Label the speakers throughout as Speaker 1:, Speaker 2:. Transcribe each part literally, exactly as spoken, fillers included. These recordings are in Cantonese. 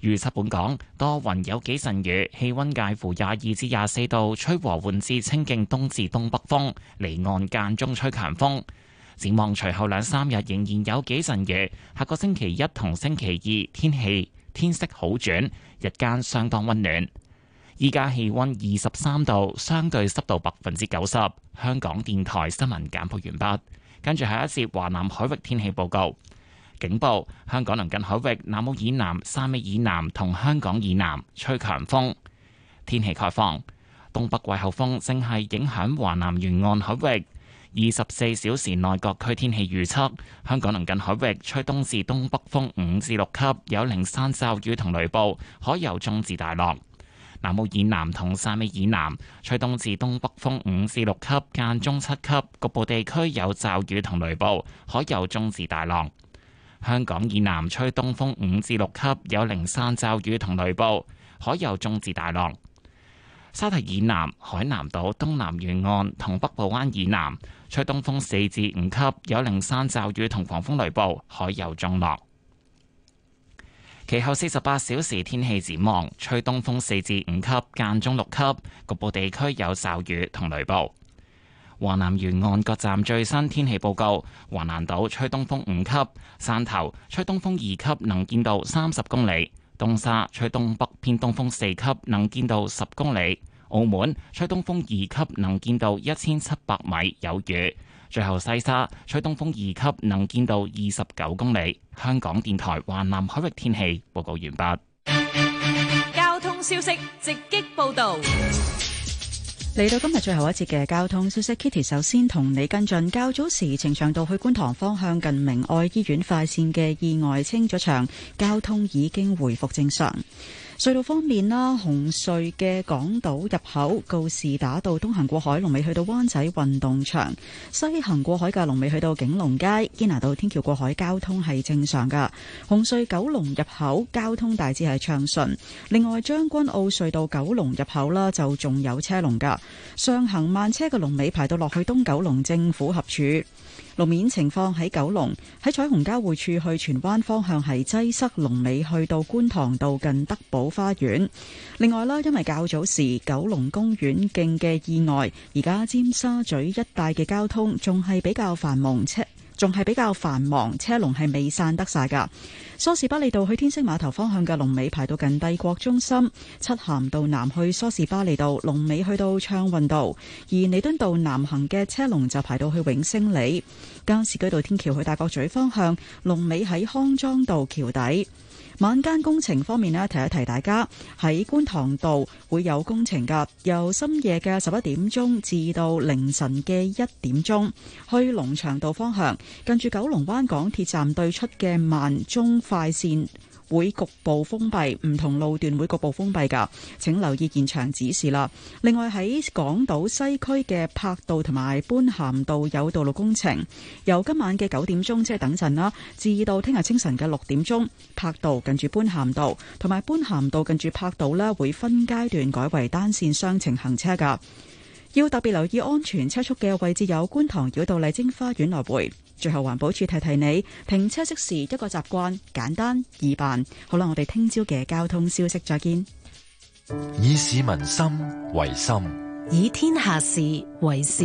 Speaker 1: 預測本港多雲有幾陣雨，氣溫介乎廿二至廿四度，吹和緩至清勁東至東北風，離岸間中吹強風。展望隨後兩三日仍然有幾陣雨，下個星期一同星期二天氣天色好轉，日間相當溫暖。依家氣溫二十三度，相對濕度百分之九十。香港電台新聞簡報完畢，跟住下一節華南海域天氣報告。警報：香港鄰近海域南澳以南、汕尾以南同香港以南吹強風。天氣概況：東北季候風正係影響華南沿岸海域。二十四小時內各區天氣預測：香港鄰近海域吹東至東北風五至六級，有零散驟雨同雷暴，海有中至大浪。南澳以南同汕尾以南吹東至東北風五至六級，間中七級，局部地區有驟雨同雷暴，海有中至大浪。香港以南吹東風五至六級，有零散驟雨同雷暴，海有中至大浪。沙堤以南、海南島東南沿岸同北部灣以南吹東風四至五級，有零散驟雨同狂風雷暴，海有中浪。其後四十八小時天氣展望，吹東風四至五級，間中六級，局部地區有驟雨同雷暴。華南沿岸各站最新天氣報告：華南島吹東風五級，汕頭吹東風二級，能見度三十公里；東沙吹東北偏東風四級，能見度十公里；澳門吹東風二級，能見度一千七百米，有雨。最後西沙吹東風二級，能見度二十九公里。香港電台華南海域天氣報告完畢。
Speaker 2: 交通消息直擊報道。
Speaker 3: 嚟到今日最後一節嘅交通消息 ，Kitty 首先同你跟進。較早時呈祥道去觀塘方向近明愛醫院快線嘅意外清咗場，交通已經回復正常。隧道方面啦，紅隧嘅港島入口告士打道東行過海龍尾去到灣仔運動場，西行過海嘅龍尾去到景隆街。堅拿道天橋過海交通係正常噶。紅隧九龍入口交通大致係暢順。另外將軍澳隧道九龍入口啦，就仲有車龍噶。上行慢車嘅龍尾排到落去東九龍政府合署。路面情況喺九龍喺彩虹交匯處去荃灣方向係擠塞，龍尾去到觀塘道近德寶花園。另外啦，因為較早時九龍公園徑嘅意外，而家尖沙咀一帶嘅交通仲係比較繁忙，車仲係比較繁忙，車龍係未散得晒噶。梳士巴利道去天星碼頭方向嘅龍尾排到近帝國中心，漆咸道南去梳士巴利道龍尾去到暢運道，而彌敦道南行嘅車龍就排到去永星里。加士居道天橋去大角咀方向龍尾喺康莊道橋底。晚間工程方面呢，提一提大家喺觀塘道會有工程噶，由深夜嘅十一點鐘至到凌晨嘅一點鐘，去龍翔道方向近住九龍灣港鐵站對出嘅慢中快線會局部封閉，唔同路段會局部封閉噶，請留意現場指示啦。另外喺港島西區嘅柏道同埋般咸道有道路工程，由今晚嘅九點鐘，即係等陣啦，至到聽日清晨嘅六點鐘，柏道近住般咸道同埋般咸道近住柏道呢會分階段改為單線雙程行車噶。要特別留意安全車速嘅位置有觀塘繞道麗晶花園來回。最後環保署提提你，停車熄匙一個習慣，簡單易辦。好啦，我哋聽朝嘅交通消息再見。
Speaker 4: 以市民心為心，
Speaker 2: 以天下事為事。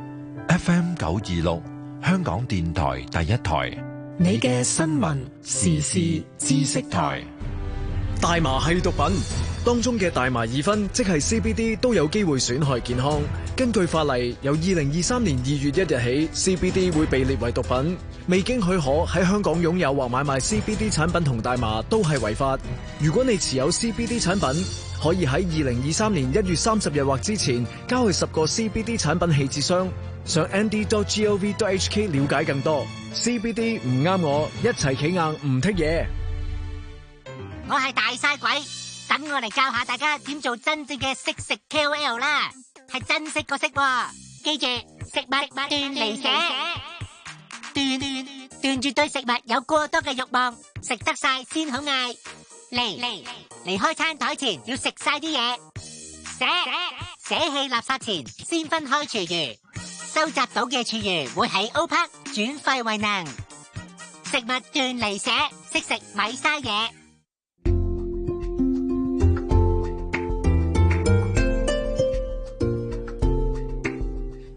Speaker 4: F M 九二六香港電台第一台，
Speaker 2: 你嘅新聞時事知識台。
Speaker 5: 大麻係毒品，當中嘅大麻二酚即係 C B D 都有機會損害健康。根據法例，由二零二三年二月一日起 ，C B D 會被列為毒品。未經許可喺香港擁有或買賣 C B D 產品同大麻都係違法。如果你持有 C B D 產品，可以喺二零二三年一月三十日或之前交去十個 C B D 產品棄置箱。上 n d dot gov dot h k 了解更多。C B D 唔啱我，一齊企硬唔剔嘢。
Speaker 6: 我係大晒鬼，等我嚟教下大家點做真正嘅識食 K O L 啦，係真識個識喎。記住，食物斷離捨，斷斷絕對食物有過多嘅慾望，食得晒先好嗌。離離離開餐台前要食晒啲嘢，捨捨棄垃圾前先分開廚餘，收集到嘅廚餘會喺 O P A C 轉廢為能。食物斷離捨，識食咪嘥嘢。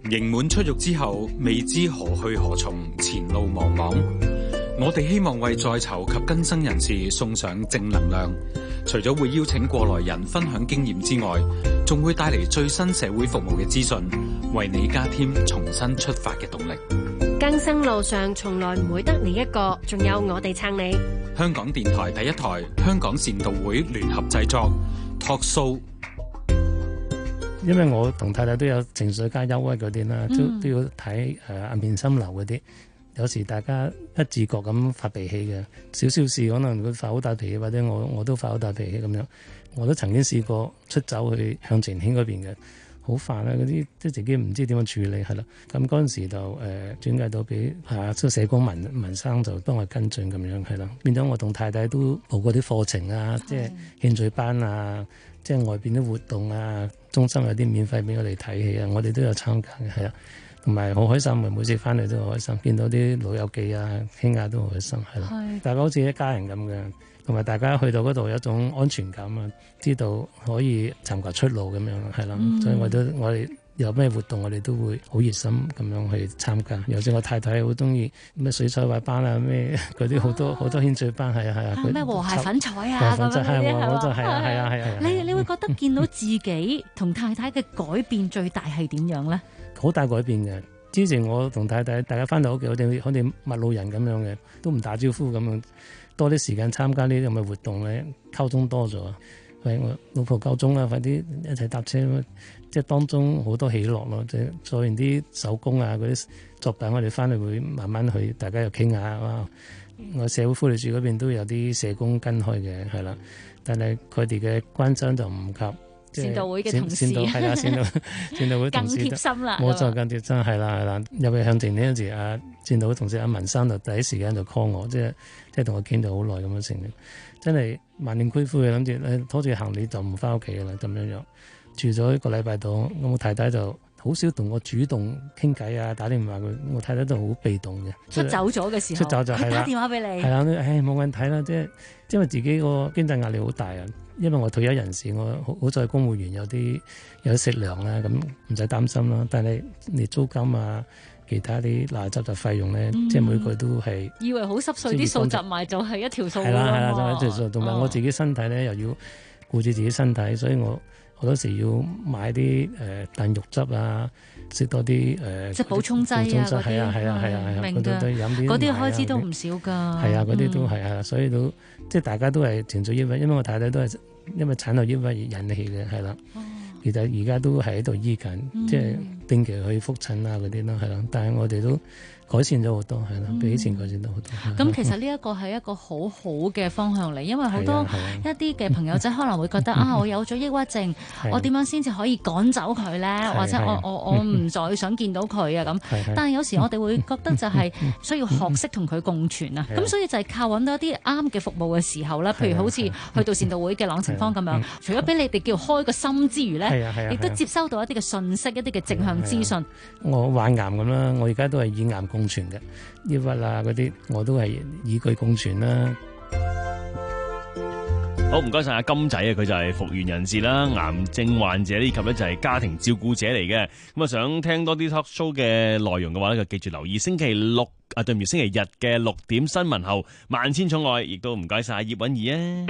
Speaker 7: 刑滿出獄之後，未知何去何從，前路茫茫。我哋希望為在囚及更生人士送上正能量，除咗會邀請過來人分享經驗之外，仲會帶嚟最新社會服務嘅資訊，為你加添重新出發嘅動力。
Speaker 8: 更生路上從來唔會得你一個，仲有我哋撐你。
Speaker 7: 香港電台第一台，香港善導會聯合製作 Talk Show。
Speaker 9: 因為我同太太都有情緒加憂鬱嗰啲啦，都都要睇誒暗面心流嗰啲。有時大家不自覺咁發脾氣嘅，少少事可能會發好大脾氣，或者我我都發好大脾氣咁樣。我都曾經試過出走去向前軒嗰邊嘅，好煩啊！嗰啲即係自己唔知點樣處理係啦。咁嗰陣時就誒、呃、轉介到俾啊，即係社工文文生就幫我跟進咁樣係啦。變咗我同太太都報過啲課程啊，即係興趣班啊。即係外邊啲活動啊，中心有啲免費俾我哋睇戲啊，我哋都有參加嘅，係啊，同埋好開心，每次翻嚟都好開心，見到啲老友記啊，傾下都好開心，係啦，大家好似一家人咁嘅，同埋大家去到嗰度有一種安全感啊，知道可以尋求出路咁樣，係啦，嗯、所以我都我哋。有咩活動我哋都會好熱心咁樣去參加，尤其我太太好中意咩水彩畫班啊，咩嗰啲好多好、啊、多興趣班，係啊係啊，咩
Speaker 10: 和諧粉彩啊咁樣嗰啲係啊係啊係啊，你你會覺得見到自己同太太嘅改變最大係點樣咧？
Speaker 9: 好大改變嘅。之前我同太太大家翻到屋企，我哋好似陌路人咁樣嘅，都唔打招呼咁樣，多啲時間參加呢啲咁嘅活動咧，溝通多咗。喂，我老婆夠鐘啦，快啲一齊搭車。即係當中好多喜樂咯，即係做完啲手工啊嗰啲作品，我哋翻嚟會慢慢去，大家又傾下。哇！我社會福利署嗰邊都有啲社工跟開嘅，係啦，但係佢哋嘅關心就唔及
Speaker 10: 善導會嘅同事，
Speaker 9: 係啦，善導善導會同事
Speaker 10: 更貼心啦，
Speaker 9: 冇錯，更貼心係啦係啦。入去向前呢陣時，阿善導會同事阿文生就第一時間就 call 我，即係即係同我傾咗好耐咁樣成，真係萬念俱灰，諗住誒拖住行李就唔翻屋企噶啦咁樣樣。住咗一個禮拜度，咁我太太就好少同我主動傾偈啊，打電話佢，我太太就好被動嘅。
Speaker 10: 出走咗嘅時候，
Speaker 9: 出走就係啦，
Speaker 10: 打電話俾你，
Speaker 9: 係啦，唉冇問題啦，即係因為自己個經濟壓力好大啊，因為我退休人士，我好好在公務員有啲有啲食糧啦，咁唔使擔心啦。但係你租金啊，其他啲垃圾雜費用咧，嗯、即係每個都係
Speaker 10: 以為好濕碎啲數集埋就係一條數㗎啦。
Speaker 9: 係啦係啦，就係一條數，同埋我自己身體咧又要顧住自己身體，所以我。好多時要買啲誒燉肉汁啊，食多啲誒，呃、
Speaker 10: 即係補充劑啊，嗰啲
Speaker 9: 係啊係啊係啊係啊，嗰啲都飲啲，
Speaker 10: 嗰啲開支都唔少㗎。
Speaker 9: 係啊，嗰啲都係啊，所以都即係大家都係情緒抑鬱，因為我太太都係因為產後抑鬱而引起嘅，係啦。哦、其實而家都係喺度醫緊，嗯、即係定期去覆診啊嗰啲啦，係啦。但係我哋都改善咗好多，係啦，比以前改善咗好多。
Speaker 10: 咁、嗯、其實呢一個係一個好好嘅方向嚟，因為好多一啲嘅朋友仔可能會覺得啊，我有咗抑鬱症，我點樣先至可以趕走佢咧？或者我我我唔再想見到佢啊咁。但係有時我哋會覺得就係需要學識同佢共存啊。咁所以就係靠揾到一啲啱嘅服務嘅時候咧，譬如好似去到善導會嘅朗晴坊咁樣，除咗俾你哋叫開個心之餘咧，亦都接收到一啲嘅信息、一啲嘅正向資訊。
Speaker 9: 我患癌咁啦，我而家都係以癌共存嘅，抑鬱啊嗰啲我都係以佢共存啦。
Speaker 11: 好，唔該晒阿金仔啊，佢就係復原人士啦，癌症患者呢及咧就係家庭照顧者嚟嘅。咁啊，想聽多啲 talk show 嘅內容嘅話咧，就記住留意星期六啊，對唔住星期日嘅六點新聞後，萬千寵愛，亦都唔該晒葉韻儀啊。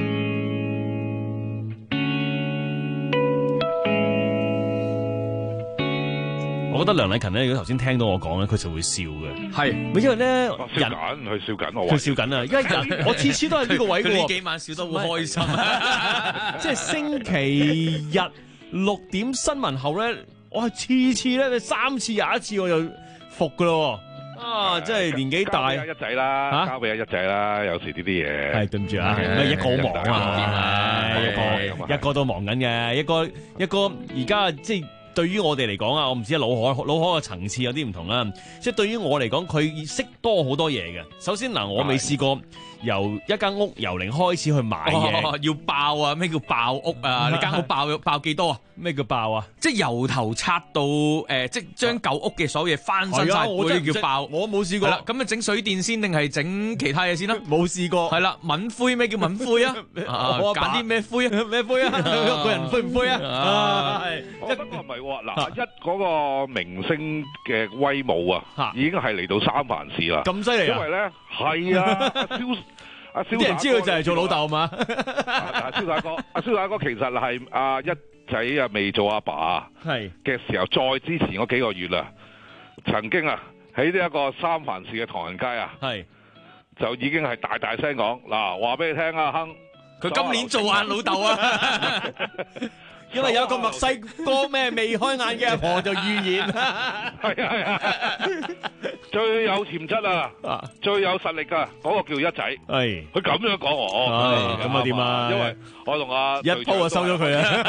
Speaker 11: 我覺得梁禮勤咧，如果頭先聽到我講咧，佢就會笑嘅。係，因為咧人
Speaker 12: 佢笑緊，我
Speaker 11: 佢笑緊啊！因為人我次次都係呢個位嘅喎。
Speaker 13: 佢呢幾晚笑得好開心。
Speaker 11: 即係星期日六點新聞後咧，我係次次咧三次有一次我就服㗎咯。啊，真係年紀大。
Speaker 12: 交俾一仔啦，交俾一仔啦。有時呢啲嘢
Speaker 11: 係對唔住啊，咩一個好忙啊，一個一個都忙緊嘅，一個一個而家即係。對於我哋嚟講啊，我唔知腦海腦海嘅層次有啲唔同啦。即係對於我嚟講，佢識多好多嘢嘅。首先嗱，我未試過由一間屋由零開始去買嘢，
Speaker 13: 哦，要爆啊！咩叫爆屋啊？你間屋爆爆幾多啊？
Speaker 11: 咩叫爆啊？
Speaker 13: 即係由頭拆到誒、呃，即係將舊屋嘅所有嘢翻新晒，嗰啲叫爆。
Speaker 11: 我冇試過。
Speaker 13: 啦，咁啊整水電先定係整其他嘢先啦？
Speaker 11: 冇試過。
Speaker 13: 係啦，抿灰咩叫抿灰啊？
Speaker 11: 我揀啲咩灰啊？咩灰啊？個人灰唔灰啊？
Speaker 12: 啊，我覺得唔係。 喎，嗱一嗰個明星嘅威武啊，已經係嚟到三藩市啦。
Speaker 11: 咁犀利啊！
Speaker 12: 因為咧係啊，阿蕭阿蕭，
Speaker 11: 啲人知道就係做老豆嘛。
Speaker 12: 阿蕭大哥，阿蕭大哥其實係阿一仔啊，未做阿爸
Speaker 11: 係嘅
Speaker 12: 時候，再之前嗰幾個月啦，曾經啊喺呢一個三藩市嘅唐人街啊，
Speaker 11: 係
Speaker 12: 就已經係大大聲講嗱，話俾你聽啊，亨，
Speaker 13: 佢今年做眼老豆啊！
Speaker 11: 因為有個墨西哥咩未開眼嘅阿婆就預言，
Speaker 12: 係啊係啊，最有潛質啊，最有實力噶，嗰個叫一仔，
Speaker 11: 係
Speaker 12: 佢咁樣講我，
Speaker 11: 咁啊點啊？
Speaker 12: 因為我同阿
Speaker 11: 一鋪就收咗佢啊，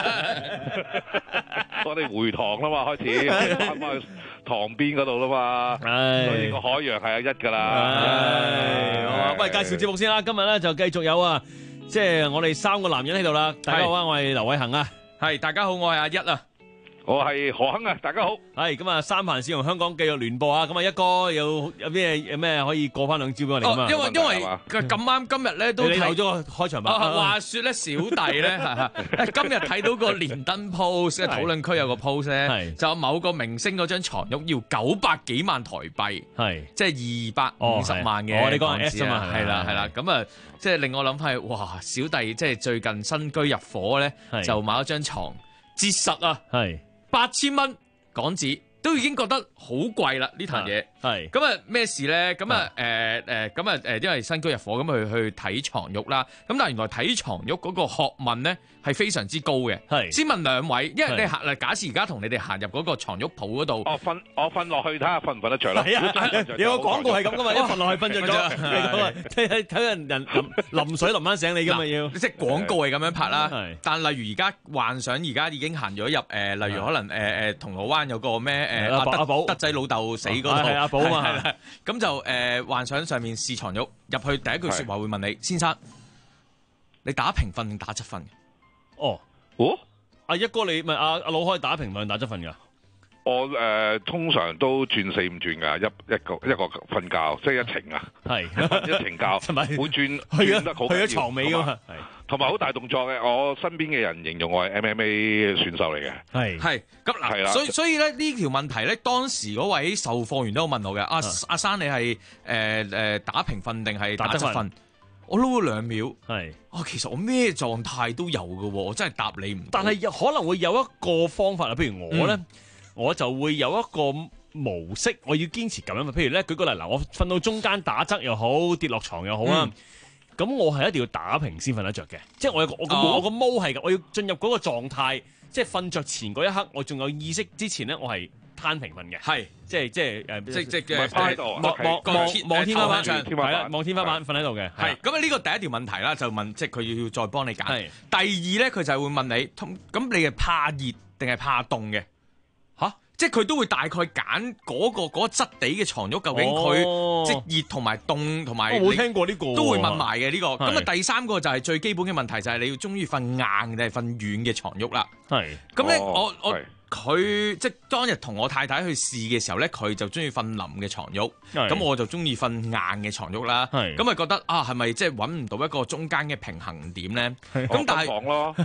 Speaker 12: 我哋回堂啦嘛，開始翻翻去塘邊嗰度啦嘛，所以個海洋係阿一噶啦。
Speaker 11: 喂，介紹節目先啦，今日咧就繼續有啊。即係我哋三個男人喺度啦，大家好啊，我係劉偉恒啊，
Speaker 13: 係大家好，我係阿一啊，
Speaker 12: 我係何亨啊，大家好，
Speaker 11: 係咁啊，三藩市同香港繼續聯播啊，咁啊一哥有有咩有咩可以過翻兩招俾我哋咁啊？
Speaker 13: 因為因為咁啱今日咧都
Speaker 11: 睇咗個開場白。
Speaker 13: 話說咧，小弟咧今日睇到個連登 post， 討論區有個 post 咧，就有某個明星嗰張床褥要九百幾萬台幣，係即係二百五十萬嘅。
Speaker 11: 我哋講 S 啊嘛，
Speaker 13: 係啦係啦，咁啊。即係令我諗係，哇！小弟即係最近新居入伙咧，就買咗張床，折實啊，係八千蚊港紙，都已經覺得好貴啦呢壇嘢。係咁啊咩事咧？咁啊誒誒咁啊誒，因為新居入伙咁去去睇床褥啦。咁但係原來睇床褥嗰個學問咧係非常之高嘅。係先問兩位，因為你行嗱，假設而家同你哋行入嗰個床褥鋪嗰度，
Speaker 12: 我瞓我瞓落去睇下瞓唔瞓得着啦。
Speaker 11: 係啊，有個廣告係咁噶嘛，一瞓落去瞓着咗。睇睇睇人人淋淋水淋翻醒你噶嘛要。
Speaker 13: 即係廣告係咁樣拍啦。但例如而家幻想而家已經行咗入誒，例如可能誒誒銅鑼灣有個咩誒阿寶德仔老豆死嗰度。好嘛，咁就誒、呃、幻想上面試床褥入去，第一句説話會問你：先生，你打平瞓定打側瞓？
Speaker 12: 哦，哦，
Speaker 11: 阿一哥你咪阿阿老可以打平瞓打側瞓㗎？
Speaker 12: 我誒、呃、通常都轉四五轉㗎，一一個一個瞓覺，即係一程啊，係一程覺，會轉轉得好緊要，去咗床尾㗎嘛，係。同埋好大動作嘅，我身邊嘅人形容我係 M M A 選手嚟嘅，係
Speaker 13: 係咁嗱，所以所以咧呢條問題咧，當時嗰位售貨員都有問我嘅，阿阿生你係誒誒打平瞓定係打側瞓？我撈咗兩秒，係啊，其實我咩狀態都有嘅喎，我真係答你唔到。
Speaker 11: 但係可能會有一個方法啊，譬如我咧，嗯、我就會有一個模式，我要堅持咁樣。譬如咧，舉個例嗱，我瞓到中間打側又好，跌落床又好啊。嗯咁我係一定要打平先瞓得着嘅，即係我有個我個我個毛係嘅，我要進入嗰個狀態，即係瞓着前嗰一刻，我仲有意識之前咧，我係攤平瞓嘅，係即係即係誒，即即嘅
Speaker 12: 趴喺度，
Speaker 11: 望望望望天花板，係啦，望天花板瞓喺度嘅，
Speaker 13: 係咁啊！呢個第一條問題啦，就問即係佢要再幫你揀。第二咧，佢就係會問你，咁你係怕熱定係怕凍嘅？嚇！即係佢都會大概揀嗰個嗰個質地嘅床褥，究竟佢即熱同埋凍同埋，
Speaker 11: 我冇聽過呢個，
Speaker 13: 都會問埋嘅呢個。咁啊，第三個就係最基本嘅問題，就係你要中意瞓硬定係瞓軟嘅床褥啦。係咁咧，我我佢即係當日同我太太去試嘅時候咧，佢就中意瞓腍嘅床褥，咁我就中意瞓硬嘅床褥啦。咁啊覺得啊，係咪即係揾唔到一個中間嘅平衡點咧？咁但係
Speaker 12: 講咯，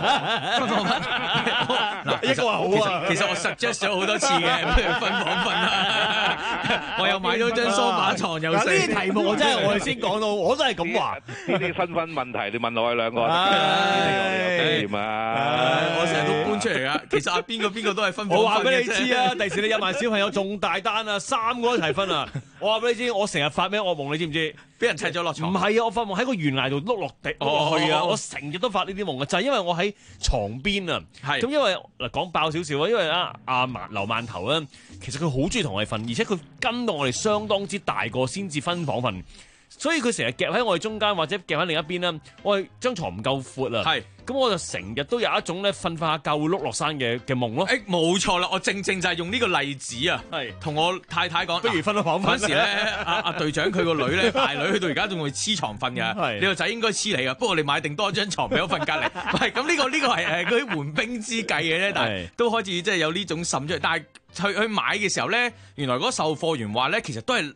Speaker 13: 嗱，一個話好啊，其實我 suggest 咗好多次嘅，不如分房瞓啦。我又買咗張梳化床，又呢
Speaker 11: 啲題目我真係我哋先講到，我真係咁話。
Speaker 12: 呢啲新婚問題，你問我哋兩個，我哋有經驗啊。
Speaker 13: 我成日都搬出嚟噶。其實阿邊個邊個都係分房瞓嘅啫。
Speaker 11: 我話俾你知啊，第時你有埋小朋友仲大單啊，三個一齊分啊。我話俾你知，我成日發咩噩夢，你知唔知？
Speaker 13: 俾人砌咗落床。
Speaker 11: 唔係啊，我發夢喺個懸崖度碌落地碌落去啊！我成日都發呢啲夢嘅，就係因為我喺床邊啊。係。咁因為嗱講爆少少啊，因為啊阿萬劉饅頭咧，其實佢好中意同我哋瞓，而且佢跟到我哋相當之大個先至分房瞓。所以佢成日夾喺我哋中間，或者夾喺另一邊啦。我哋張床唔夠闊啊，係咁我就成日都有一種咧瞓瞓下覺會碌落山嘅嘅夢咯。
Speaker 13: 誒冇錯啦，我正正就係用呢個例子啊，係同我太太講，
Speaker 11: 不如分咗房瞓。
Speaker 13: 嗰時咧，阿阿隊長佢個女咧，大女去到而家仲會黐床瞓㗎。你個仔應該黐你㗎，不過你買定多張床俾我瞓隔離。係咁呢個呢個係誒嗰啲緩兵之計嘅啫，但係都開始即係有呢種滲出嚟。但係去去買嘅時候咧，原來嗰售貨員話咧，其實都係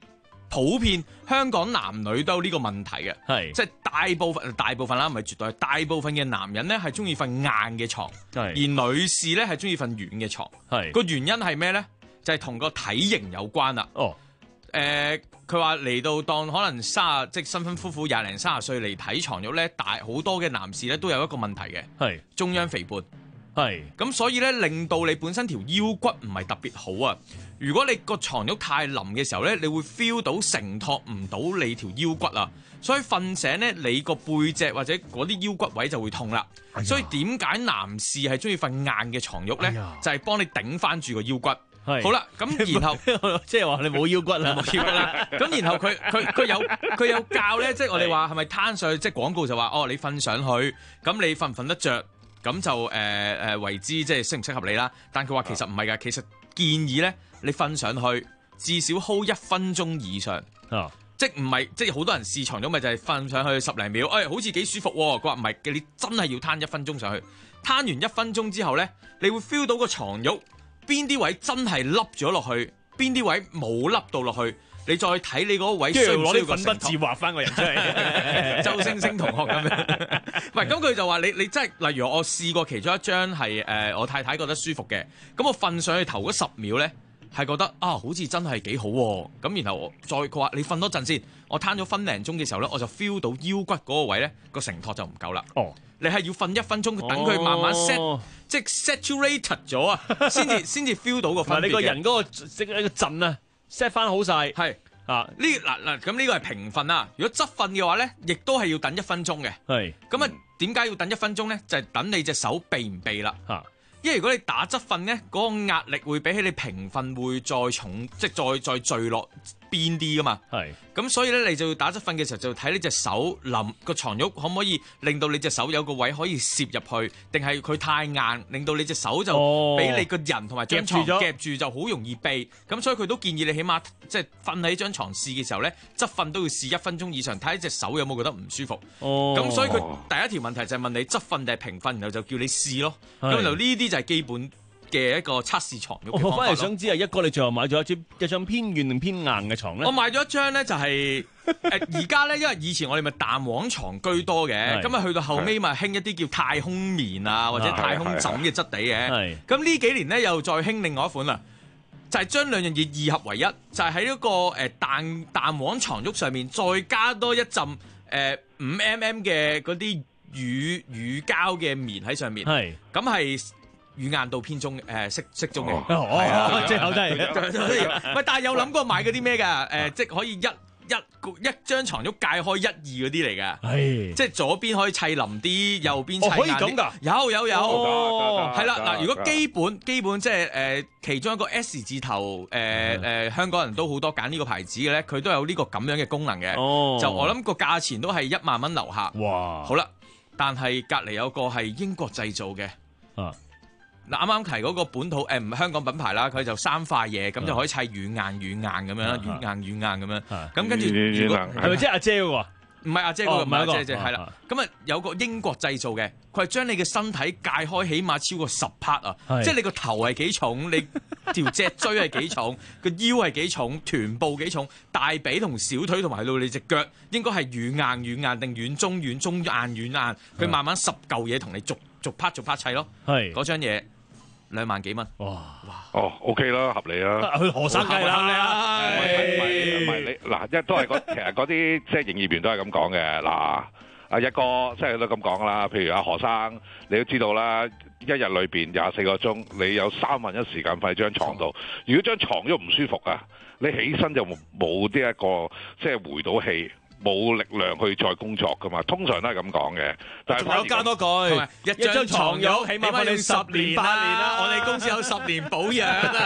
Speaker 13: 普遍香港男女都有呢個問題嘅，
Speaker 11: 係
Speaker 13: 即係大部分大部分啦，唔係絕對，大部分嘅男人咧係中意瞓硬嘅床，而女士咧係中意瞓軟嘅床。係個原因係咩咧？就係同個體型有關啦。哦，誒佢話嚟到當可能卅即係新婚夫婦廿零卅歲嚟睇床褥咧，大好多嘅男士咧都有一個問題嘅，係中央肥胖。係咁，所以咧令到你本身條腰骨唔係特別好啊。如果你個床褥太腍嘅時候咧，你會 feel 到承托唔到你條腰骨啊。所以瞓醒咧，你個背脊或者嗰啲腰骨位就會痛啦。哎、所以點解男士係中意瞓硬嘅床褥咧？哎、就係幫你頂翻住個腰骨。好啦，咁然後
Speaker 11: 即係話你冇腰骨啦，
Speaker 13: 冇腰骨啦。咁然後佢佢佢有佢有教咧，即係我哋話係咪攤上去？即係廣告就話哦，你瞓上去，咁你瞓唔瞓得着？咁就誒誒、呃、為之即係適唔適合你啦。但佢話其實唔係㗎，其實建議咧你瞓上去至少 hold 一分鐘以上。啊，即係唔係即係好多人試床褥咪就係瞓上去十零秒，誒、哎、好似幾舒服喎。佢話唔係嘅，你真係要攤一分鐘上去。攤完一分鐘之後咧，你會 feel 到個床褥邊啲位真係凹咗落去，邊啲位冇凹到落去。你再睇你嗰個位，需唔需要個
Speaker 11: 粉筆字畫翻個人出嚟？
Speaker 13: 周星星同學咁樣，唔係咁佢就話你你真係，例如我試過其中一張係誒、呃，我太太覺得舒服嘅，咁我瞓上去頭嗰十秒咧，係覺得啊，好似真係幾好喎。咁然後我再佢話你瞓多陣先，我攤咗分零鐘嘅時候咧，我就 feel 到腰骨嗰個位咧個承托就唔夠啦。哦，你係要瞓一分鐘，等佢慢慢 set，、哦、即係 saturated 咗啊，先至先至 feel 到個分別嘅。你個人嗰個即係個陣啊！set 翻好晒，係啊，呢嗱嗱咁呢個係平瞓啦。如果側瞓嘅話咧，亦都係要等一分鐘嘅。係咁啊，點解要等一分鐘咧？就係、是、等你隻手避唔避啦。嚇，因為如果你打側瞓咧，嗰、那個壓力會比起你平瞓會再重，即係再再墜落邊啲噶嘛。係咁，所以咧你就要打側瞓嘅時候就睇呢隻手冧個床褥可唔可以令到你隻手有個位可以攝入去，定係佢太硬令到你隻手就俾你個人同埋張牀夾住就好容易避。咁所以佢都建議你起碼即係瞓喺張床試嘅時候咧，側瞓都要試一分鐘以上，睇下隻手有冇覺得唔舒服。哦，咁所以佢第一條問題就係問你側瞓定係平瞓，然後就叫你試咯。咁就呢啲就係基本嘅一個測試床褥嘅方法。我反而想知啊，一哥你最後買咗一張一張偏軟定偏硬嘅床咧？我買咗一張咧，就係誒而家咧，因為以前我哋咪彈簧床居多嘅，咁啊去到後尾咪興一啲叫太空棉啊或者太空枕嘅質地嘅。咁呢幾年咧又再興另外一款啦，就係將兩樣嘢二合為一，就係喺一個誒彈彈簧床褥上面再加多一浸誒五 mm 嘅嗰啲乳乳膠嘅棉喺上面。係咁係。軟硬度偏中，誒適適中嘅，係啊，即係好真係。喂，但係有諗過買嗰啲咩㗎？誒，即係可以一一一張床褥界開一二嗰啲嚟㗎。係，即係左邊可以砌腍啲，右邊砌硬啲。可以咁㗎？有有有，係啦嗱。如果基本基本即係誒其中一個 S 字頭，誒誒香港人都好多揀呢個牌子嘅咧，佢都有呢個咁樣嘅功能嘅。哦，就我諗個價錢都係一萬蚊樓下。哇！好啦，但係隔離有個係英國製造嘅。啊。嗱，啱啱提嗰個本土誒唔係香港品牌啦，佢就三塊嘢，咁就可以砌軟硬軟硬咁樣啦，軟硬軟硬咁樣。咁跟住如果係咪即係阿姐嗰個？唔係阿姐嗰個，唔係阿姐姐，係啦。咁啊有個英國製造嘅，佢係將你嘅身體界開起碼超過十 part 啊，即係你個頭係幾重，你條脊椎係幾重，個腰係幾重，臀部幾重，大髀同小腿同埋到你隻腳應該係軟硬軟硬定軟中軟中硬軟硬，佢慢慢十嚿嘢同你逐逐 part 逐 part 砌咯。係嗰張嘢。兩萬幾蚊，哇！
Speaker 12: 哦 ，OK 啦，合理啦。
Speaker 11: 去何生計啦，
Speaker 12: 唔係唔係唔係你嗱，一都係嗰其實嗰啲即係營業員都係咁講嘅嗱。阿一哥即係都咁講啦，譬如阿何生，你都知道啦，一日裏邊廿四個鐘，你有三分一時間瞓喺張床度。如果張床都唔舒服啊，你起身就冇呢一個即係回到氣。冇力量去再工作噶嘛，通常都係咁講嘅。但係仲有加多句，一張床褥起碼你十年八年啦。我哋公司有十年保養。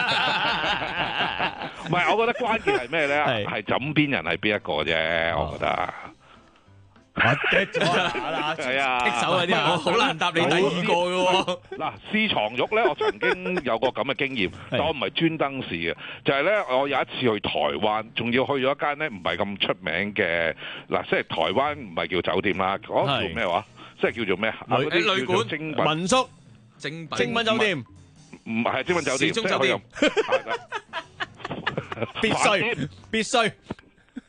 Speaker 12: 唔係，我覺得關鍵係咩咧？係枕邊人係邊一個啫？我覺得。我跌咗啦，係啊，棘手嗰啲我好難答你第二個嘅喎。嗱，試床褥咧，我曾經有個咁嘅經驗，但我唔係專登試嘅，就係咧，我有一次去台灣，仲要去咗一間咧唔係咁出名嘅嗱，即係台灣唔係叫酒店啦，嗰個叫咩話？即係叫做咩？旅旅館、民宿、精精品酒店，唔係精品酒店，市中酒店，必須必須。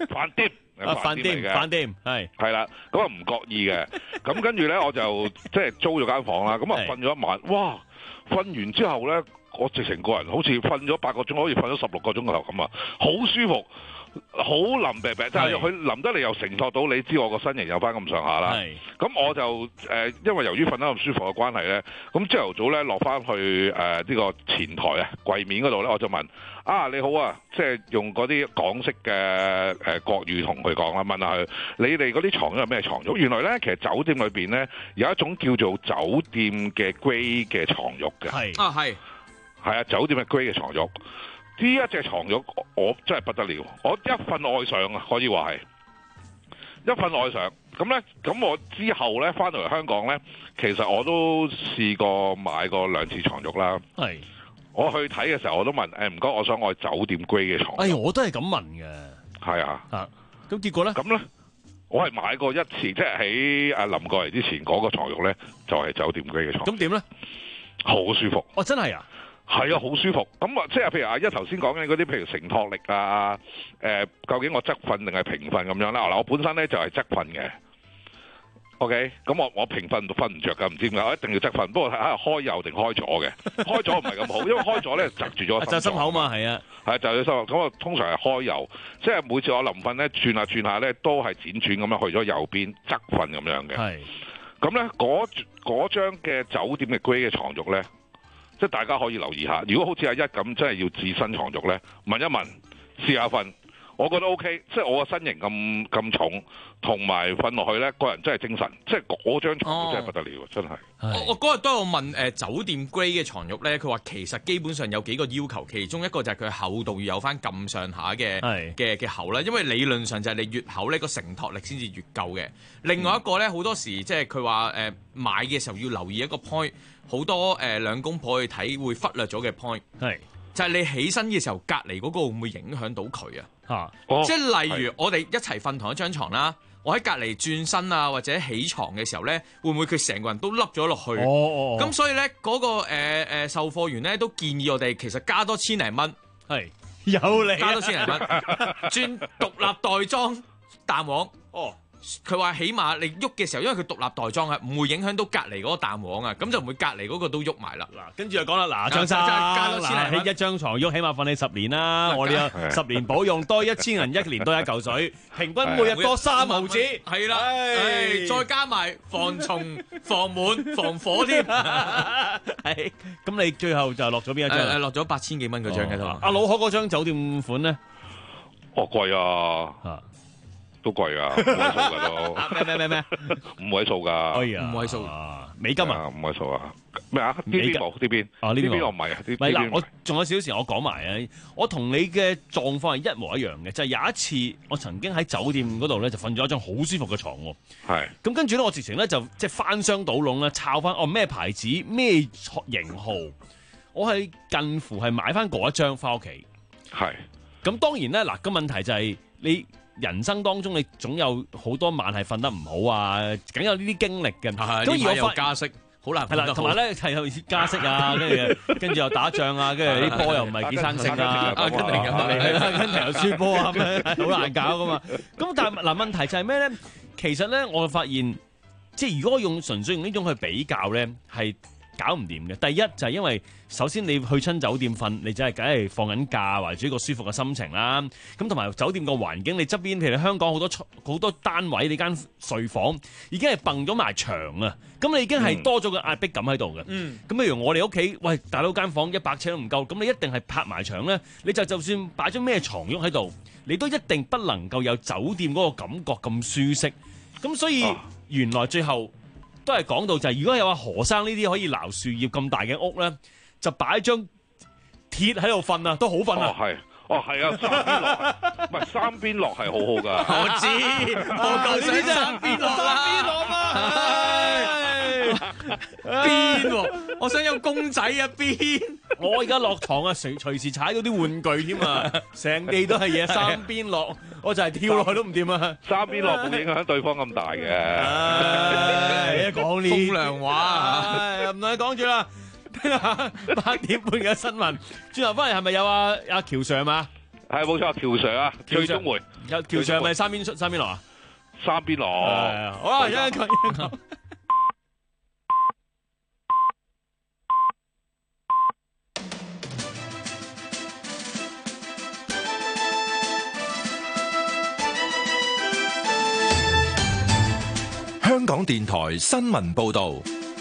Speaker 12: 飯店。
Speaker 11: 飯店嘅，飯店係
Speaker 12: 係啦，咁啊唔覺意嘅，咁跟住咧我就即係租咗間房啦，咁啊瞓咗一晚，哇！瞓完之後咧，我直情個人好似瞓咗八個鐘，好似瞓咗十六個鐘頭咁啊，好舒服，好腍啤啤，但係佢腍得嚟又承托到你知我個身形有翻咁上下啦。咁我就誒、呃，因為由於瞓得咁舒服嘅關係咧，咁朝頭早咧落翻去誒呢、呃這個前台啊櫃面嗰度咧，我就問。啊，你好啊！即係用嗰啲港式嘅誒、呃、國語同佢講啦，問下佢你哋嗰啲床有咩床褥？原來咧，其實酒店裏邊咧有一種叫做酒店嘅 grade 嘅床褥嘅。
Speaker 13: 係啊，係
Speaker 12: 係啊，酒店嘅 grade 嘅床褥。呢一隻床褥我真係不得了，我一瞓愛上啊，可以話係一瞓愛上。咁咧，咁我之後咧翻到嚟香港咧，其實我都試過買過兩次床褥啦。係。我去睇嘅時候，我都問誒唔該，我想我酒店 grade 嘅床。
Speaker 11: 哎，我都係咁問嘅。係
Speaker 12: 啊，
Speaker 11: 啊，咁結果咧？
Speaker 12: 咁咧，我係買過一次，即係喺誒臨過嚟之前嗰個床褥咧，就係酒店 grade 嘅床。
Speaker 11: 咁點咧？
Speaker 12: 好舒服。
Speaker 11: 哦，真係啊？
Speaker 12: 係啊，好舒服。咁啊，即係譬如阿一頭先講緊嗰啲，譬如承托力啊，誒、呃，究竟我側瞓定係平瞓咁樣啦？嗱，我本身咧就係側瞓嘅。OK，咁我我平瞓都瞓唔着㗎，唔知點解我一定要側瞓。不過睇下開右定開左嘅，開左唔係咁好，因為開左咧窒住咗。
Speaker 11: 就心口嘛，係啊，
Speaker 12: 係就係心口。咁我通常係開右，即係每次我臨瞓咧轉下轉下咧，都係輾轉咁樣去咗右邊側瞓咁樣嘅。係。咁咧嗰嗰張嘅酒店嘅 grade 嘅床褥咧，即係大家可以留意下。如果好似阿一咁，真係要置身床褥咧，問一問，試下瞓。我覺得 OK，即係我個身形咁咁重，同埋瞓落去咧，個人真係精神，即係嗰張床真係不得了，哦、真係。
Speaker 13: 我我嗰日都有問誒、呃、酒店 grade 嘅床褥咧，佢話其實基本上有幾個要求，其中一個就係佢厚度要有翻咁上下嘅嘅嘅厚啦，因為理論上就係你越厚呢個承托力先至越夠嘅。另外一個咧，好多時即係佢話誒買嘅時候要留意一個 point，好多誒、呃、兩公婆去睇會忽略咗嘅 point，係就係你起身嘅時候，隔離嗰個會唔會影響到佢啊？嚇！即係例如我哋一齊瞓同一張床啦，我喺隔離轉身啊，或者起床嘅時候咧，會唔會佢成個人都凹咗落去？哦哦咁所以咧，嗰、嗰個誒、呃呃、售貨員咧都建議我哋其實加多千零蚊，係有你加多千零蚊，轉獨立袋裝彈簧。哦。佢話起碼你喐嘅時候，因為佢獨立袋裝啊，唔會影響到隔離嗰個彈簧啊，咁就唔會隔離嗰個都喐埋啦。嗱，
Speaker 11: 跟住就講啦，嗱，張生，加多千零蚊，一張床褥起碼瞓你十年啦，我哋有十年保用，多一千銀一年多一嚿水，平均每日多三毫子，
Speaker 13: 係啦，再加埋防蟲、防蟎、防火添。
Speaker 11: 係，咁你最後就落咗邊一張？
Speaker 13: 誒落咗八千幾蚊嗰張嘅都。
Speaker 11: 阿老可嗰張酒店款咧，
Speaker 12: 哦貴啊！都貴啊，五位數噶都。
Speaker 11: 咩咩咩咩？
Speaker 12: 五位數噶。
Speaker 11: 可以啊，
Speaker 13: 五位數。
Speaker 11: 美金啊，
Speaker 12: 五位數啊。咩啊？呢邊冇，呢邊。
Speaker 11: 啊，呢邊
Speaker 12: 我唔係啊。
Speaker 11: 唔係嗱，我仲有少少時，我講埋啊。我同你嘅狀況係一模一樣嘅，就係、是、有一次我曾經喺酒店嗰度咧，就瞓咗一張好舒服嘅床喎。係。咁跟住咧，我直情咧就即係翻箱倒籠咧，抄翻哦咩牌子咩型號，我係近乎係買翻嗰一張翻屋企。係。咁當然咧，嗱個問題就係你。人生當中你總有好多晚係瞓得唔好啊，梗有呢啲經歷嘅。
Speaker 13: 咁而家又加息，好難瞓得好。係啦，同埋咧係有加息啊，跟住跟住又打仗啊，跟住啲波又唔係幾生性啊，阿根廷又係啦，阿根廷又輸波啊，咁樣好難搞噶嘛。咁但係嗱問題就係咩咧？其實咧我發現，即係如果我用純粹用呢種去比較咧，係搞唔掂嘅。第一就係因為首先你去親酒店瞓，你真係梗係放緊假，懷住一個舒服嘅心情啦。咁同埋酒店個環境，你側邊譬如香港好多好多單位，你間睡房已經係蹦咗埋牆啊。咁你已經係多咗個壓迫感喺度嘅。嗯。咁譬如我哋屋企，喂大佬間房一百尺都唔夠，咁你一定係拍埋牆咧。你就就算擺咗咩床褥喺度，你都一定不能夠有酒店嗰個感覺咁舒適。咁所以原來最後都係講到就係、是，如果有阿何生呢啲可以撈樹葉咁大嘅屋咧，就擺張鐵喺度瞓啊，都好瞓啊！
Speaker 12: 哦，係，哦，係啊，三邊落，唔係三邊落係好好噶。
Speaker 13: 我知，我夠想三邊落啦，三邊落嘛。邊喎？我想有公仔啊！邊？
Speaker 11: 我而家落床啊，隨隨時踩到啲玩具添啊！成地都係嘢，三邊落，我就係跳落去都唔掂啊！
Speaker 12: 三邊落冇影響對方咁大嘅。
Speaker 11: 唉，一講呢
Speaker 13: 風涼話，
Speaker 11: 唉，唔同你講住啦。聽下八點半嘅新聞，轉頭翻嚟係咪有阿阿喬 Sir 嘛？
Speaker 12: 係冇錯，喬 Sir 啊，最終回。
Speaker 11: 有喬 Sir 係咪三邊出三邊落啊？
Speaker 12: 三邊落。
Speaker 11: 好啦，一陣講，一陣講。
Speaker 4: 香港電台新聞報道。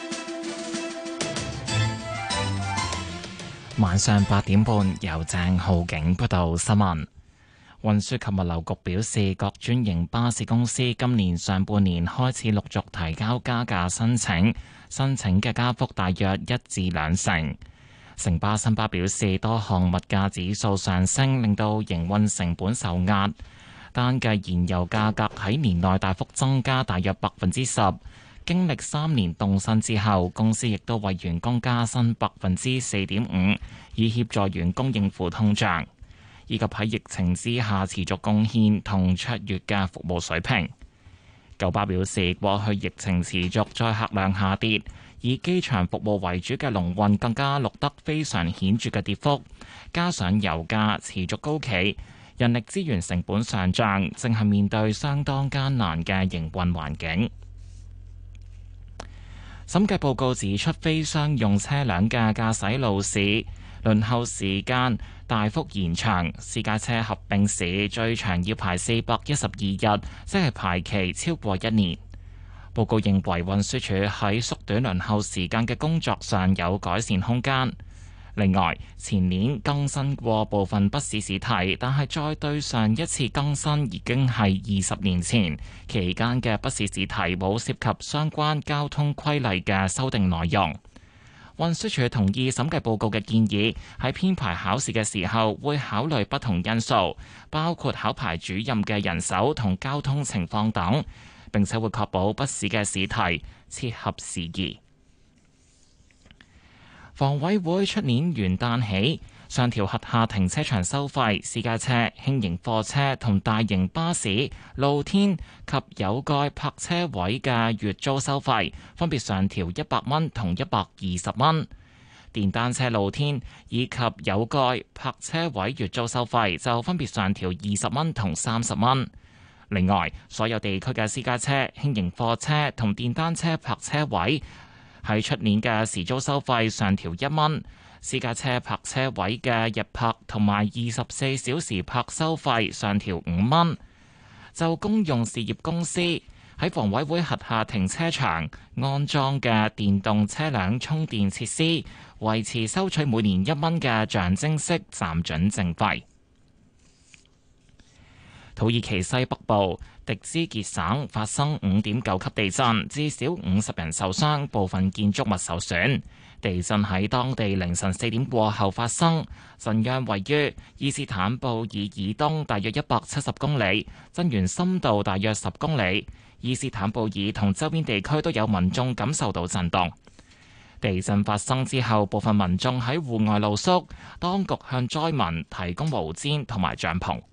Speaker 1: 晚上八點半，由鄭浩景報道新聞。運輸及物流局表示，各專營巴士公司今年上半年開始陸續提交加價申請，申請嘅加幅大約一至兩成。城巴新巴表示，多項物價指數上升，令到營運成本受壓。單計燃油價格喺年內大幅增加大約百分之十。經歷三年凍薪之後，公司亦都為員工加薪百分之四點五，以協助員工應付通脹，以及喺疫情之下持續貢獻同卓越嘅服務水平。九巴表示，過去疫情持續，載客量下跌，以機場服務為主嘅龍運更加錄得非常顯著嘅跌幅，加上油價持續高企，人力資源成本上漲，正係面對相當艱難嘅營運環境。審計報告指出，非商用車輛嘅駕駛路試輪候時間大幅延長，私家車合併試最長要排四百一十二日，即係排期超過一年。報告認為運輸署喺縮短輪候時間嘅工作上有改善空間。另外，前年更新過部分筆試試題，但係再對上一次更新已經係二十年前，期間嘅筆試試題冇涉及相關交通規例嘅修訂內容。運輸署同意審計報告嘅建議，喺編排考試嘅時候會考慮不同因素，包括考牌主任嘅人手同交通情況等，並且會確保筆試嘅試題切合時宜。房委會出年元旦起上調轄下停車場收費，私家車、輕型貨車同大型巴士、露天及有蓋泊車位嘅月租收費分別上調一百蚊同一百二十蚊。電單車露天以及有蓋泊車位月租收費就分別上調二十蚊同三十蚊。另外，所有地區嘅私家車、輕型貨車同電單車泊車位喺出年嘅時租收費上調一蚊，私家車泊車位嘅日泊同埋二十四小時泊收費上調五蚊。就公用事業公司喺房委會轄下停車場安裝嘅電動車輛充電設施，維持收取每年一蚊嘅象徵式暫准證費。土耳其西北部迪茲傑省發生五點九級地震，至少五十人受傷，部分建築物受損。地震喺當地凌晨四點過後發生，震央位於伊斯坦布爾以東大約一百七十公里，震源深度大約十公里。伊斯坦布爾同周邊地區都有民眾感受到震動。地震發生之後，部分民眾喺戶外露宿，當局向災民提供毛氈同埋帳篷。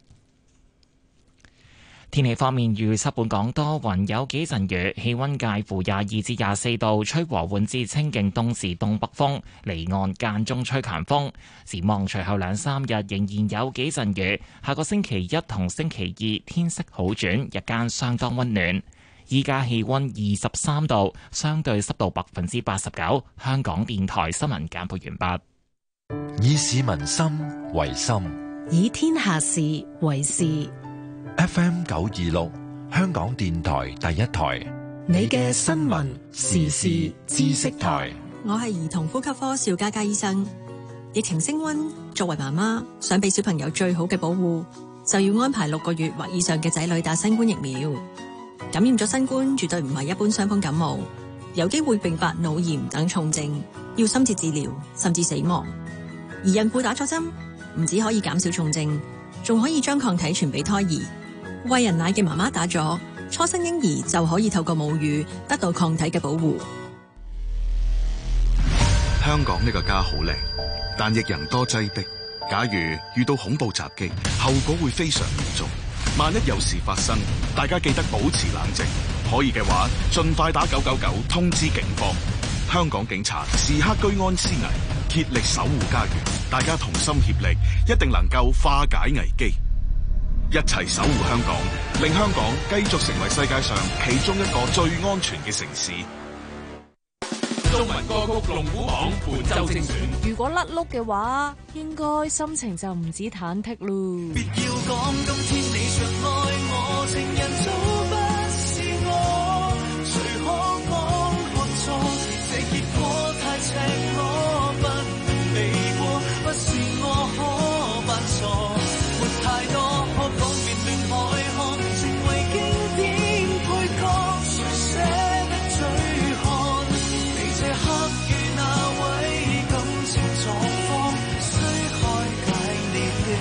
Speaker 1: 天氣方面，預測本港多雲，有幾陣雨，氣溫介乎廿二至廿四度，吹和緩至清勁東至東北風，離岸間中吹強風。展望隨後兩三日仍然有幾陣雨，下個星期一同星期二天色好轉，日間相當溫暖。依家氣溫二十三度，相對濕度百分之八十九。香港電台新聞簡報完
Speaker 4: 畢。以市民心為心，
Speaker 14: 以天下事為事。
Speaker 4: F M 九二六，香港電台第一台，
Speaker 2: 你嘅新聞時事知識台。
Speaker 15: 我係兒童呼吸科邵嘉嘉醫生。疫情升溫，作為媽媽想俾小朋友最好嘅保護，就要安排六個月或以上嘅仔女打新冠疫苗。感染咗新冠絕對唔係一般傷風感冒，有機會併發腦炎等重症，要深切治療甚至死亡。而孕婦打咗針，唔止可以減少重症，仲可以將抗體傳俾胎兒。餵人奶嘅媽媽打咗，初生嬰兒就可以透過母乳得到抗體嘅保護。
Speaker 16: 香港呢個家好靚，但亦人多擠迫。假如遇到恐怖襲擊，後果會非常嚴重。萬一有事發生，大家記得保持冷靜，可以嘅話盡快打九九九通知警方。香港警察時刻居安思危，竭力守護家園。 大家同心協力，一定能夠化解危機，一齊守護香港，令香港繼續成為世界上其中一個最安全嘅城市。
Speaker 17: 中文歌曲龍虎榜本周精選。
Speaker 18: 如果甩碌嘅話，應該心情就唔止忐忑咯。
Speaker 19: 別要講今天你常愛我，情人早不是我，誰可講看錯？這結果太赤裸，不能避過，不是我可扮傻，沒太多可講便令海看，成為經典配角，誰捨得追看？你這刻與那位感情狀況，須開解你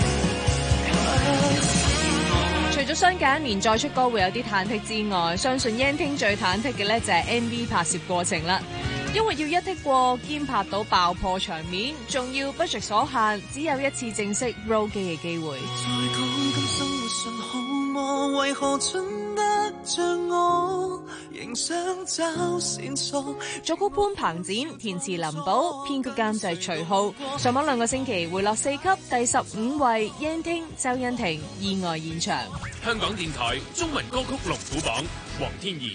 Speaker 19: 的。除咗雙揀年再出歌會有啲忐忑之外，相信 Yan Ting 最忐忑嘅呢就係 M V 拍攝過程啦。因為要一剔過兼拍到爆破場面，仲要 budget 所限，只有一次正式 roll 機嘅機會。再講今生活順好麼？為何蠢得像我，仍想找線索。作曲潘鵬展，填詞林寶，編曲監製徐浩。上網兩個星期回落四級，第十五位 Yan Ting 周欣婷意外現場。
Speaker 17: 香港電台中文歌曲龍虎榜，黃天怡。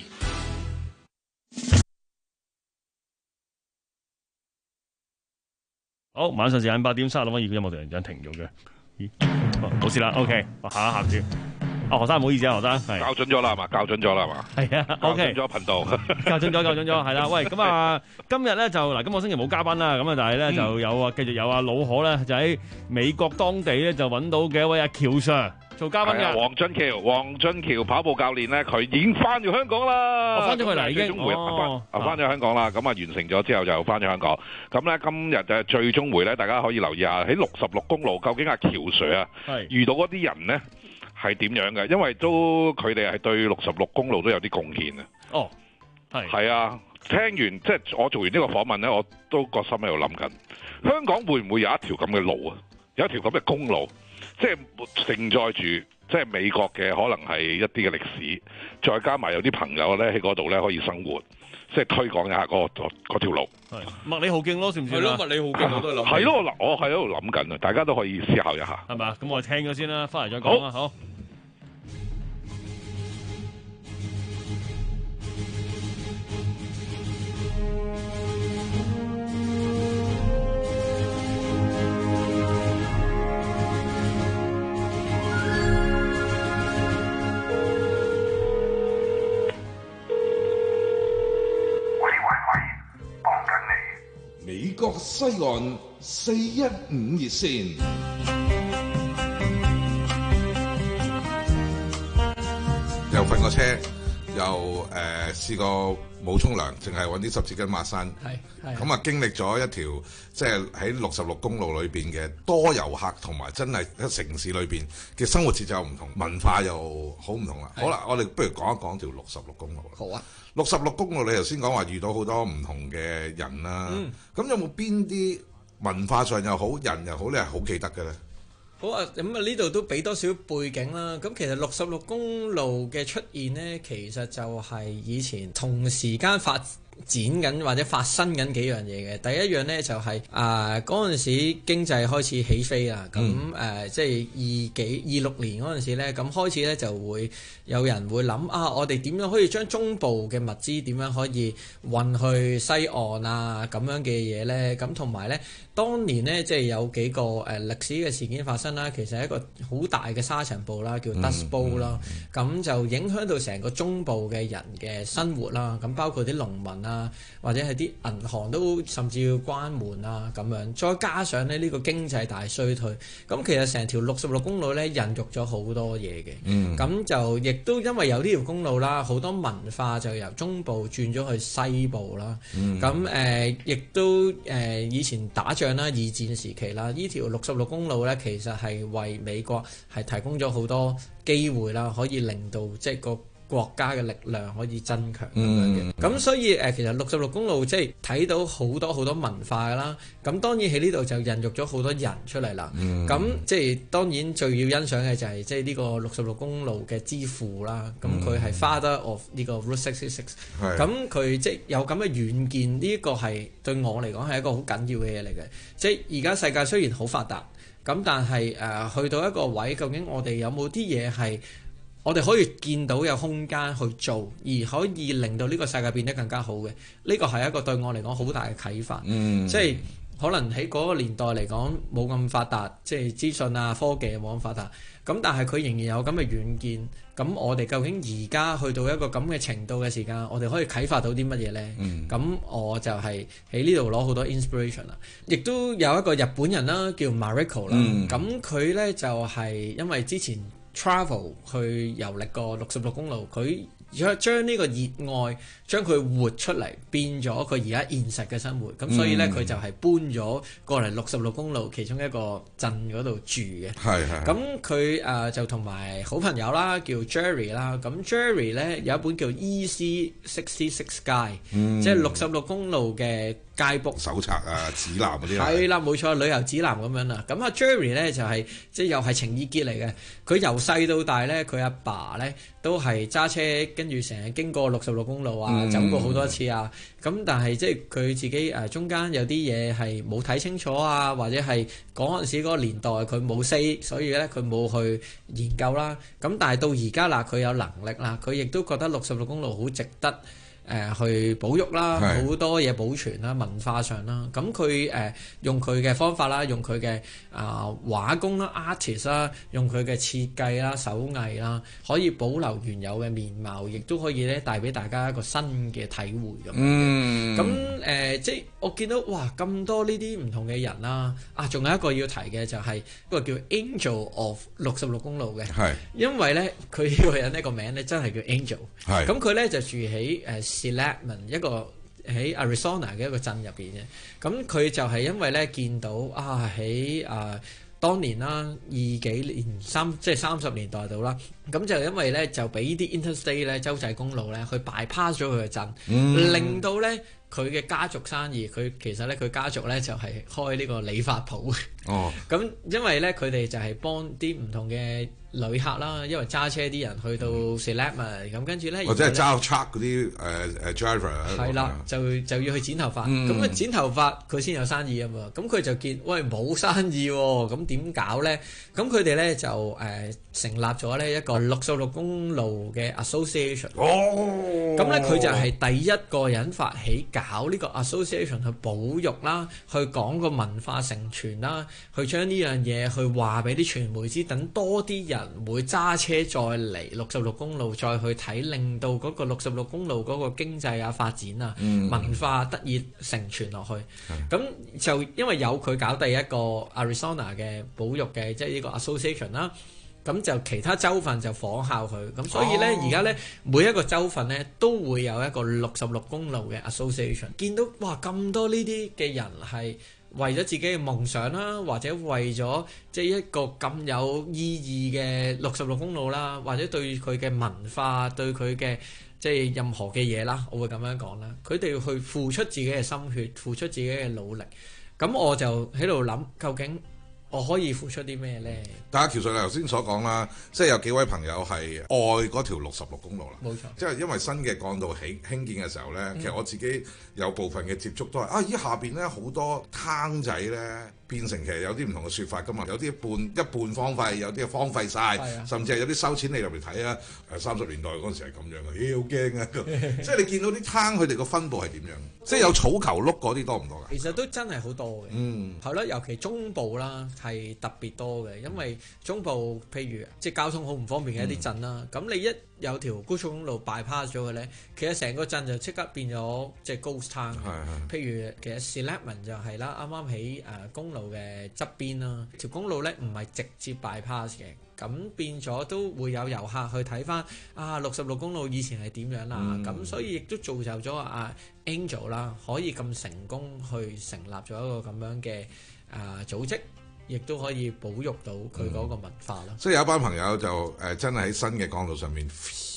Speaker 11: 好，晚上時間八點三十六分，已經音樂突然間停咗嘅，咦，冇事啦 ，OK， 下一下先。啊，何生唔好意思啊，何生係
Speaker 12: 校準咗啦，係嘛？校準咗啦，係嘛？
Speaker 11: 係啊 ，OK，
Speaker 12: 校準咗頻道，
Speaker 11: 校準咗，校準咗，係啦。喂，咁啊，今日咧就嗱，今個星期冇嘉賓啦，咁啊，但係咧就有啊，繼續有啊老可咧，就喺美國當地咧就揾到嘅一位阿喬 Sir 做嘉賓嘅。
Speaker 12: 黃俊橋，黃俊橋跑步教練咧，佢已經翻咗香港啦。
Speaker 11: 我翻咗去啦，已經。
Speaker 12: 哦，翻咗香港啦，咁啊完成咗之後就翻咗香港。咁咧今日嘅最終回咧，大家可以留意下喺六十六公路，究竟阿喬 Sir 啊遇到嗰啲人咧係點樣嘅？因為都佢哋係對六十六公路都有啲貢獻啊。
Speaker 11: 哦，係
Speaker 12: 係啊，聽完即係我做完呢個訪問咧，我都個心喺度諗緊，香港會唔會有一條咁嘅路啊？有一條咁嘅公路，即係承載住即係美國嘅可能係一啲嘅歷史，再加埋有啲朋友咧喺嗰度咧可以生活，即係推廣一下嗰、嗰個、條路。
Speaker 11: 係麥理浩徑咯，算唔算啊？
Speaker 13: 係咯，麥理浩徑我都諗。
Speaker 12: 係咯，嗱，我喺度諗緊啊，大家都可以思考一下。
Speaker 11: 係咪？咁我哋聽咗先啦，翻嚟再講啦，好。好
Speaker 20: 美國西岸四一五熱線，
Speaker 21: 又瞓過車，又誒試過冇沖涼，淨係揾啲濕紙巾抹身。係，咁啊經歷咗一條即係喺六十六公路裏邊嘅多遊客同埋真係喺城市裏邊嘅生活節奏唔同，文化又好唔同啦。好啦，我哋不如講一講條六十六公路啦。好啊。六十六公路，你頭先講話遇到好多唔同嘅人啦，咁、嗯、有冇邊啲文化上又好，人又好，你係好記得嘅咧？
Speaker 22: 好啊，咁啊呢度都俾多少背景啦。咁其實六十六公路嘅出現呢，其實就係以前同時間發展緊或者發生緊幾樣嘢嘅。第一樣呢，就係啊嗰陣時經濟開始起飛啦，咁誒、嗯呃、即係二幾二六年嗰陣時呢，咁開始呢就會有人會諗啊，我哋點樣可以將中部嘅物資點樣可以運去西岸啊咁樣嘅嘢呢？咁同埋呢，當年呢，即係有幾個誒、呃、歷史嘅事件發生啦，其實係一個好大嘅沙塵暴啦，叫 Dust Bowl 啦，咁、嗯嗯、就影響到成個中部嘅人嘅生活啦，咁包括啲農民啊，或者係啲銀行都甚至要關門啊咁樣，再加上咧呢、呢個經濟大衰退，咁其實成條六十六公路咧孕育咗好多嘢嘅，咁、嗯、就亦都因為有呢條公路啦，好多文化就由中部轉咗去西部啦，咁誒亦都誒、呃、以前打仗啦，二戰時期啦，呢條六十六公路咧其實係為美國係提供咗好多機會啦，可以令到即係個國家嘅力量可以增強咁樣嘅。咁、嗯、所以誒、呃，其實六十六公路即係睇到好多好多文化㗎啦。咁當然喺呢度就孕育咗好多人出嚟啦。咁、嗯、即係當然最要欣賞嘅就係、是、即係呢個六十六公路嘅之父啦。咁佢係 Father of 呢個 Route 六十六。咁佢即係有咁嘅遠見，呢、這個係對我嚟講係一個好緊要嘅嘢嚟嘅。即係而家世界雖然好發達，咁但係誒、呃、去到一個位，究竟我哋有冇啲嘢係我哋可以見到有空間去做，而可以令到呢個世界變得更加好嘅？呢個係一個對我嚟講好大嘅啟發。嗯，即係可能喺嗰個年代嚟講冇咁發達，即係資訊啊科技冇咁發達。咁但係佢仍然有咁嘅遠見。咁我哋究竟而家去到一個咁嘅程度嘅時間，我哋可以啟發到啲乜嘢呢？咁、嗯、我就係喺呢度攞好多 inspiration 啦。亦都有一個日本人啦，叫 Mariko 啦。咁佢呢就係因為之前 travel 去遊歷過六十六公路，佢將呢個熱愛將佢活出嚟，變咗佢而家現實嘅生活。咁、嗯、所以呢，佢就係搬咗過嚟六十六公路其中一個鎮嗰度住嘅。係係。咁佢誒就同埋好朋友啦，叫 Jerry 啦。咁 Jerry 呢有一本叫 E C 六十六 Guide，即係六十六公路嘅街 book
Speaker 21: 手冊啊、指南嗰啲。
Speaker 22: 係啦，冇錯，旅遊指南咁樣啦。咁阿 Jerry 呢就係、是、即係又係情意結嚟嘅。佢由細到大呢，佢阿爸呢都係揸車，跟住成日經過六十六公路啊，嗯、走過好多次啊。咁但係即係佢自己誒、呃、中間有啲嘢係冇睇清楚啊，或者係嗰陣時嗰個年代佢冇 say，所以咧佢冇去研究啦。咁但係到而家啦，佢有能力啦，佢亦都覺得六十六公路好值得誒、呃、去保育啦，好多嘢保存啦，文化上啦。咁佢誒用佢嘅方法啦，用佢嘅啊畫工啦 artist 啦，用佢嘅設計啦、手藝啦，可以保留原有嘅面貌，亦都可以咧帶俾大家一個新嘅體會咁。嗯，咁誒、呃、即係我見到哇咁多呢啲唔同嘅人啦，啊仲有一個要提嘅就係、是、一個叫 Angel of 六十六公路嘅，係因為咧佢呢個人呢個名咧真係叫 Angel， 係咁佢咧就住喺誒 Selectman 一個喺 Arizona 嘅一個鎮入邊嘅。咁佢就係因為咧見到啊喺啊當年啦二幾年三即係三十年代度啦，咁就因為咧就俾啲 Interstate 咧州際公路咧去 bypass 咗佢嘅鎮，嗯、令到咧佢嘅家族生意，佢其實咧佢家族咧就係、是、開呢個理髮鋪。哦，咁因為咧佢哋就係幫啲唔同嘅旅客啦，因為揸車啲人去到 Selectman，咁跟住咧，或者係揸 truck 嗰啲誒誒 driver，係啦，就就要去剪頭髮，咁佢、嗯、剪頭髮佢先有生意啊嘛，咁佢就見喂冇生意喎、哦，咁點搞咧？咁佢哋咧就誒、呃、成立咗呢一個六十六公路嘅 association。哦，咁咧佢就係第一個人發起搞呢個 association 去保育啦，去講個文化承傳啦，去將呢樣嘢去話俾啲傳媒知，等多啲人會揸車再嚟六十六公路再去睇，令到嗰個六十六公路嗰個經濟啊發展啊、嗯、文化得以承傳落去。咁、嗯、就因為有佢搞第一個 Arizona 嘅保育嘅即係呢個 association 啦，咁就其他州份就仿效佢，咁所以呢，而家、哦、呢，每一個州份呢都會有一個六十六公路嘅 association。見到哇咁多呢啲嘅人係為咗自己嘅夢想啦，或者為咗即係一個咁有意義嘅六十六公路啦，或者對佢嘅文化、對佢嘅即係任何嘅嘢啦，我會咁樣講啦。佢哋要去付出自己嘅心血，付出自己嘅努力。咁我就喺度諗，究竟我可以付出啲咩呢？
Speaker 21: 但係喬 Sir 你頭先所講啦，即係有幾位朋友係愛嗰條六十六公路啦。冇錯，即係因為新嘅幹道起興建嘅時候呢，嗯、其實我自己有部分嘅接觸都係啊，依下邊呢好多坑仔呢。變成其實有啲唔同嘅説法㗎嘛，有啲一半一半荒廢，有啲荒廢晒，啊、甚至係有啲收錢你入嚟睇啊！誒三十年代嗰陣時係咁樣嘅，咦好驚啊！即係你見到啲坑佢哋個分佈係點樣？即係有草球碌嗰啲多唔多㗎？
Speaker 22: 其實都真係好多嘅，嗯，係咯，尤其中部啦係特別多嘅，因為中部譬如即係交通好唔方便嘅一啲鎮啦，咁、嗯、你一有條高速公路 bypass 咗嘅咧，其實成個鎮就即刻變咗即係 ghost town。譬如其實 Selectman 就係啦，啱啱喺誒公路嘅側邊啦，條公路咧唔係直接 bypass 嘅，咁變咗都會有遊客去睇翻啊六十六公路以前係點樣啦，咁、嗯、所以亦都造就咗啊 Angel 啦，可以咁成功去成立咗一個咁樣嘅啊組織。亦都可以保育到佢嗰個文化咯、嗯。所以有一班朋友就誒、呃、真係喺新嘅幹道上面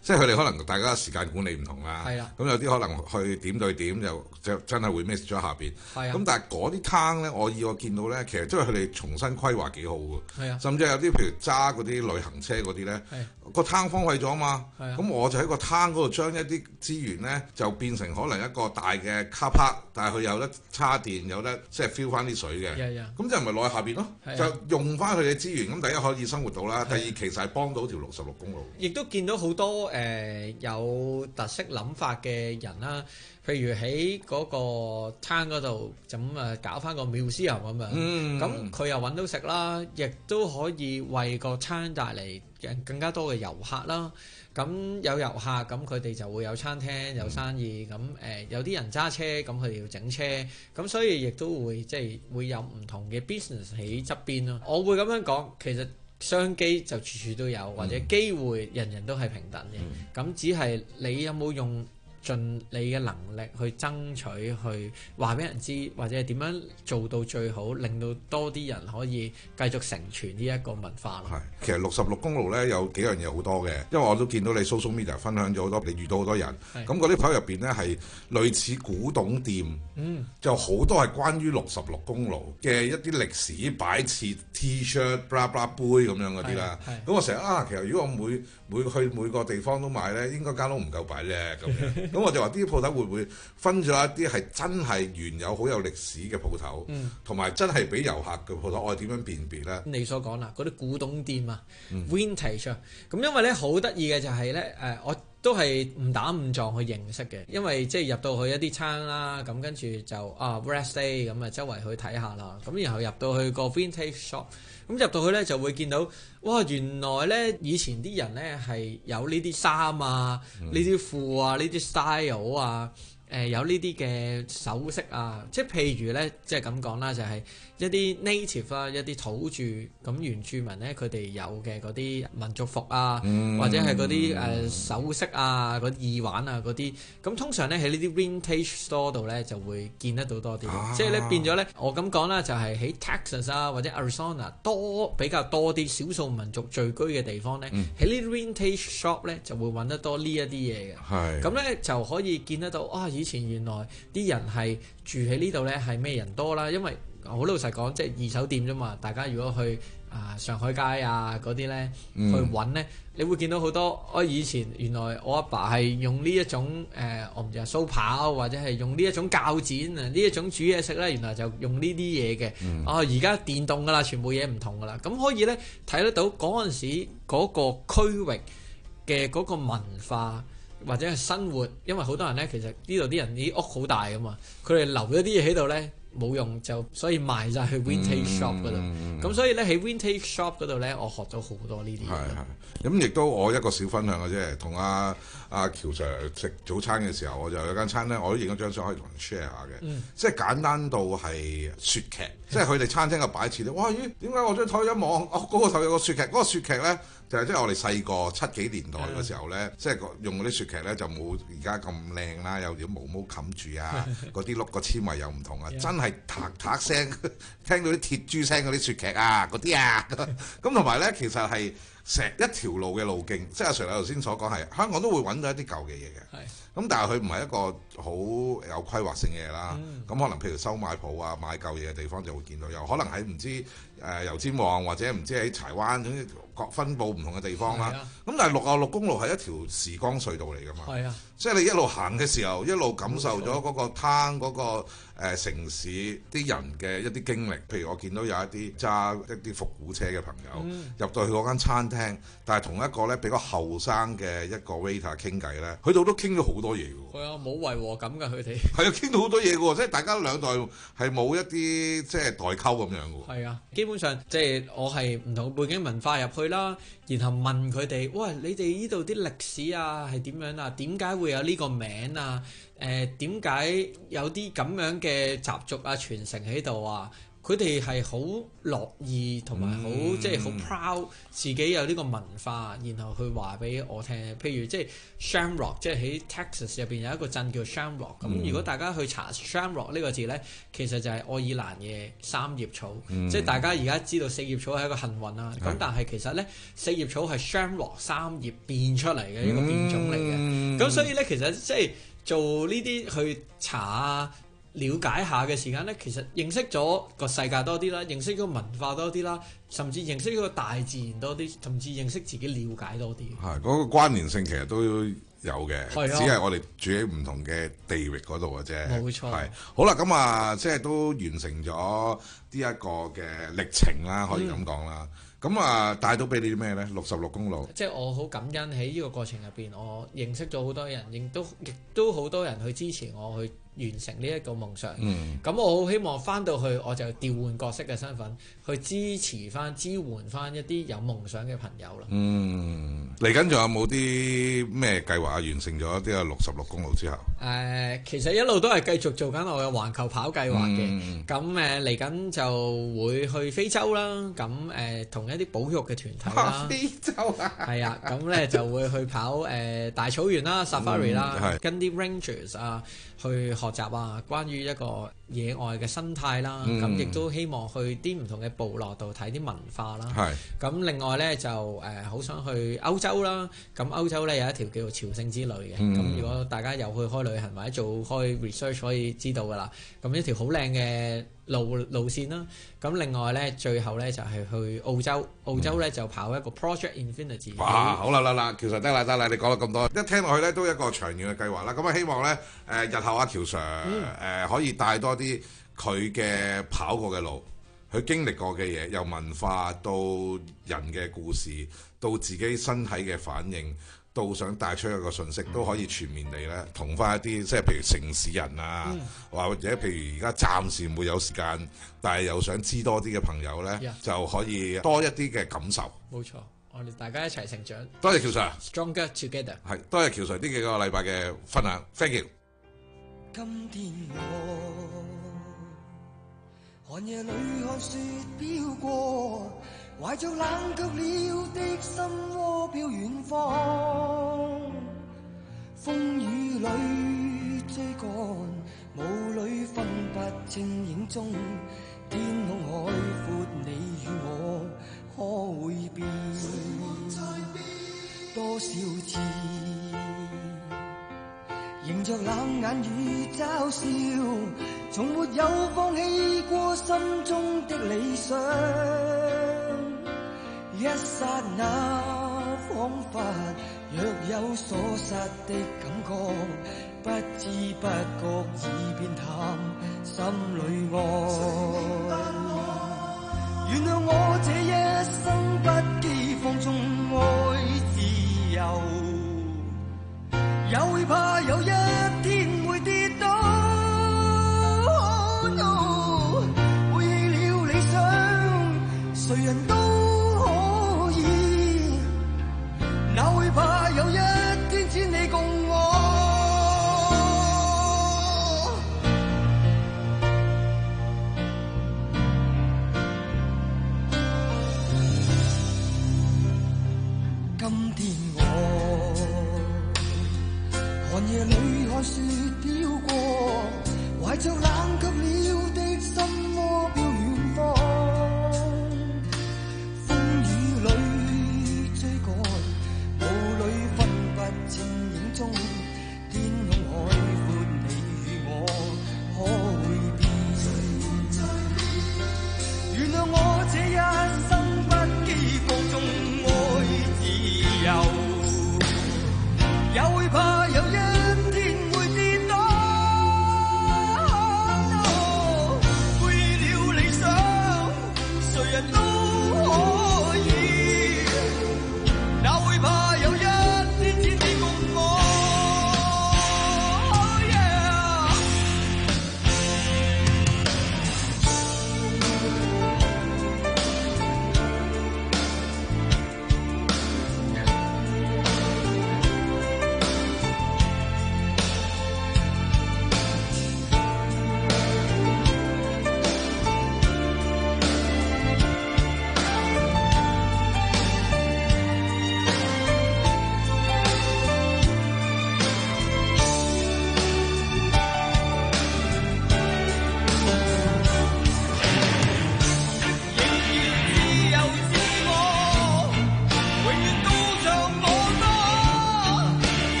Speaker 21: 即係佢哋可能大家時間管理唔同啦。
Speaker 22: 係啊。
Speaker 21: 咁有啲可能去點對點就就真係會 miss 咗下邊。
Speaker 22: 係啊。
Speaker 21: 咁但係嗰啲攤咧，我以我見到咧，其實即係佢哋重新規劃幾好㗎。
Speaker 22: 係啊。
Speaker 21: 甚至有啲譬如揸嗰啲旅行車嗰啲咧，個攤荒廢咗啊嘛。係啊。咁我就喺個攤嗰度將一啲資源咧，就變成可能一個大嘅卡帕，但係佢有得叉電，有得即係 fill 翻啲水嘅。係啊。咁就唔係落去下邊咯，就用翻佢哋資源。咁第一可以生活到啦，第二其實係幫到條六十六公路。
Speaker 22: 亦都見到好多誒、呃、有特色諗法嘅人啦，譬如喺嗰個攤嗰度就咁誒搞翻個 museum咁樣，咁佢、嗯、又揾到食啦，亦都可以為個攤帶嚟更加多嘅遊客啦。咁有遊客，咁佢哋就會有餐廳有生意。咁誒、呃、有啲人揸車，咁佢哋要整車，咁所以亦都會即係會有唔同嘅 business 喺側邊咯。我會咁樣講，其實商機就處處都有，或者機會人人都係平等嘅。咁、嗯、只係你有冇用盡你嘅能力去爭取，去話俾人知，或者係點樣做到最好，令到多啲人可以繼續承傳呢一個文化。
Speaker 21: 係，其實六十六公路咧有幾樣嘢好多嘅，因為我都見到你 social media 分享咗好多，你遇到好多人。咁嗰啲朋友入邊咧係類似古董店，嗯，就好多係關於六十六公路嘅一啲歷史擺設 T-shirt、blah blah 杯咁樣嗰啲啦。咁我成日啊，其實如果我每每去每個地方都買咧，應該間屋唔夠擺咧咁樣。咁我就話啲鋪頭會唔會分咗一啲係真係原有好有歷史嘅鋪頭，同埋、嗯、真係俾遊客嘅鋪頭，我係點樣辨別咧？
Speaker 22: 你所講啦，嗰啲古董店啊、嗯、，vintage 啊，咁因為咧好得意嘅就係咧，誒我都係誤打誤撞去認識嘅，因為即係入到去一啲餐啦，咁跟住就啊 rest day 咁啊周圍去睇下啦，咁然後入到去個 vintage shop。咁入到去咧就會見到，哇！原來咧以前啲人咧係有呢啲衫啊、呢啲、嗯、褲啊、呢啲 style 啊，誒、呃、有呢啲嘅首飾啊，即係譬如咧，即係咁講啦，就係、是、一啲 native 啊，一啲土著咁原住民咧，佢哋有嘅嗰啲民族服啊，嗯、或者係嗰啲誒首飾啊、嗰啲耳環啊嗰啲，咁通常咧喺呢啲 vintage store 度咧就會見得到多啲，啊、即係咧變咗咧，我咁講啦，就係喺 Texas 啊或者 Arizona 多比較多啲少數民族聚居嘅地方咧，喺呢啲 vintage shop 咧就會揾得多呢一啲嘢嘅，係咁咧就可以見得到啊！以前原來啲人係住喺呢度咧係咩人多啦，因為好老實講，即係二手店啫嘛。大家如果去啊上海街啊嗰啲咧去揾咧，你會見到好多。我以前原來我阿爸係用呢一種誒、呃，我唔知係蘇跑或者係用呢一種鉸剪啊，呢一種煮嘢食咧，原來就用呢啲嘢嘅。嗯、哦，而家電動噶啦，全部嘢唔同噶啦。咁可以咧睇得到嗰陣時嗰個區域嘅嗰個文化。或者係生活，因為好多人咧，其實呢度啲人啲屋好大噶嘛，佢哋留咗啲嘢喺度咧冇用，就所以賣晒去 vintage shop 嗰度。咁、嗯嗯、所以咧喺 vintage shop 嗰度咧，我學咗好多呢啲。係係。咁亦都我一個小分享嘅啫，同阿阿喬 Sir 食早餐嘅時候，我就有間餐咧，我都影咗張相可以同人 share 下嘅。嗯、即係簡單到係雪劇，嗯、即係佢哋餐廳嘅擺設咧。哇咦，點解我張台一望，哦嗰、嗰個頭有個雪劇，嗰、嗰個雪劇咧。就係即係我哋細個七幾年代嘅時候咧，嗯、即係用嗰啲雪劇咧就冇而家咁靚啦，有啲毛毛冚住啊，嗰啲碌個纖維又唔同啊，嗯、真係嗒嗒聲，聽到啲鐵珠聲嗰啲雪劇啊，嗰啲啊，咁同埋咧其實係成一條路嘅路徑，即係阿 Sir 你頭先所講係香港都會揾到一啲舊嘅嘢嘅，咁是但係佢唔係一個好有規劃性嘅嘢啦，咁、嗯、可能譬如收買鋪啊、買舊嘢嘅地方就會見到有，可能喺唔知誒油尖旺或者唔知喺柴灣，總之各分佈唔同嘅地方啦。咁、啊、但係六啊六公路係一條時光隧道嚟㗎嘛，係啊，即係你一路行嘅時候，一路感受咗嗰個攤嗰個誒城市啲人嘅一啲經歷。譬如我見到有一啲揸一啲復古車嘅朋友、嗯、入到去嗰間餐廳，但係同一個咧比較後生嘅一個 waiter 傾偈咧，去到都傾咗好多嘢㗎。係啊，冇違和感㗎佢哋。係啊，傾到好多嘢㗎喎，即係大家兩代係冇一啲即係代溝咁樣㗎喎。係啊，基本上即係我係唔同背景文化入去啦，然後問佢哋：喂，你哋呢度啲歷史啊係點樣啊？點解會有呢個名啊？誒點解有啲咁樣嘅習俗啊傳承喺度啊？ 佢哋係好樂意同埋好即係好 proud 自己有呢個文化，然後去話俾我聽。譬如即係 Shamrock， 即係喺 Texas 入邊有一個鎮叫 Shamrock。咁、嗯、如果大家去查 Shamrock 呢個字呢，其實就係愛爾蘭嘅三葉草。嗯、即係大家而家知道四葉草係一個幸運啦。咁、嗯、但係其實呢，四葉草係 Shamrock 三葉變出嚟嘅一個變種嚟嘅。咁、嗯、所以呢，其實即係做呢啲去查啊，了解下嘅時間呢，其實認識咗個世界多啲啦，認識咗文化多啲啦，甚至認識咗個大自然多啲，甚至認識自己了解多啲。係嗰、
Speaker 21: 嗰個關聯性其實都有嘅，只係我哋住喺唔同嘅地域嗰度嘅啫。冇錯。係好啦，咁啊，即係都完成咗呢一個嘅歷程啦，可以咁講啦。咁、嗯、啊，帶到俾你啲咩呢？六十六公路，
Speaker 22: 即係我好感恩喺呢個過程入邊，我認識咗好多人，亦都亦都好多人去支持我去完成呢一個夢想。咁、嗯、我好希望翻到去，我就調換角色嘅身份，去支持翻、支援翻一啲有夢想嘅朋友啦。嗯，
Speaker 21: 嚟緊仲有冇啲咩計劃啊？完成咗呢個六十六公路之後，誒、
Speaker 22: 呃，其實一路都係繼續做緊我嘅環球跑計劃嘅。咁誒嚟緊就會去非洲啦。咁誒同一啲保育嘅團體啦，
Speaker 21: 非洲啊，
Speaker 22: 係啊，咁咧就會去跑誒、呃、大草原啦、Safari 啦，嗯、跟啲 Rangers 啊去學習啊，關於一個野外嘅生態啦。咁亦、嗯、都希望去啲唔同嘅部落度睇啲文化啦。係。咁另外咧就誒好、呃、想去歐洲啦。咁歐洲咧有一條叫做朝聖之旅嘅。咁、嗯、如果大家有去開旅行或者做開 research 可以知道㗎啦。咁一條好靚嘅路路線啦。咁另外咧最後咧就係、是、去澳洲，澳洲咧就跑一個 Project Infinity。
Speaker 21: 哇！好啦啦啦，喬 Sir 得啦得啦，你講咗咁多，一聽落去咧都一個長遠嘅計劃啦。咁啊希望咧誒、呃、日後阿喬 Sir 誒、嗯呃、可以帶多啲佢嘅跑過嘅路，佢經歷過嘅嘢，由文化到人嘅故事，到自己身體嘅反應，到想帶出一個信息，都可以全面地咧同翻一啲即係譬如城市人啊，嗯、或者譬如而家暫時沒有時間，但係又想知多啲嘅朋友咧，Yeah. 就可以多一啲嘅感受。
Speaker 22: 冇錯，我哋大家一齊成長。
Speaker 21: 多謝喬 Sir。
Speaker 22: Stronger together。
Speaker 21: 係，多謝喬 Sir 呢幾個禮拜嘅分享。Thank you。
Speaker 3: 今天我寒夜裏看雪飄過，懷着冷卻了的心窩飄遠方，風雨裏追趕，霧裏分不清影蹤，天空海闊，你與我可會變？多少次迎着冷眼與嘲笑，從沒有放棄過心中的理想。一剎那彷彿若有所失的感覺，不知不覺已變淡，心裏愛。原諒我這一生不羈放縱愛自由，也會怕有一天會跌倒。哦，背棄了理想，誰人都可以，哪會怕有一天千里共我。今天我寒夜裏看雪飄過，懷着冷卻了的心窩飄遠方，風雨裏追趕，霧裏分不清影蹤，天空海闊，你與我可會變？原諒我這一生不羈放縱愛自由，也會怕有一天會跌倒。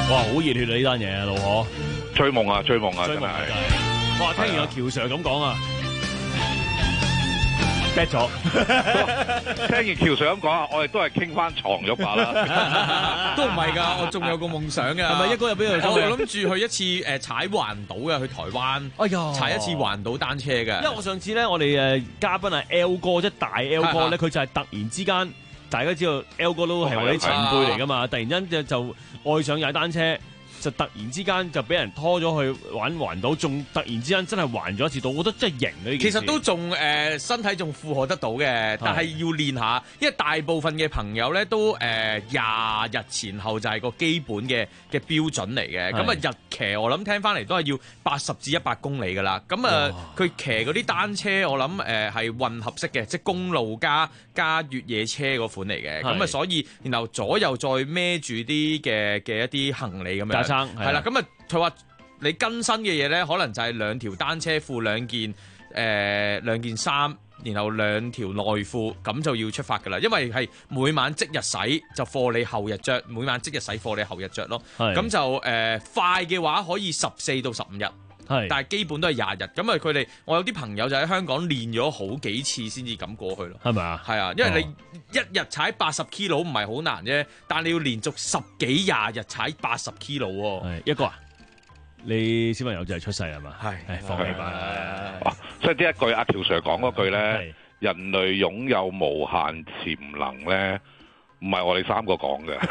Speaker 11: 哇，好熱血啊！呢單嘢，老可
Speaker 12: 追夢啊，追夢啊，
Speaker 11: 追夢
Speaker 12: 真係。
Speaker 11: 哇，聽完阿喬 Sir 咁講啊！跌咗，
Speaker 12: 聽完喬 Sir 咁講啊，我哋都係傾翻床褥把啦，
Speaker 13: 都唔係㗎，我仲有個夢想㗎，
Speaker 11: 係咪一哥入邊度？
Speaker 13: 我諗住去一次誒踩環島嘅，去台灣，
Speaker 11: 哎呀，
Speaker 13: 踩一次環島單車嘅。
Speaker 11: 因為我上次咧，我哋誒嘉賓係 L 哥，即係大 L 哥咧，佢就係突然之間，大家知道 L 哥都係我哋啲前輩嚟㗎嘛，突然間就就愛上踩單車。就突然之間就俾人拖咗去玩環島，仲突然之間真係環咗一次島，我覺得真係型啊！呢件事
Speaker 13: 其實都仲誒、呃、身體仲負荷得到嘅，但係要練下，因為大部分嘅朋友咧都誒廿、呃、日前後就係個基本嘅嘅標準嚟嘅。咁啊日騎我諗聽翻嚟都係要八十至一百公里噶啦。咁啊佢騎嗰啲單車我諗誒係混合式嘅，即係公路加加越野車嗰款嚟嘅。咁啊所以然後左右再孭住啲嘅嘅一啲行李咁樣。係啦，咁啊，佢話你更新嘅嘢咧，可能就係兩條單車褲、兩件誒、呃、兩件衫，然後兩條內褲，咁就要出發噶啦。因為係每晚即日洗，就貨你後日着；每晚即日洗，貨你後日着咯。咁就誒、呃、快嘅話可以十四到十五日，但係基本都係廿日。咁啊，佢哋我有啲朋友就喺香港練咗好幾次先至咁過去咯。係咪啊？係啊，因為你一日踩八十 kilo 唔係好難啫，但你要連續十幾廿日踩八十 kilo 喎。係一個啊，你小朋友就係出世係嘛？係係放棄吧。
Speaker 12: 所以呢一句阿喬 Sir 講嗰句咧，人類擁有無限潛能咧。唔係我哋三個講嘅，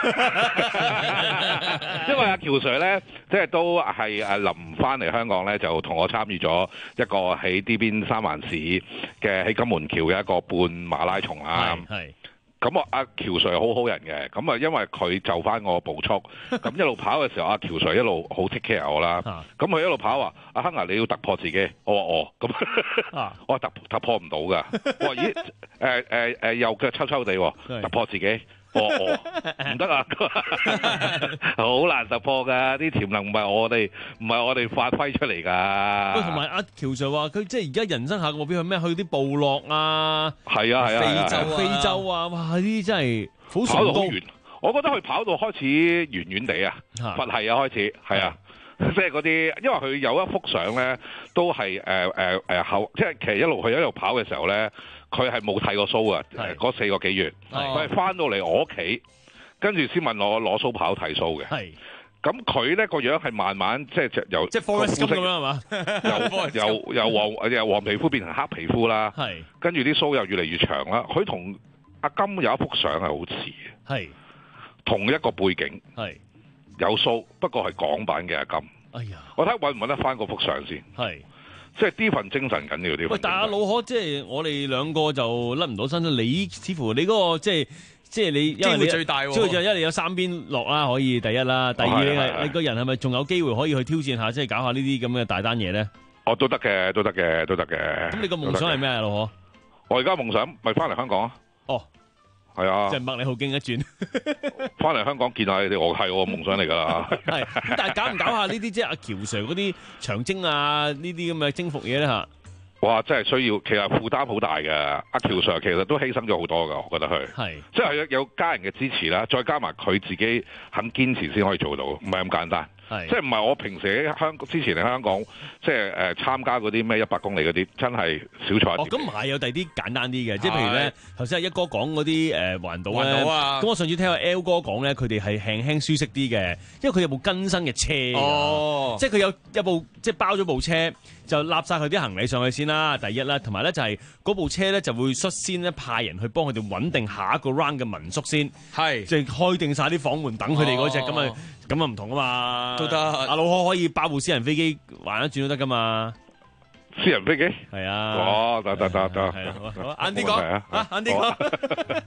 Speaker 12: 因為阿喬 Sir 咧，即係都係誒臨翻嚟香港咧，就同我參與咗一個喺呢邊三藩市嘅喺金門橋嘅一個半馬拉松啦。係。咁我阿喬 Sir 好好人嘅，咁啊因為佢就翻我步速，咁一路跑嘅時候，阿喬 Sir 一路好 take care 我啦。咁佢一路跑話：阿亨啊，你要突破自己。我話哦，咁我話突突破唔到㗎。我話咦誒誒誒右腳抽抽地，突破自己。哦哦，唔得啊！好難突破㗎，啲潛能唔係我哋唔係我哋發揮出嚟㗎。
Speaker 11: 喂，同埋阿喬 Sir 話佢即係而家人生下個目標係咩？去啲部落啊，
Speaker 12: 係啊係啊，
Speaker 11: 非洲啊，非洲啊，哇！呢啲真係好
Speaker 12: 跑到好遠。我覺得佢跑到開始遠遠地啊，佛系啊開始係啊，即係嗰啲，因為佢有一幅相咧，都係誒誒誒後，即係其實一路去一路跑嘅時候咧。佢係冇剃過鬚啊！嗰四個幾月，佢係翻到嚟我屋企，跟住先問我攞鬚刨剃鬚嘅。係，咁佢咧個樣係慢慢即係由
Speaker 11: 即係 Forrest Gump 咁樣係嘛？
Speaker 12: 由由由黃由黃皮膚變成黑皮膚啦。係，跟住啲鬚又越嚟越長啦。佢同阿金有一幅相係好似嘅。係，同一個背景。係，有鬚，不過係港版嘅阿金。哎呀，我睇揾唔揾得翻嗰幅相先。係。即係呢份精神緊要啲。喂，
Speaker 11: 但係阿老可，即係我哋兩個就甩唔到身。你似乎你嗰、那個即係即係你機會最大喎。機會就一你有三邊落啦，可以第一啦。第二，你你個人係咪仲有機會可以去挑戰下，即係搞下呢啲咁嘅大單嘢咧？
Speaker 12: 哦，都得嘅，都得嘅，都得嘅。
Speaker 11: 咁你個夢想係咩啊，老可？
Speaker 12: 我而家夢想咪翻嚟香港啊！
Speaker 11: 哦。係啊，即係麥理浩徑一轉，
Speaker 12: 翻嚟香港見下你哋，我係我夢想嚟㗎啦。
Speaker 11: 係，咁但係搞唔搞下呢啲即係阿喬 Sir 嗰啲長征啊，呢啲咁嘅征服嘢咧嚇？
Speaker 12: 哇！真係需要，其實負擔好大嘅。阿喬 Sir 其實都犧牲咗好多㗎，我覺得佢係，即係有家人嘅支持啦，再加埋佢自己肯堅持先可以做到，唔係咁簡單。即係唔係我平時喺香之前喺香港，即係誒參加嗰啲咩一百公里嗰啲，真係少錯一啲。
Speaker 11: 哦，咁唔係有第啲簡單啲嘅，即係譬如咧，頭先阿一哥講嗰啲誒環島咧，咁、啊、我上次聽阿 L 哥講咧，佢哋係輕輕舒適啲嘅，因為佢有部更新嘅車，哦、即係佢有一部即係包咗部車，就揦晒佢啲行李上去先啦。第一啦，同埋咧就係嗰部車咧就會率先咧派人去幫佢哋穩定下一個 round 嘅民宿先，係即係開定晒啲房門等佢哋嗰隻咁啊。咁啊唔同啊嘛，都得。阿老可可以包部私人飛機玩一轉都得噶嘛。
Speaker 12: 私人飛機？
Speaker 11: 係啊。
Speaker 12: 哦，得得得得。
Speaker 11: 係啊，好，晏啲講啊，晏啲講。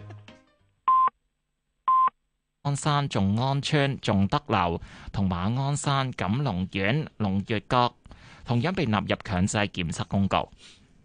Speaker 1: 鞍山頌安村頌德樓同馬鞍山錦龍苑龍悅閣同樣被納入強制檢測公告。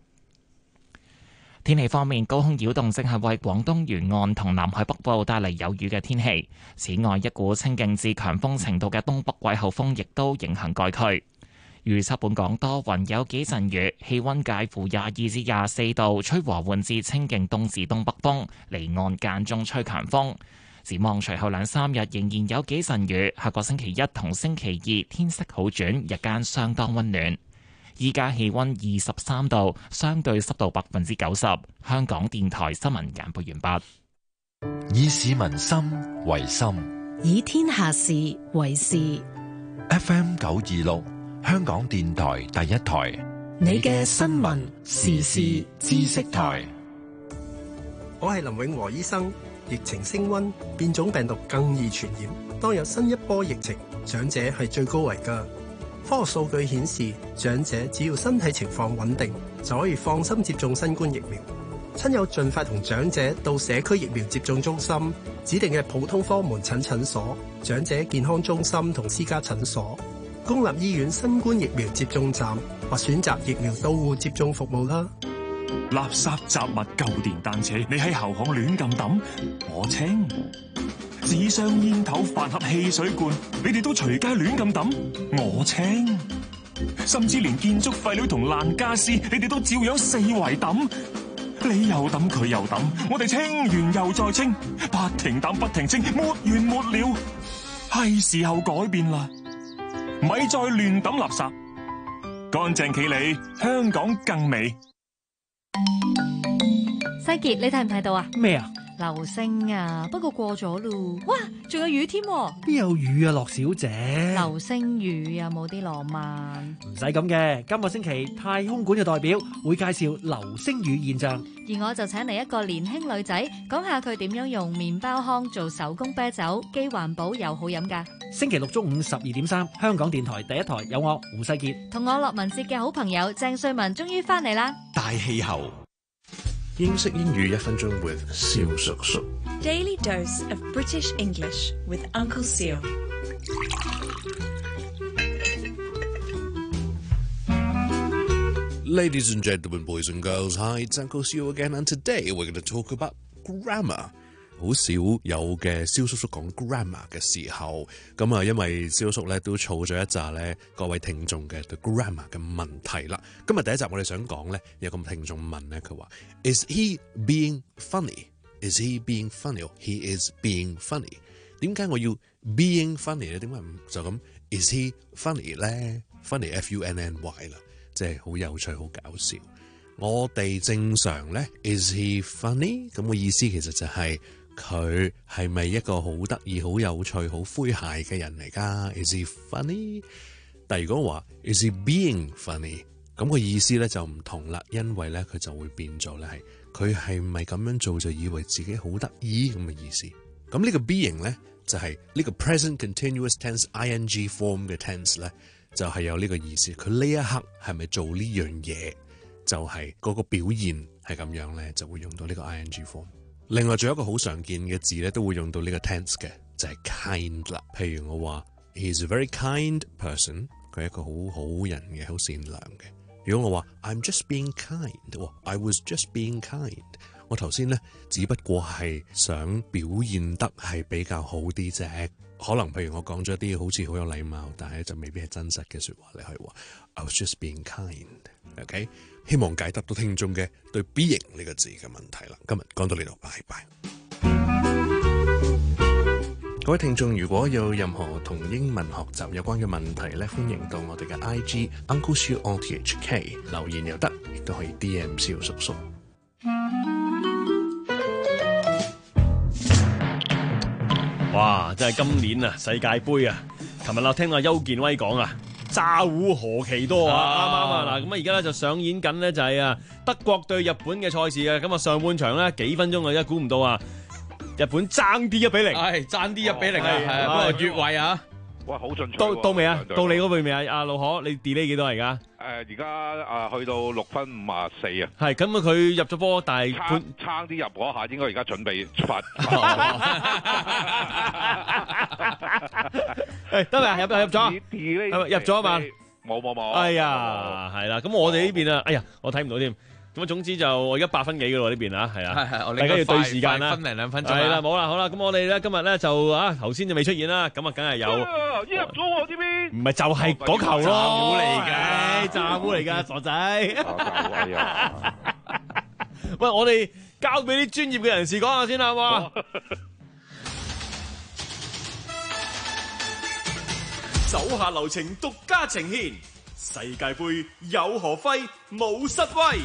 Speaker 1: 天氣方面，高空擾動正係為廣東沿岸同南海北部帶嚟有雨嘅天氣。此外，一股清勁至強風程度嘅東北季候風亦都影響該區。預測本港多雲有幾陣雨，氣溫介乎廿二至廿四度，吹和緩至清勁東至東北風，離岸間中吹強風。 展望隨後兩三日仍然有幾陣雨，下個星期一同星期二天色好轉，日間相當溫暖。依家氣溫二十三度，相對濕度百分之九十。香港電台新聞簡報完畢。
Speaker 4: 以市民心為心，
Speaker 14: 以天下事為事。
Speaker 4: F M 九二六，香港電台第一台，
Speaker 2: 你嘅新聞時事知識台。
Speaker 5: 我係林永和醫生。疫情升溫，變種病毒更易傳染。當有新一波疫情，長者係最高危㗎。科學數據顯示，長者只要身體情況穩定，就可以放心接種新冠疫苗。親友盡快同長者到社區疫苗接種中心、指定嘅普通科門診診所、長者健康中心同私家診所、公立醫院新冠疫苗接種站或選擇疫苗到戶接種服務啦。
Speaker 6: 垃圾雜物、舊電單車，你喺後巷亂咁抌，我清；紙箱、煙頭、飯盒、汽水罐，你哋都隨街亂咁抌，我清；甚至連建築廢料同爛家私，你哋都照樣四圍抌，你又抌佢又抌，我哋清完又再清，不停抌不停清，沒完沒了。係時候改變啦，咪再亂抌垃圾，乾淨企理，香港更美。
Speaker 10: 西傑，你睇唔睇到啊？
Speaker 23: 咩啊？
Speaker 10: 流星啊，不過過咗咯。哇，仲有雨添，
Speaker 23: 邊有雨啊，樂小姐？
Speaker 10: 流星雨有冇啲浪漫？
Speaker 23: 唔使咁嘅，今個星期太空館嘅代表會介紹流星雨現象，
Speaker 10: 而我就請嚟一個年輕女仔講下佢點樣用麵包糠做手工啤酒，既環保又好飲噶。
Speaker 23: 星期六中午十二點三，香港電台第一台有我胡世傑
Speaker 10: 同我樂文節嘅好朋友鄭瑞文終於翻嚟啦。
Speaker 4: 大氣候。
Speaker 24: 英式英語一分鐘 with 蕭叔叔。
Speaker 25: Daily dose of British English with Uncle Seal.
Speaker 24: Ladies and gentlemen, boys and girls, hi, it's Uncle Seal again, and today we're going to talk about grammar. 好少有嘅蕭叔叔講 grammar 嘅時候，咁啊，因為蕭叔咧都儲咗一紮咧各位聽眾嘅對 grammar 嘅問題啦。今日第一集我哋想講咧，有個聽眾問咧，佢話 Is he being funny? Is he being funny? He is being funny. 點解我要 being funny 咧？點解唔就咁 Is he funny 咧 ？Funny F U N N Y 啦，即係好有趣、好搞笑。我哋正常咧 Is he funny？ 咁個意思其實就係、是。佢係咪一個好得意、好有趣、好詼諧嘅人嚟㗎 ？Is he funny？ 但如果話 Is he being funny？ 咁個意思咧就唔同啦，因為咧佢就會變咗咧係佢係咪咁樣做就以為自己好得意咁嘅意思？咁呢個 being 咧就係、是、呢個 present continuous tense I N G form 嘅 tense 咧就係、是、有呢個意思。佢呢一刻係咪做呢樣嘢？就係、是、嗰個表現係咁樣咧，就會用到呢個 I N G form。另外仲有一個好常見嘅字咧，都會用到呢個 tense 嘅，就係、是、kind 啦。譬如我話 He's a very kind person， 佢係一個好好人嘅，好善良嘅。如果我話 I'm just being kind，I was just being kind， 我頭先咧只不過係想表現得係比較好啲啫。可能譬如我講咗一啲好似好有禮貌，但係就未必係真實嘅說話，你可以話 I was just being kind。OK， 希望解答到聽眾嘅對 being 呢個字嘅問題啦。今日講到呢度，拜拜。各位聽眾，如果有任何同英文學習有關嘅問題咧，歡迎到我哋嘅 I G Uncle Siu O T H K 留言又得，亦都可以 D M 蕭叔叔。
Speaker 11: 哇！真係今年啊，世界盃啊，琴日我聽阿邱健威講啊，詐糊何其多啊！啱啱啊！嗱，咁啊而家咧就上演緊呢，就係啊德國對日本嘅賽事啊，咁啊上半場咧幾分鐘啊，一估唔到啊，日本爭啲一比零，
Speaker 13: 係爭啲一比零啊，係啊，不過越位啊！
Speaker 12: 哇，好進取！
Speaker 11: 到到未啊？到你嗰邊未啊？阿老可，你 delay 幾多而家？
Speaker 12: 誒，而家啊去到六分五啊四啊。
Speaker 11: 係咁啊，佢入咗波，但係
Speaker 12: 差差啲入嗰下，應該而家準備發。
Speaker 11: 誒，得未？入入咗？入咗啊嘛？
Speaker 12: 冇冇冇。
Speaker 11: 哎呀，係啦，咁我哋呢邊啊，哎呀，我睇唔到添。咁啊，總之就我而家八分幾嘅喎呢邊啊，係啊，
Speaker 13: 係係，
Speaker 11: 大家要對時間啦，
Speaker 13: 分零兩分鐘。
Speaker 11: 係啦，冇啦，好啦，咁我哋咧今日咧就啊頭先就未出現啦，咁啊梗係有。
Speaker 12: 入咗喎呢邊。
Speaker 11: 唔係就係嗰球咯，詐糊嚟嘅，詐糊嚟㗎，傻仔。喂，我哋交俾啲專業嘅人士講下先啦，好嘛？
Speaker 17: 手下留情，獨家呈現世界盃有何揮，冇失威。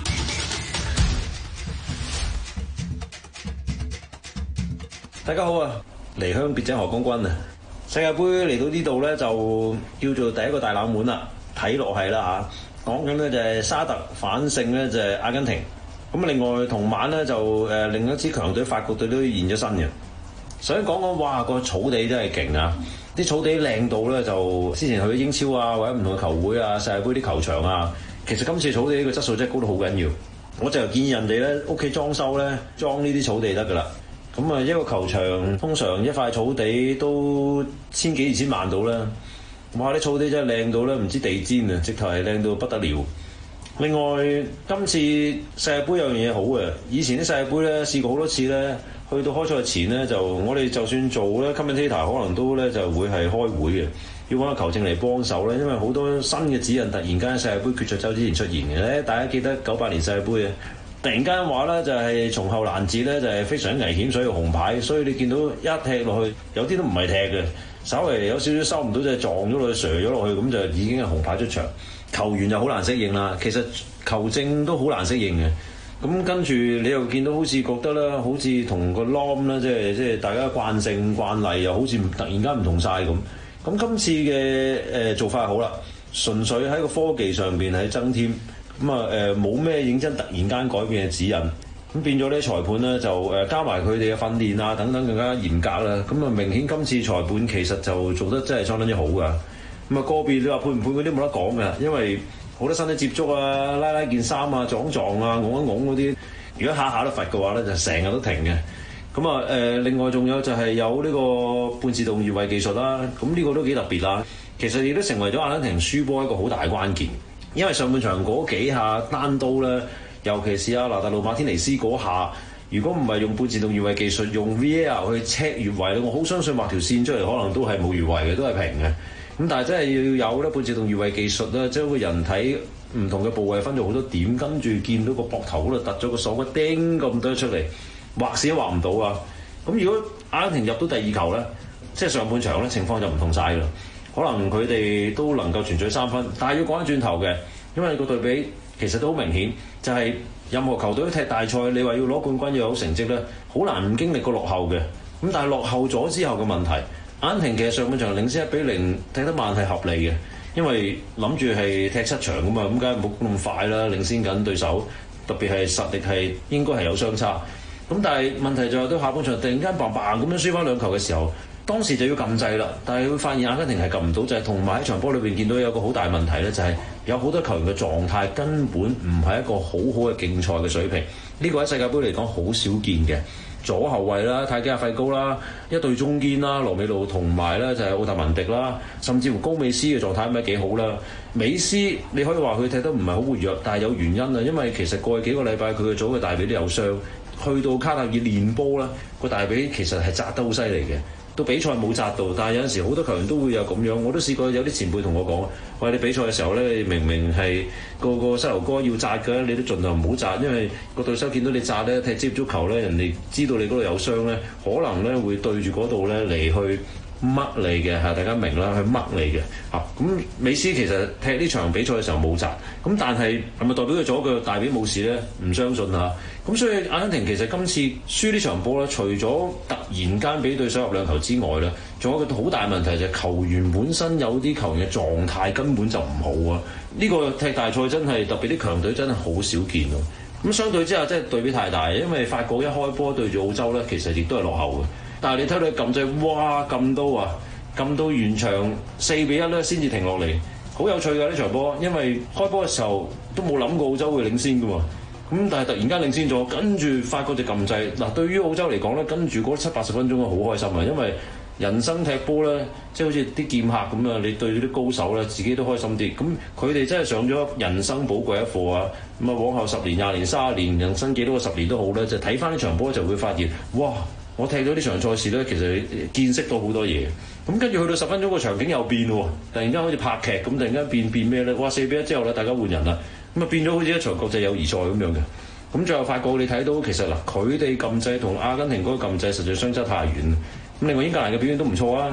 Speaker 7: 大家好啊！離鄉別井河光君啊！世界盃嚟到呢度咧，就叫做第一個大冷門啦。睇落係啦嚇，講緊咧就係沙特反勝咧就係阿根廷。咁另外同晚咧就誒另一支強隊法國隊都現咗身嘅。想講講哇個草地真係勁啊！啲草地靚到咧就之前去英超啊或者唔同嘅球會啊世界盃啲球場啊，其實今次草地呢個質素真係高到好緊要。我就建議人哋咧屋企裝修咧裝呢啲草地得㗎啦。咁啊一個球場通常一塊草地都千幾二千萬到啦。哇！啲草地真係靚到咧唔知地氈啊，直頭係靚到不得了。另外今次世界盃有樣嘢好嘅，以前啲世界盃咧試過好多次咧。去到開賽前咧，就我哋就算做咧 commentator 可能都咧就會係開會嘅，要揾個球證嚟幫手咧，因為好多新嘅指引突然間世界盃決賽周之前出現嘅咧。大家記得九八年世界盃啊，突然間話咧就係從後攔截咧就係非常危險，所以紅牌。所以你見到一踢落去，有啲都唔係踢嘅，稍微有少少收唔到就係撞咗落去，射咗落去，咁就已經係紅牌出場。球員就好難適應啦，其實球證都好難適應嘅。咁跟住你又見到好似覺得啦，好似同個 norm 啦，即係即係大家慣性慣例又好似突然間唔同晒咁。咁今次嘅誒、呃、做法好啦，純粹喺個科技上邊喺增添，咁啊誒冇咩認真突然間改變嘅指引，咁變咗咧裁判咧就誒加埋佢哋嘅訓練啊等等更加嚴格啦。咁啊明顯今次裁判其實就做得真係相當之好㗎。咁啊個別你話判唔判嗰啲冇得講㗎，因為好多身體接觸啊、拉拉件衫啊、撞撞啊、拱一拱嗰啲，如果下下都罰嘅話咧，就成日都停嘅。咁啊誒，另外仲有就係有呢個半自動越位技術啦。咁呢個都幾特別啦。其實亦都成為咗阿根廷輸波一個好大嘅關鍵，因為上半場嗰幾下單刀咧，尤其是阿拿達路馬天尼斯嗰下，如果唔係用半自動越位技術，用 V A R 去 check 越位咧，我好相信畫條線出嚟可能都係冇越位嘅，都係平嘅。咁但係真係要有咧半自動越位技術啦，將個人體唔同嘅部位分咗好多點，跟住見到個膊頭嗰度突咗個手骨釘咁多出嚟，畫線都畫唔到啊！咁如果阿根廷入到第二球咧，即係上半場咧情況就唔同晒㗎啦，可能佢哋都能夠全取三分，但係要講翻轉頭嘅，因為個對比其實都好明顯，就係、是、任何球隊踢大賽，你話要攞冠軍要有成績咧，好難唔經歷過落後嘅。咁但係落後咗之後嘅問題。阿根廷其實上半場領先一比零踢得慢係合理嘅，因為諗住係踢七場㗎嘛，咁梗係冇咁快啦，領先緊對手，特別係實力係應該係有相差。咁但係問題就係到下半場突然間砰砰咁樣輸翻兩球嘅時候，當時就要撳掣啦。但係會發現阿根廷係撳唔到，就係同埋喺場波裏邊見到有個好大問題咧，就係有好多球員嘅狀態根本唔係一個好好嘅競賽嘅水平。呢個喺世界盃嚟講好少見嘅。左後衞啦，泰基亞費高啦，一對中堅啦，羅美路同埋咧就係奧達文迪啦，甚至乎高美斯嘅狀態咪幾好啦。美斯你可以話佢踢得唔係好活躍，但係有原因啊，因為其實過去幾個禮拜佢嘅左嘅大髀都有傷，去到卡塔爾練波啦，個大髀其實係扎得好犀利嘅。到比賽冇扎到，但係有陣時好多球員都會有咁樣，我都試過有啲前輩同我講，喂，你比賽嘅時候咧，明明係個個膝頭哥要扎嘅，你都盡量唔好扎，因為個對手見到你扎咧，踢職業足球咧，人哋知道你嗰度有傷咧，可能咧會對住嗰度咧嚟去掹你嘅嚇，大家明啦，去掹你嘅嚇。咁美斯其實踢呢場比賽嘅時候冇扎，咁但係係咪代表佢左腳大髀冇事咧？唔相信嚇。咁所以阿根廷其實今次輸呢場波咧，除咗突然間俾對手入兩球之外咧，仲有一個好大問題就係球員本身有啲球員嘅狀態根本就唔好啊！呢個踢大賽真係特別啲強隊真係好少見咯。咁相對之下真係對比太大，因為法國一開波對住澳洲咧，其實亦都係落後嘅。但係你睇到撳掣，哇撳到啊，撳到完場四比一咧先至停落嚟，好有趣㗎呢場波，因為開波嘅時候都冇諗過澳洲會領先㗎喎。咁但係突然間領先咗，跟住法國就撳掣。嗱，對於澳洲嚟講咧，跟住嗰七八十分鐘啊，好開心啊，因為人生踢波咧，即係好似啲劍客咁啊，你對住啲高手咧，自己都開心啲。咁佢哋真係上咗人生寶貴一課啊！咁啊，往後十年、廿年、三十年，人生幾多個十年都好咧，就睇翻呢場波就會發現，哇！我踢咗呢場賽事咧，其實見識到好多嘢。咁跟住去到十分鐘個場景又變喎，突然間好似拍劇咁，突然間變變咩咧？哇！四比一之後咧，大家換人啦。咁啊變咗好似一場國際友誼賽咁樣嘅，咁最後發覺你睇到其實嗱，佢哋撳掣同阿根廷嗰個撳掣實在相差太遠。咁另外英格蘭嘅表現都唔錯啊，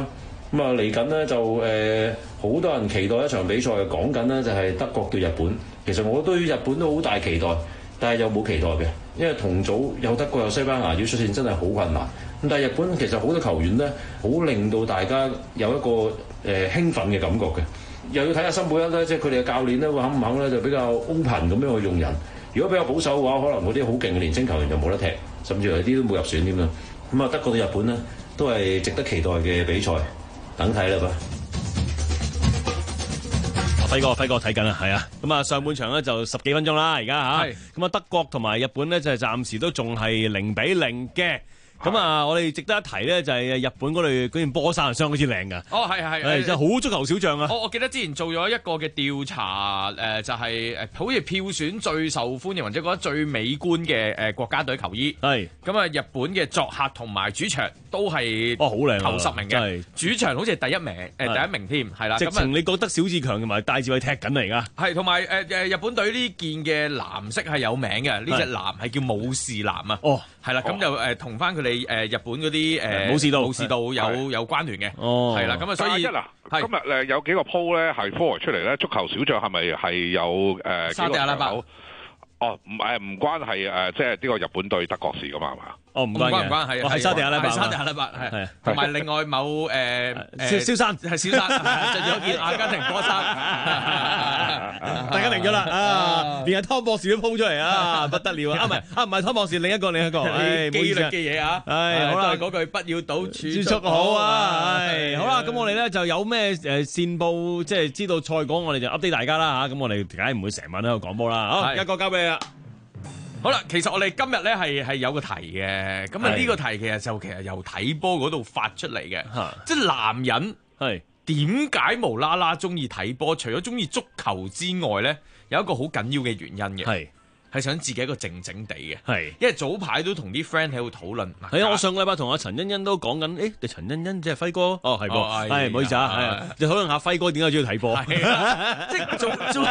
Speaker 7: 咁啊嚟緊呢，就誒好、呃、多人期待一場比賽，講緊呢就係德國對日本。其實我對日本都好大期待，但係又冇期待嘅，因為同組有德國有西班牙，要出線真係好困難。咁但係日本其實好多球員呢，好令到大家有一個誒、呃、興奮嘅感覺嘅。又要睇下森保一咧，即係佢哋嘅教練咧，會肯唔肯咧就比較 open 咁樣去用人。如果比較保守嘅話，可能嗰啲好勁嘅年輕球員就冇得踢，甚至有啲都冇入選添啦。咁啊，德國對日本呢，都係值得期待嘅比賽，等睇啦噃。
Speaker 11: 輝哥，輝哥睇緊啦，係啊。咁啊，上半場咧就十幾分鐘啦，而家嚇。咁啊，德國同埋日本咧就係暫時都仲係零比零嘅。咁啊，我哋值得一提咧，就係日本嗰隊嗰件波衫係相當之靚㗎。
Speaker 13: 哦，係係
Speaker 11: 係，真係好足球小將啊！
Speaker 13: 我我記得之前做咗一個嘅調查，誒、呃、就係、是、誒好似票選最受歡迎或者覺得最美觀嘅誒國家隊球衣。係咁啊，日本嘅作客同埋主場都係
Speaker 11: 哦好靚
Speaker 13: 頭十名嘅，主場好似係第一名誒、呃、第一名添，係啦。
Speaker 11: 直情你覺得小志強同埋戴志偉踢緊嚟㗎？係
Speaker 13: 同埋誒誒日本隊呢件嘅藍色係有名嘅，呢隻藍係叫武士藍啊。哦，係啦，咁就誒同翻佢哋誒日本嗰啲誒武士道武士道有有關聯嘅。哦，係啦，咁啊所以
Speaker 12: 嗱，今日誒有幾個 po 咧係 forward 出嚟咧，足球小將係咪係有誒
Speaker 13: 沙地阿拉伯？
Speaker 12: 哦，唔誒唔關係誒，即係呢個日本對德國事噶嘛係嘛？
Speaker 11: 哦，唔關
Speaker 13: 唔關係，
Speaker 11: 係沙地阿拉伯，
Speaker 13: 沙地阿拉伯係，同埋另外某誒
Speaker 11: 誒蕭山
Speaker 13: 係蕭山着咗件阿根廷波衫，
Speaker 11: 大家明咗啦啊！連阿湯博士都 po 出嚟啊，不得了啊！啊唔係啊唔係湯博士，另一個另一個，誒
Speaker 13: 紀律嘅嘢啊！
Speaker 11: 係好啦，
Speaker 13: 嗰句不要賭儲
Speaker 11: 蓄好啊！係好啦，咁我哋咧就有咩誒線報，即係知道賽果，我哋就 update 大家啦嚇。咁我哋梗係唔會成晚喺度講波啦。好，一個交俾你啦。
Speaker 13: 好啦，其實我哋今日咧係係有個題嘅，咁啊呢個題其實就其實由睇波嗰度發出嚟嘅，即係男人係點解無啦啦中意睇波？除咗中意足球之外咧，有一個好緊要嘅原因嘅，係係想自己一個靜靜地嘅，係因為早排都同啲 friend 喺度討論。
Speaker 11: 係啊，我上個禮拜同阿陳欣欣都講緊，誒，你陳欣欣即係輝哥，哦係噃，係唔好意思啊，係你討論下輝哥點解中意睇波，
Speaker 13: 即係做做。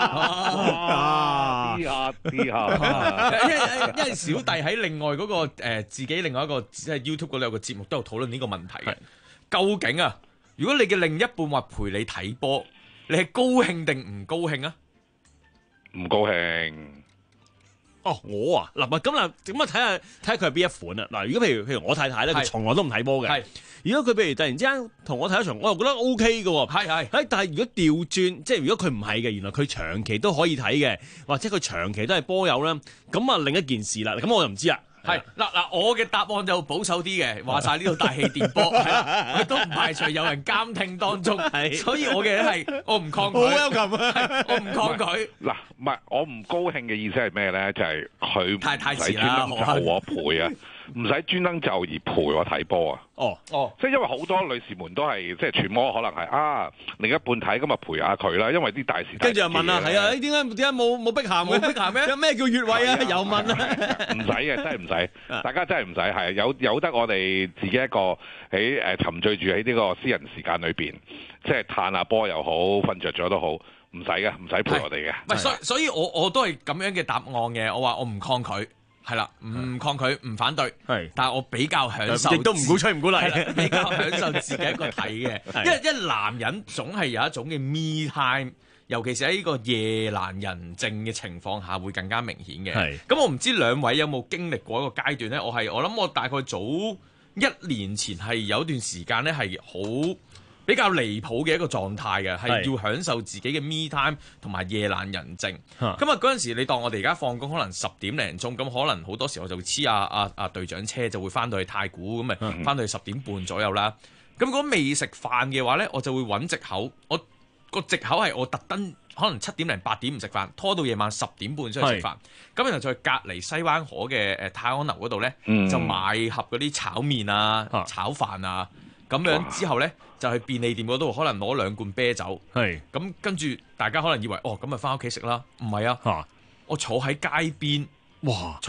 Speaker 12: 啲下啲下，
Speaker 13: 因為因為小弟喺另外嗰、那個誒、呃、自己另外一個即係 YouTube 嗰度有個節目都有討論呢個問題嘅。究竟啊，如果你嘅另一半話陪你睇波，你係高興定唔高興啊？
Speaker 12: 唔高興。
Speaker 11: 哦，我啊嗱，咁嗱，咁啊睇下睇下佢係邊一款啊嗱。如果譬如譬如我太太咧，佢從來都唔睇波嘅。如果佢譬如突然之間同我睇一場，我又覺得 O K 嘅喎。係係。誒，但係如果調轉，即係如果佢唔係嘅，原來佢長期都可以睇嘅，或者佢長期都係波友咧，咁啊另一件事啦。咁我就唔知啦。
Speaker 13: 係嗱嗱，我嘅答案就保守啲嘅，話晒呢度大氣電波，佢都唔排除有人監聽當中，所以我嘅係我唔抗拒，我唔抗拒。
Speaker 12: 嗱，唔係我唔高興嘅意思係咩咧？就係佢唔使專登就我陪啊，唔使專登就而陪我睇波啊。
Speaker 11: 哦哦，
Speaker 12: 即係因為好多女士們都係即係傳摩，可能係啊另一半睇咁啊陪下佢啦，因為啲大時
Speaker 11: 跟住又問啊，係啊，誒點解點解冇冇碧咸嘅？
Speaker 13: 碧咸咩？
Speaker 11: 有咩叫越位啊？又問啊，
Speaker 12: 唔使嘅，真係唔使，大家真係唔使，係有有得我哋自己一個喺誒沉醉住喺呢個私人時間裏邊，即係嘆下波又好，瞓着咗都好，唔使嘅，唔使陪我哋嘅。
Speaker 13: 唔係，所以所以我我都係咁樣嘅答案嘅，我話我唔抗拒。係啦，唔抗拒，唔反對，係，但係我比較享受，
Speaker 11: 亦都唔鼓吹唔鼓勵，
Speaker 13: 比較享受自己一個睇嘅，因為一男人總係有一種嘅 me time，尤其是喺呢個夜闌人靜嘅情況下，會更加明顯嘅。係，咁我唔知兩位有冇經歷過一個階段咧？我係我諗我大概早一年前係有段時間咧係好比較離譜嘅一個狀態嘅，係要享受自己嘅 me time 同埋夜闌人靜。咁啊嗰陣時，你當我哋而家放工，可能十點零鐘，咁可能好多時候就會黐阿阿阿隊長車，就會翻到去太古，咁咪翻到去十點半左右啦。咁如果未食飯嘅話咧，我就會揾藉口。我個藉口係我特登可能七點零八點唔食飯，拖到夜晚十點半先去食飯。咁然後再隔離西灣河嘅誒泰安樓嗰度咧，就買盒嗰啲炒麵啊、啊炒飯啊。咁樣之後咧，就去便利店嗰度，可能攞兩罐啤酒。係咁跟住，大家可能以為哦，咁咪翻屋企食啦。唔係啊，啊我坐喺街邊，哇！坐喺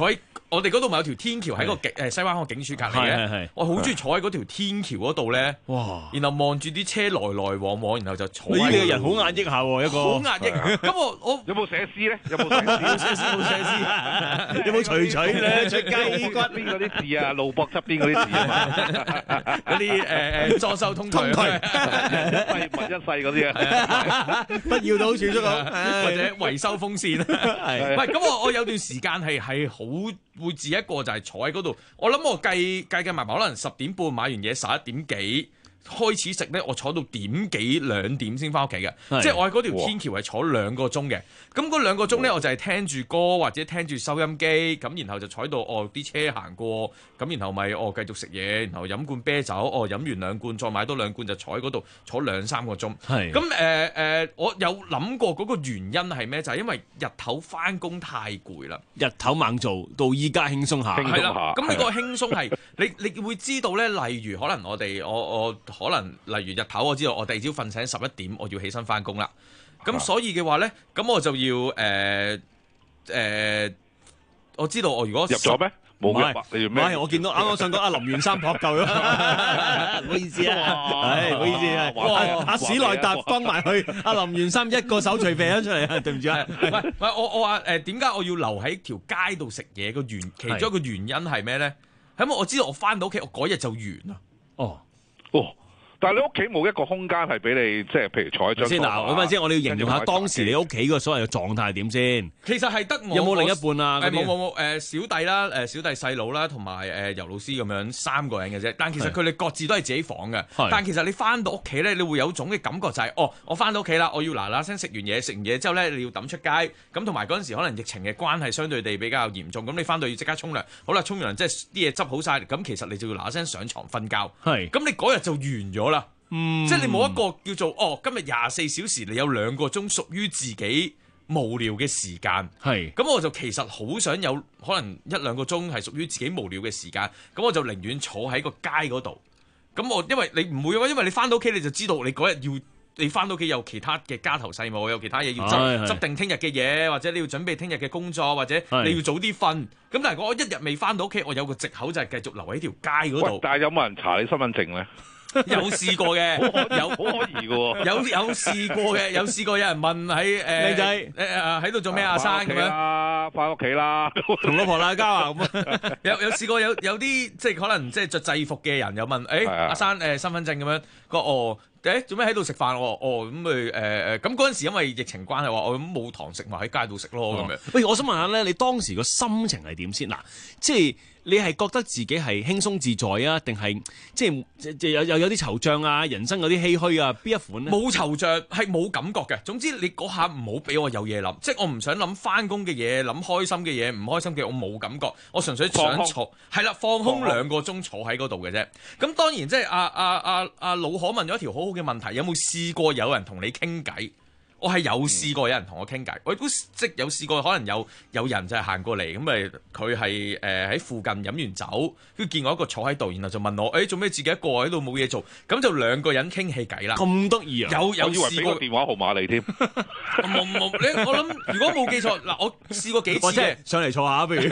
Speaker 13: 我哋嗰度咪有條天橋喺個景誒西灣河警署隔離嘅，我好中意坐喺嗰條天橋嗰度咧，哇！然後望住啲車來來往往，然後就坐。
Speaker 11: 呢個人好壓抑下喎，一個
Speaker 13: 好壓抑。咁我我
Speaker 12: 有冇寫詩咧？有冇寫詩？
Speaker 13: 冇寫詩，冇寫詩。
Speaker 11: 有冇隨隨咧？隨雞骨
Speaker 12: 邊嗰啲字啊？路膊側邊嗰啲字啊嘛，
Speaker 13: 嗰啲誒誒裝修通通渠，
Speaker 12: 一世物一世嗰啲啊，
Speaker 11: 不要到儲蓄啊，
Speaker 13: 或者維修風扇。係，喂，咁我我有段時間係係好會自己一個就係坐喺嗰度，我諗我計計計埋埋，可能十點半買完嘢，十一點幾開始食咧，我坐到點幾兩點先翻屋企嘅，即係我喺嗰條天橋係坐兩個鐘嘅。咁嗰兩個鐘咧，我就係聽住歌或者聽住收音機，咁然後就坐喺度，哦啲車行過，咁然後咪哦繼續食嘢，然後飲罐啤酒，哦飲完兩罐再買多兩罐就坐喺嗰度坐兩三個鐘。係咁誒誒，我有諗過嗰個原因係咩？就係、是、因為日頭翻工太攰啦，
Speaker 11: 日頭猛做到依家輕鬆下，
Speaker 13: 係啦。咁呢個輕鬆係你你會知道咧，例如可能我哋我我可能例如日頭我知道我第二朝瞓醒十一點，我要起身翻工啦。咁所以嘅話咧，咁我就要誒誒、呃呃，我知道我如果
Speaker 12: 入咗咩？冇入，你要咩？
Speaker 11: 唔係，我見到啱啱上講阿林源三撲救咗，唔好意思啊，係唔好意思啊，阿阿史內達崩埋去，阿林源三一個手除飛咗出嚟啊，對唔住啊，
Speaker 13: 喂喂，我我話誒點解我要留喺條街度食嘢個原其中一個原因係咩咧？係因為我知道我翻到屋企，我嗰日就完啦。
Speaker 11: 哦，
Speaker 12: 哦。但係你屋企冇一個空間係俾你，即係譬如坐喺張
Speaker 11: 先嗱，咁啊先，我哋要形容下當時你屋企個所謂嘅狀態係點先。
Speaker 13: 其實係得我
Speaker 11: 有冇另一半啊？
Speaker 13: 誒冇冇冇誒小弟啦，誒小弟細佬啦，同埋誒尤老師咁樣三個人嘅啫。但其實佢哋各自都係自己房嘅。但其實你翻到屋企咧，你會有種嘅感覺就係、是，哦，我翻到屋企啦，我要嗱嗱聲食完嘢，食完嘢之後咧，你要抌出街。咁同埋嗰陣時可能疫情嘅關係相對地比較嚴重，咁你翻到要即刻沖涼。好啦，沖完涼即係啲嘢執好晒，咁其實你就要嗱嗱聲上床瞓覺。係。咁你嗰日就完咗啦。嗯、即係你冇一個叫做哦，今日廿四小時你有兩個鐘屬於自己無聊嘅時間，係咁我就其實好想有可能一兩個鐘係屬於自己無聊嘅時間，咁我就寧願坐喺個街嗰度。咁我因為你唔會，因為你翻到屋企你就知道你嗰日要你翻到屋企有其他嘅家頭細務，有其他嘢要執執定聽日嘅嘢，或者你要準備聽日嘅工作，或者你要早啲瞓。咁但係我一日未翻到屋企，我有個藉口就係繼續留喺條街嗰度。
Speaker 12: 但係有冇人查你身份證咧？
Speaker 13: 有試過嘅，有
Speaker 12: 好可疑嘅喎。
Speaker 13: 有有試過嘅，有試過有人問喺誒靚仔誒誒喺度做咩阿生咁樣？
Speaker 12: 翻屋企啦，
Speaker 11: 同老婆鬧交啊咁
Speaker 13: 有有試過有有啲即係可能即係着制服嘅人有問誒阿生誒身份證咁樣個哦誒做咩喺度食飯？哦咁咪誒誒咁嗰陣時因為疫情關係話我咁冇堂食咪喺街度食咯咁樣。
Speaker 11: 喂，我想問下咧，你當時個心情係點先嗱？即係。你係覺得自己係輕鬆自在啊，定係即係即有有有啲惆悵啊，人生嗰啲唏噓啊，邊一款咧？
Speaker 13: 冇惆悵，係冇感覺嘅。總之你嗰下唔好俾我有嘢諗，即係我唔想諗翻工嘅嘢，諗開心嘅嘢，唔開心嘅我冇感覺，我純粹想坐，係啦，放空兩個鐘坐喺嗰度嘅啫。咁當然即係阿阿阿阿老可問咗一條好好嘅問題，有冇試過有人同你傾偈？我係有試過有人同我傾偈，我都即係有試過可能有有人就係行過嚟，咁咪佢係誒喺附近飲完酒，跟住見我一個坐喺度，然後就問我誒做咩自己一個喺度冇嘢做，咁就兩個人傾起偈啦。
Speaker 11: 咁得意啊！
Speaker 13: 有有試過
Speaker 12: 電話號碼嚟添。
Speaker 13: 冇冇你我諗如果冇記錯嗱，我試過幾次嘅。
Speaker 11: 上嚟坐下不如。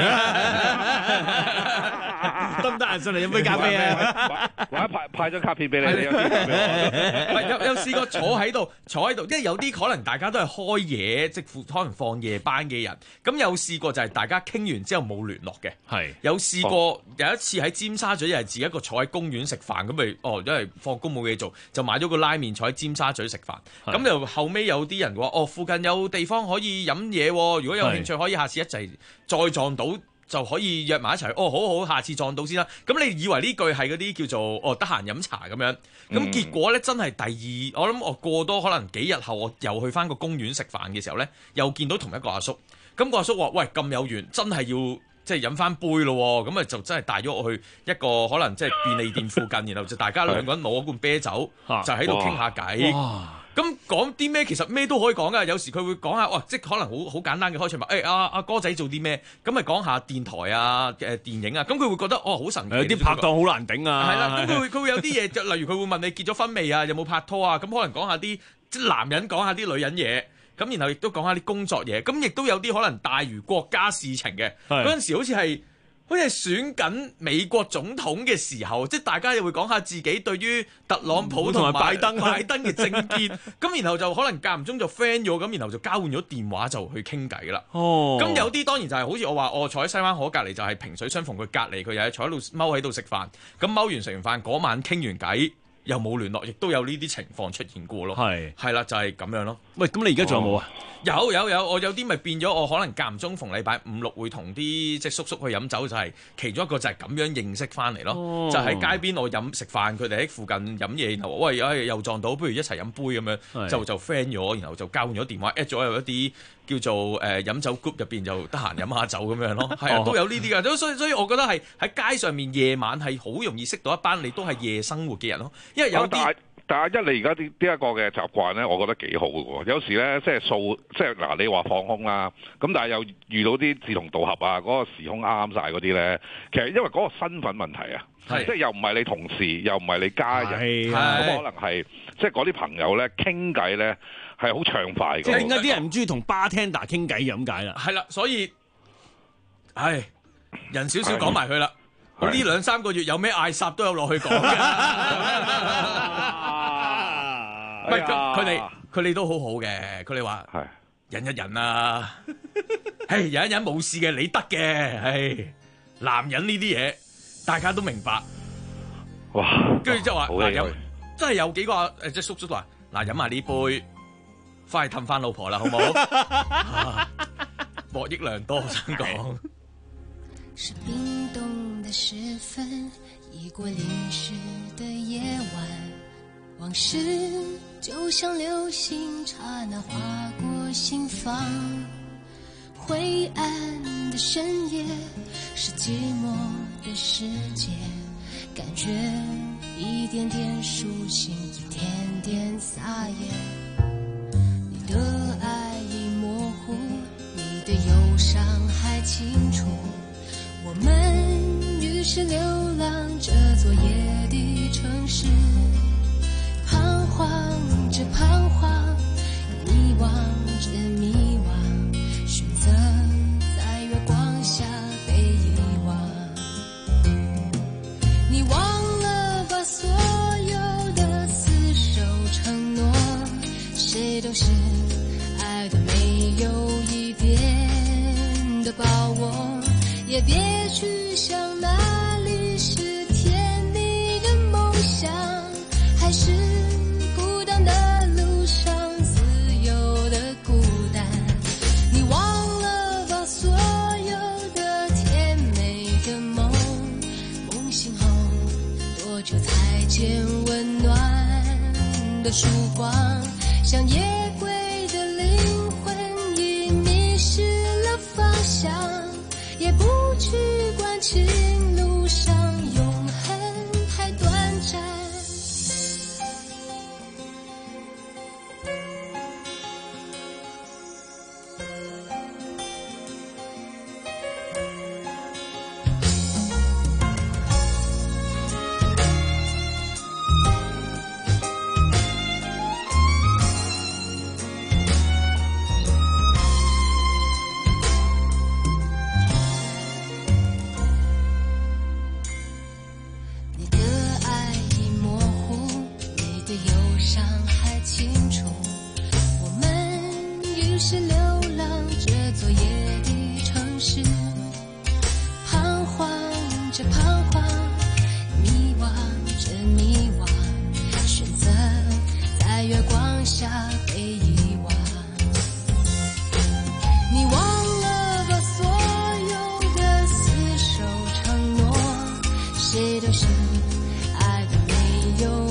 Speaker 11: 得唔得啊？上嚟飲杯咖啡啊！
Speaker 12: 或者派派張卡片俾你。
Speaker 13: 有有試過坐喺度坐喺度，因為有啲可能。大家都係開嘢，即係可能放夜班嘅人。咁有試過就係大家傾完之後冇聯絡嘅。係有試過有一次喺尖沙咀又係自己一個坐喺公園食飯，咁咪哦，因為放工冇嘢做，就買咗個拉麵坐喺尖沙咀食飯。咁又後尾有啲人話哦，附近有地方可以飲嘢，如果有興趣可以下次一齊再撞到。就可以約埋一齊，哦，好好，下次撞到先啦。咁你以為呢句係嗰啲叫做哦得閒飲茶咁樣？咁結果咧真係第二，我諗我過多可能幾日後，我又去翻個公園食飯嘅時候咧，又見到同一個阿叔。咁個阿叔話：喂，咁有緣，真係要即係飲翻杯咯。咁啊就真係帶咗我去一個可能即係便利店附近，然後就大家兩個人攞罐啤酒，就喺度傾下偈。咁講啲咩？其實咩都可以講噶。有時佢會講下，哇！即係可能好好簡單嘅開場白。誒阿阿哥仔做啲咩？咁咪講下電台啊、誒電影啊。咁佢會覺得哦好神奇。
Speaker 11: 有啲拍檔好難頂啊。
Speaker 13: 係啦，咁佢會佢會有啲嘢，例如佢會問你結咗婚未啊？有冇拍拖啊？咁可能講下啲即係男人講下啲女人嘢。咁然後亦都講下啲工作嘢。咁亦都有啲可能大如國家事情嘅。嗰陣時好似係好似係選緊美國總統嘅時候，即係大家又會講下自己對於特朗普同埋拜登拜登嘅政見，咁然後就可能間唔中就 friend 咗，咁然後就交換咗電話就去傾偈啦。哦，咁有啲當然就係好似我話，我坐喺西灣河隔離就係萍水相逢，佢隔離佢又係坐喺度踎喺度食飯，咁踎完食完飯嗰晚傾完偈。又冇聯絡，亦都有呢啲情況出現過咯。係係啦，就係、是、咁樣咯。喂，咁你而家仲有冇啊？有有有，我有啲咪變咗，我可能間唔中逢禮拜五六會同啲即係叔叔去飲酒，就係、是、其中一個就係咁樣認識翻嚟咯。哦、就喺街邊我飲食飯，佢哋喺附近飲嘢，然後喂又又撞到，不如一齊飲杯咁樣，就就 friend 咗，然後就交換咗電話 at 咗有一啲叫做誒、呃、飲酒 group 入邊就得閒飲下酒咁樣咯。係啊，都有呢啲噶。所以所以我覺得係喺街上面夜晚係好容易識到一班你都係夜生活嘅人咯。因為有啲。
Speaker 12: 但係一你而家啲呢一個嘅習慣咧，我覺得幾好嘅喎。有時咧，即係掃，即係嗱，你話放空啦，咁但係又遇到啲志同道合啊，嗰、嗰個時空啱晒嗰啲咧，其實因為嗰個身份問題啊，即係又唔係你同事，又唔係你家人，咁可能係即係嗰啲朋友咧傾偈咧係好暢快嘅。
Speaker 11: 即係點解啲人唔中意同 bartender 傾偈咁解啦？
Speaker 13: 係啦，所以，唉，人少少講埋佢啦。呢兩三個月有咩嗌霎都有落去講嘅，唔係佢哋佢哋都好好嘅，佢哋話忍一忍啊，係忍一忍冇事嘅，你得嘅，係男人呢啲嘢大家都明白。哇！跟住之後話嗱有真係有幾個誒即係叔叔話嗱飲埋呢杯，翻去氹翻老婆啦，好唔好？獲益良多，我想講。
Speaker 8: 是冰凍的時分，已過淋濕的夜晚，往事就像流星，剎那劃過心房。灰暗的深夜，是寂寞的世界，感覺一點點甦醒，一點點撒野。你的愛已模糊，你的憂傷還清楚。我們於是流浪這座夜的城市，彷徨着彷徨，迷惘着迷惘，選擇在月光下被遺忘。你忘了把所有的廝守承諾，誰都是愛的沒有一點的把握。也別去想哪裏是甜蜜的夢想，還是孤單的路上自由的孤單。你忘了把所有的甜美的夢，夢醒後多久才見溫暖的曙光，像夜歸的靈魂已迷失了方向，也不去管情路上永恆太短暫。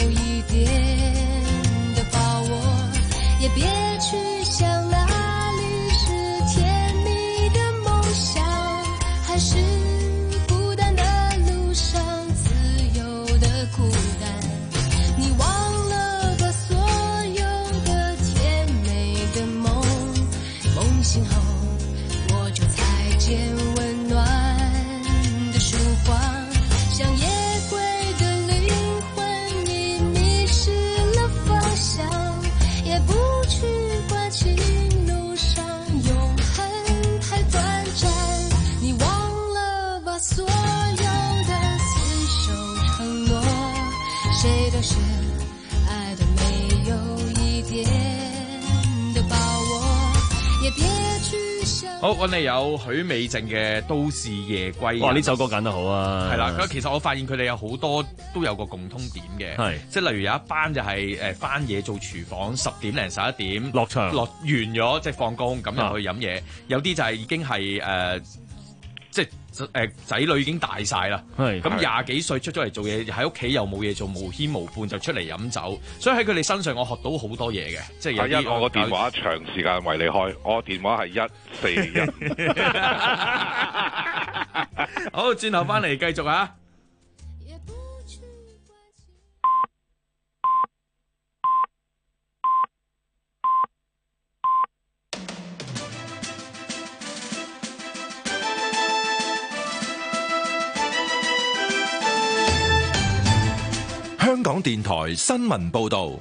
Speaker 8: 別去想哪裏
Speaker 13: 好，揾你有許美靜嘅《都市夜歸人》。
Speaker 11: 哇！呢首歌揀得好啊。
Speaker 13: 係啦，咁其實我發現佢哋有好多都有個共通點嘅，係即係例如有一班就係誒返嘢做廚房，十點零十一點
Speaker 11: 落場，
Speaker 13: 落完咗即係放工咁入去飲嘢。有啲就係已經係誒、呃、即係誒仔女已經大晒啦，咁廿幾歲出咗嚟做嘢，喺屋企又冇嘢做，無牽無伴就出嚟飲酒，所以喺佢哋身上我學到好多嘢嘅，即係有啲
Speaker 12: 一我個電話長時間為你開，我電話係一四一。
Speaker 13: 好，轉頭翻嚟繼續啊！
Speaker 4: 香港電台新聞報道，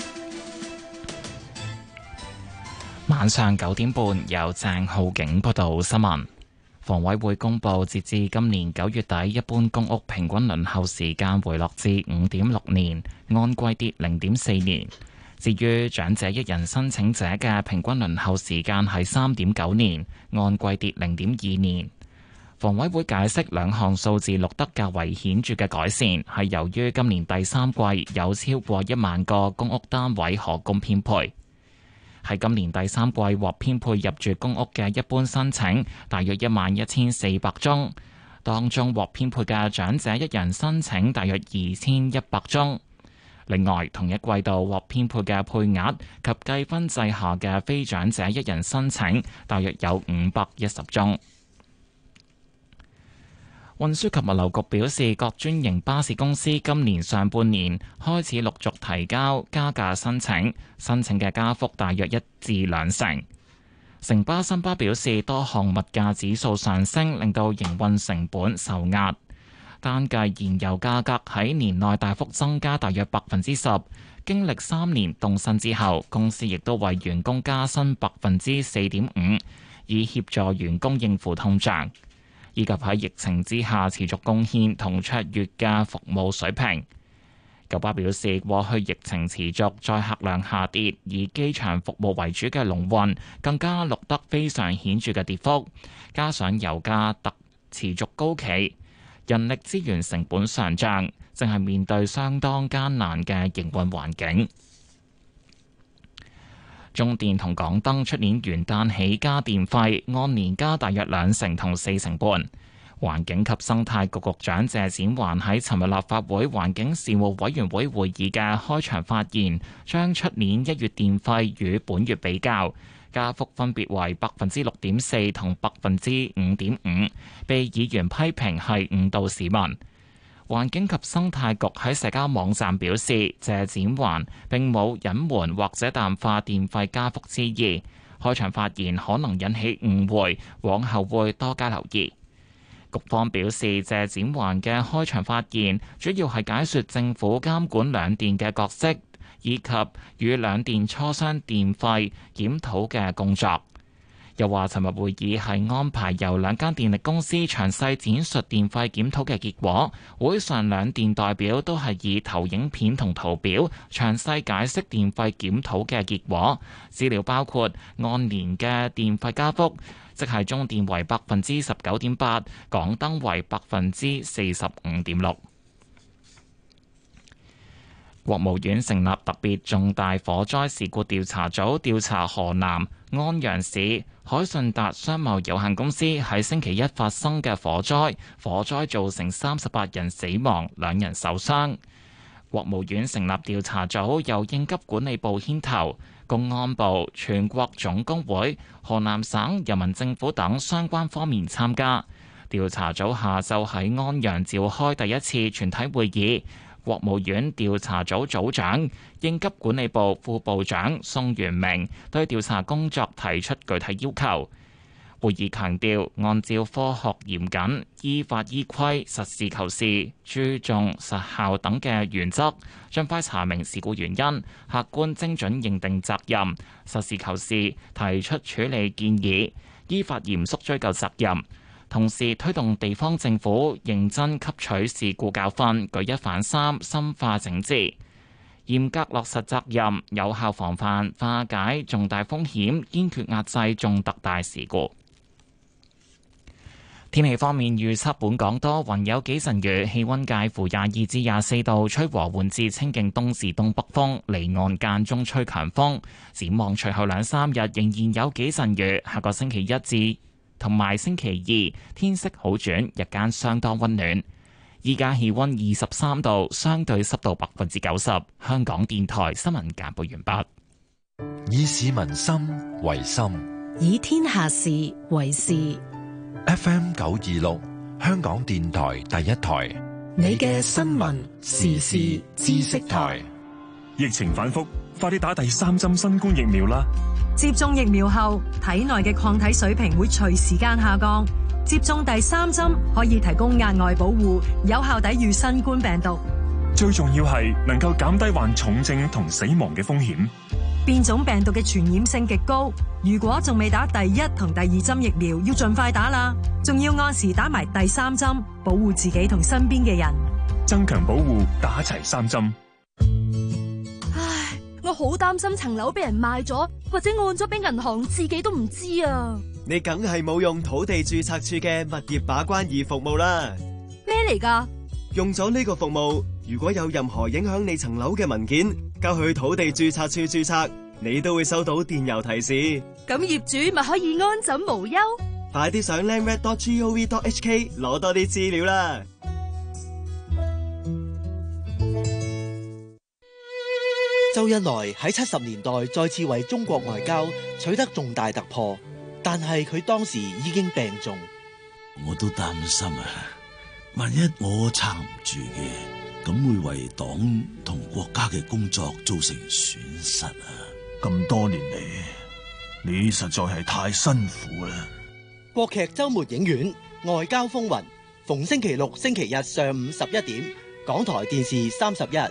Speaker 1: 晚上九點半由鄭浩景報道新聞。房委會公布，截至今年九月底，一般公屋平均輪候時間回落至五點六年，按季跌零點四年。至於長者一人申請者嘅平均輪候時間係三點九年，按季跌零點二年。房委會解釋兩項數字錄得較為顯著嘅改善，係由於今年第三季有超過一萬個公屋單位可供編配。喺今年第三季獲編配入住公屋嘅一般申請大約一萬一千四百宗，當中獲編配嘅長者一人申請大約二千一百宗。另外，同一季度獲編配嘅配額及計分制下嘅非長者一人申請大約有五百一十宗。運輸及物流局表示，各專營巴士公司今年上半年開始陸續提交加價申請，申請嘅加幅大約一至兩成。城巴新巴表示，多項物價指數上升，令到營運成本受壓。單計燃油價格喺年內大幅增加大約百分之十，經歷三年凍薪之後，公司亦都為員工加薪百分之四點五，以協助員工應付通脹，以及喺疫情之下持續貢獻同卓越嘅服務水平。九巴表示，過去疫情持續，載客量下跌，以機場服務為主嘅龍運更加錄得非常顯著嘅跌幅，加上油價特持續高企，人力資源成本上漲，正係面對相當艱難嘅營運環境。中電同港燈出年元旦起加電費，按年加大約兩成同四成半。環境及生態局局長謝展寰喺尋日立法會環境事務委員會會議嘅開場發言，將出年一月電費與本月比較，加幅分別為百分之六點四同百分之五點五，被議員批評係誤導市民。環境及生態局喺社交網站表示，謝展寰並冇隱瞞或者淡化電費加幅之意，開場發言可能引起誤會，往後會多加留意。局方表示，謝展寰嘅開場發言主要係解說政府監管兩電嘅角色，以及與兩電磋商電費檢討嘅工作。又話，尋日會議係安排由兩間電力公司詳細展述電費檢討嘅結果。會上兩電代表都係以投影片同圖表詳細解釋電費檢討嘅結果。資料包括按年嘅電費加幅，即係中電為百分之十九點八，港燈為百分之四十五點六。國務院成立特別重大火災事故調查組，調查河南安陽市海信達商貿有限公司喺星期一發生嘅火災，火災造成三十八人死亡，兩人受傷。國務院成立調查組，由應急管理部牽頭，公安部、全國總工會、河南省人民政府等相關方面參加。調查組下晝喺安陽召開第一次全體會議。國務院調查組組長、應急管理部副部長宋元明對調查工作提出具體要求。會議強調，按照科學嚴謹、依法依規、實事求是、注重實效等嘅原則，盡快查明事故原因，客觀精準認定責任，實事求是提出處理建議，依法嚴肅追究責任。同時推動地方政府認真吸取事故教訓，舉一反三，深化整治，嚴格落實責任，有效防範化解重大風險，堅決壓制重特大事故。 天氣方面預測本港多雲有幾陣雨，氣溫介乎廿二至廿四度，吹和緩至清勁東至東北風，離岸間中吹強風。展望隨後兩三日仍然有幾陣雨，下個星期一至同埋星期二天色好轉，日間相當溫暖。依家氣溫二十三度，相對濕度百分之九十。香港電台新聞簡報完畢。
Speaker 4: 以市民心為心，
Speaker 14: 以天下事為事。
Speaker 4: F M 九二六，香港電台第一台，
Speaker 2: 你嘅新聞時事知識台。
Speaker 6: 疫情反覆，快啲打第三針新冠疫苗啦！
Speaker 9: 接種疫苗後，體內嘅抗體水平會隨時間下降。接種第三針可以提供額外保護，有效抵禦新冠病毒。
Speaker 6: 最重要係能夠減低患重症同死亡嘅風險。
Speaker 9: 變種病毒嘅傳染性極高，如果仲未打第一同第二針疫苗，要盡快打啦。仲要按時打埋第三針，保護自己同身邊嘅人。
Speaker 6: 增強保護，打齊三針。
Speaker 15: 唉，我好擔心層樓俾人賣咗，或者按咗俾銀行，自己都唔知啊。
Speaker 16: 你梗係冇用土地註冊處嘅物業把關易服務啦。
Speaker 15: 咩嚟㗎？
Speaker 16: 用咗呢個服務，如果有任何影響你層樓嘅文件，交去土地註冊處註冊，你都會收到電郵提示。
Speaker 15: 咁業主咪可以安枕無憂。
Speaker 16: 快啲上 landreg dot gov dot h k 攞多啲資料啦。
Speaker 18: 周恩來喺七十年代再次為中國外交取得重大突破，但係佢當時已經病重。
Speaker 19: 我都擔心啊，萬一我撐唔住嘅，咁會為黨同國家嘅工作造成損失啊！
Speaker 26: 咁多年嚟，你實在係太辛苦啦。
Speaker 18: 國劇周末影院《外交風雲》，逢星期六、星期日上午十一點，港台電視三十一。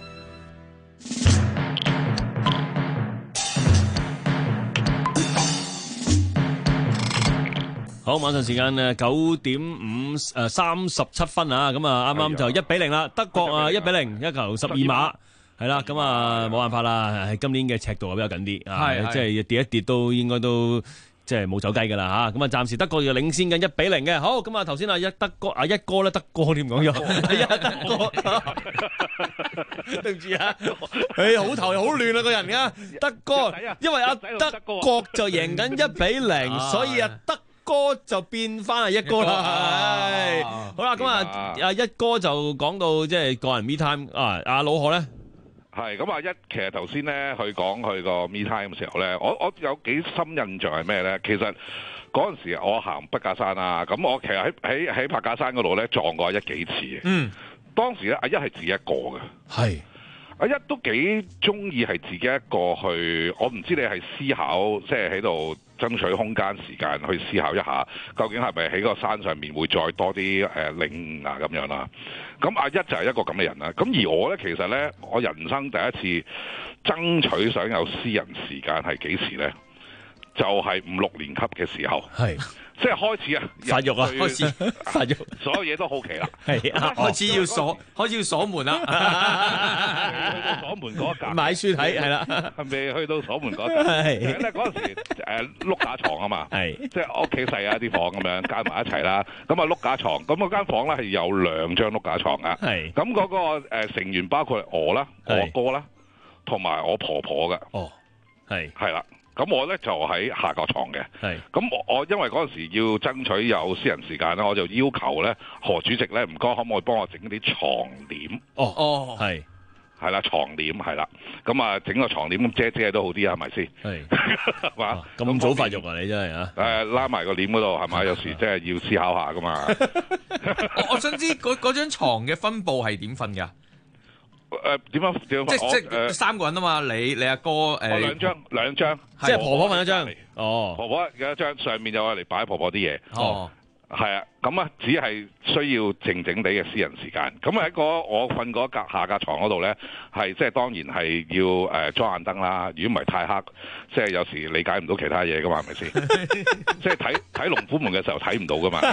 Speaker 11: 好，晚上時間誒九點五誒三十七分啊，咁啊啱啱就一比零啦，德國啊一比零，一球十二碼，係啦，咁啊冇辦法啦，係今年嘅尺度比較緊啲啊，即係跌一跌都應該都即係冇走雞噶啦嚇，咁啊暫時德國就領先緊一比零嘅，好，咁啊頭先啊一德哥啊一哥咧德哥點講咗？係啊德哥，對唔住啊，誒好頭又好亂啊個人啊，德哥，因為阿德國就贏緊一比零，所以啊德哥就變翻係一哥啦，係好啦，咁啊阿一哥就講到即係個人 me time 啊，阿老何咧。
Speaker 12: 係咁啊！一其實頭先咧，佢講佢個 me time 嘅時候咧，我我有幾深印象係咩咧？其實嗰陣時我行筆架山啊，咁我其實喺喺喺柏架山嗰度咧撞過阿一幾次嘅。嗯，當時咧阿一係自己一個嘅。係。阿一都幾中意係自己一個去，我唔知你係思考，即係喺度爭取空間時間去思考一下，究竟係咪喺個山上面會再多啲誒領啊咁樣啦？咁阿一就係一個咁嘅人啦。咁而我咧，其實咧，我人生第一次爭取想有私人時間係幾時咧？就係五六年級嘅時候。係。即係開始啊，
Speaker 11: 發育啊，開始發育，
Speaker 12: 所有嘢都好奇啦。
Speaker 13: 係啊，開始要鎖，開始要鎖門啦。
Speaker 12: 去到鎖門嗰一格，
Speaker 11: 買書睇係啦，
Speaker 12: 未去到鎖門嗰一格。係咧嗰陣時誒碌架床啊嘛，係即係屋企細啊啲房咁樣加埋一齊啦。咁啊碌架床，咁嗰間房咧係有兩張碌架床啊。係咁嗰個誒成員包括我啦、我哥啦，同埋我婆婆嘅。哦，係係啦。咁我咧就喺下角床嘅，咁我我因為嗰陣時要爭取有私人時間咧，我就要求咧何主席咧唔該可唔可以幫我整啲床簾？哦哦，係係啦，床簾係啦，咁啊整個床簾咁遮遮都好啲啊，係咪先？係嘛？
Speaker 11: 咁早發育啊你真係啊！
Speaker 12: 誒拉埋個簾嗰度係咪？有時真係要思考下噶嘛。
Speaker 13: 我我想知嗰嗰張牀嘅分佈係點瞓㗎？
Speaker 12: 誒點樣點樣？
Speaker 13: 即即誒三個人啊嘛，你你阿哥誒
Speaker 12: 兩張兩張，
Speaker 11: 即係婆婆瞓一張。哦，
Speaker 12: 婆婆有一張，上面就攞嚟擺婆婆啲嘢。哦，係啊，咁啊，只係需要靜靜地嘅私人時間。咁喺個我瞓嗰格下格床嗰度咧，係即係當然係要誒裝眼燈啦。如果唔係太黑，即係有時理解唔到其他嘢噶嘛，係咪先？即係睇睇龍虎門嘅時候睇唔到噶嘛。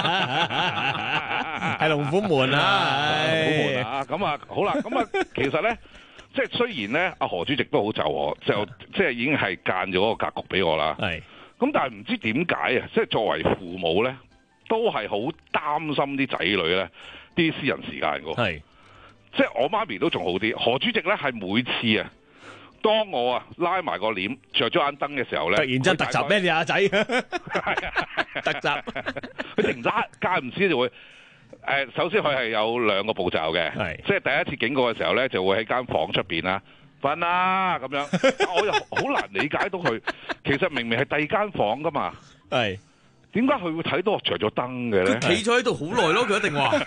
Speaker 11: 係龍虎門啊！
Speaker 12: 龍虎門啊！咁啊，好啦，咁啊，其實咧，即係雖然咧，阿何主席都好就我，就即係已經係間咗個格局俾我啦。係。咁但係唔知點解啊？即係作為父母咧， 都係好擔心啲仔女咧啲私人時間㗎。係，即係我媽咪都仲好啲。何主席咧係每次啊，當我啊拉埋個簾，着咗眼燈嘅時候咧，
Speaker 11: 突然間突襲咩你阿仔？突襲，
Speaker 12: 佢突然間間唔時就會。誒，首先佢係有兩個步驟嘅，即係第一次警告嘅時候咧，就會喺間房出邊啦，瞓啦咁樣。我又好難理解到佢，其實明明係第二間房噶嘛，係點解佢會睇到我着咗燈嘅咧？
Speaker 13: 佢企咗喺度好耐咯，佢一定話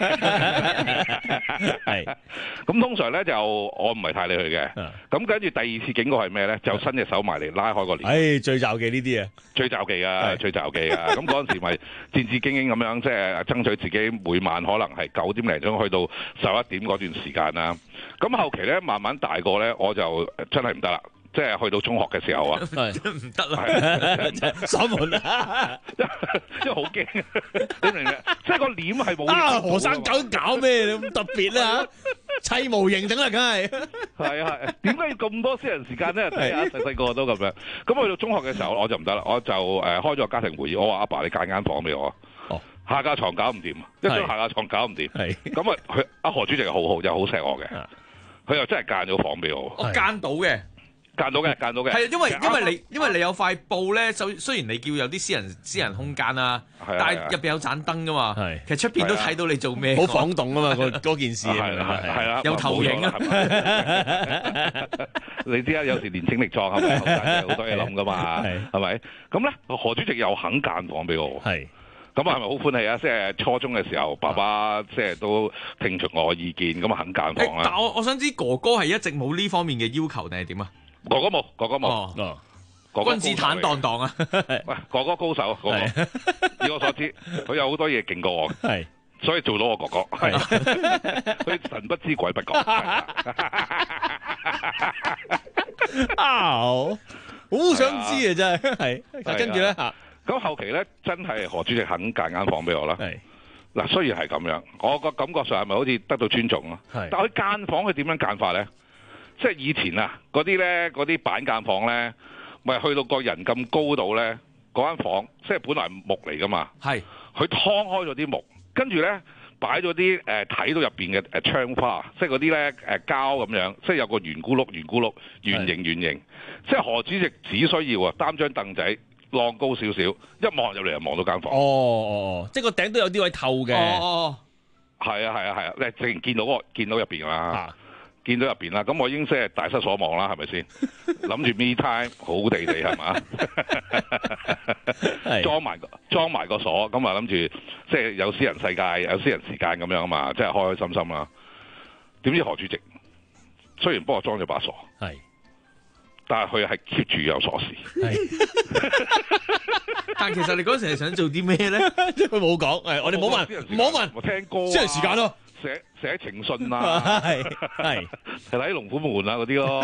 Speaker 12: 係。咁通常咧就我唔係太理佢嘅，咁跟住第二次警告係咩咧？就伸隻手埋嚟拉開個簾。
Speaker 11: 唉，最罩忌呢啲啊，
Speaker 12: 最罩忌啊，最罩忌啊！咁嗰陣時咪戰戰兢兢咁樣，即係爭取自己每晚可能係九點零鐘去到十一點嗰段時間啦。咁後期咧慢慢大個咧，我就真係唔得啦。即係去到中學嘅時候啊，
Speaker 13: 唔得啦，
Speaker 11: 鎖門啊，
Speaker 12: 因為好驚，你明唔明？即係個簾係冇
Speaker 11: 啊，何生究竟搞咩咁特別咧嚇？砌模型整啦，梗係
Speaker 12: 係啊係，點解要咁多私人時間咧？睇下細細個都咁樣。咁去到中學嘅時候，我就唔得啦，我就誒開咗個家庭會議，我話阿爸你間間房俾我，哦，下架床搞唔掂，一張下架床搞唔掂，係咁啊，佢阿何主席好好，又好錫我嘅，佢又真係間咗房俾我，
Speaker 13: 我間到嘅。
Speaker 12: 間到嘅，間到嘅。
Speaker 13: 係啊，因為因為你因為你有塊布咧，雖雖然你叫有啲私人私人空間啦，但係入邊有盞燈噶嘛。係，其實出邊都睇到你做咩。
Speaker 11: 好晃動啊嘛，嗰嗰件事
Speaker 12: 係啦係啦，
Speaker 13: 有投影啊。
Speaker 12: 你知啊，有時年青力壯係咪？好多嘢諗噶嘛，係咪？咁咧，何主席又肯間房俾我。係。咁係咪好歡喜啊？即係初中嘅時候，爸爸即係都聽從我嘅意見，咁啊肯間房啦。
Speaker 13: 但我我想知哥哥係一直冇呢方面嘅要求定係點啊？
Speaker 12: 哥哥冇，哥哥冇，
Speaker 13: 哦，君子坦蕩蕩啊！
Speaker 12: 喂，哥哥高手，哥哥，以我所知，佢有好多嘢勁過我，係，所以做到我哥哥，係，佢神不知鬼不覺，
Speaker 11: 啊，好想知啊，真係，係，跟住咧嚇，
Speaker 12: 咁後期咧真係何主席肯間間房俾我啦，係，嗱，雖然係咁樣，我個感覺上係咪好似得到尊重啊？係，但係佢間房佢點樣間法咧？即係以前啊，嗰啲咧，嗰啲板間房咧，咪去到個人咁高度咧，嗰間房即係本來係木嚟噶嘛，係，佢劏開咗啲木，跟住咧擺咗啲誒睇到入邊嘅誒窗花，即係嗰啲咧誒膠咁樣，即係有個圓咕碌、圓咕碌、圓形、圓形，即係何主席只需要啊擔張凳仔晾高少少，一望入嚟就望到間房。
Speaker 11: 哦哦哦，即係個頂都有啲位透嘅。
Speaker 12: 哦哦，係啊係啊係啊，你直情見到嗰個見到入邊啦。見到入邊啦，咁我已經即係大失所望啦，係咪先？諗住 me time 好地地係嘛，裝埋個裝埋個鎖，咁啊諗住即係有私人世界、有私人時間咁樣啊嘛，即係開開心心啦。點知何主席雖然幫我裝咗把鎖，係，但係佢係 keep 住有鎖匙。係，
Speaker 13: 但其實你嗰陣時係想做啲咩咧？
Speaker 11: 佢冇講，誒，我哋冇問，冇問，
Speaker 12: 我聽歌，
Speaker 11: 私人時間咯。
Speaker 12: 寫寫情信啊，係係係睇龍虎門啊嗰啲咯，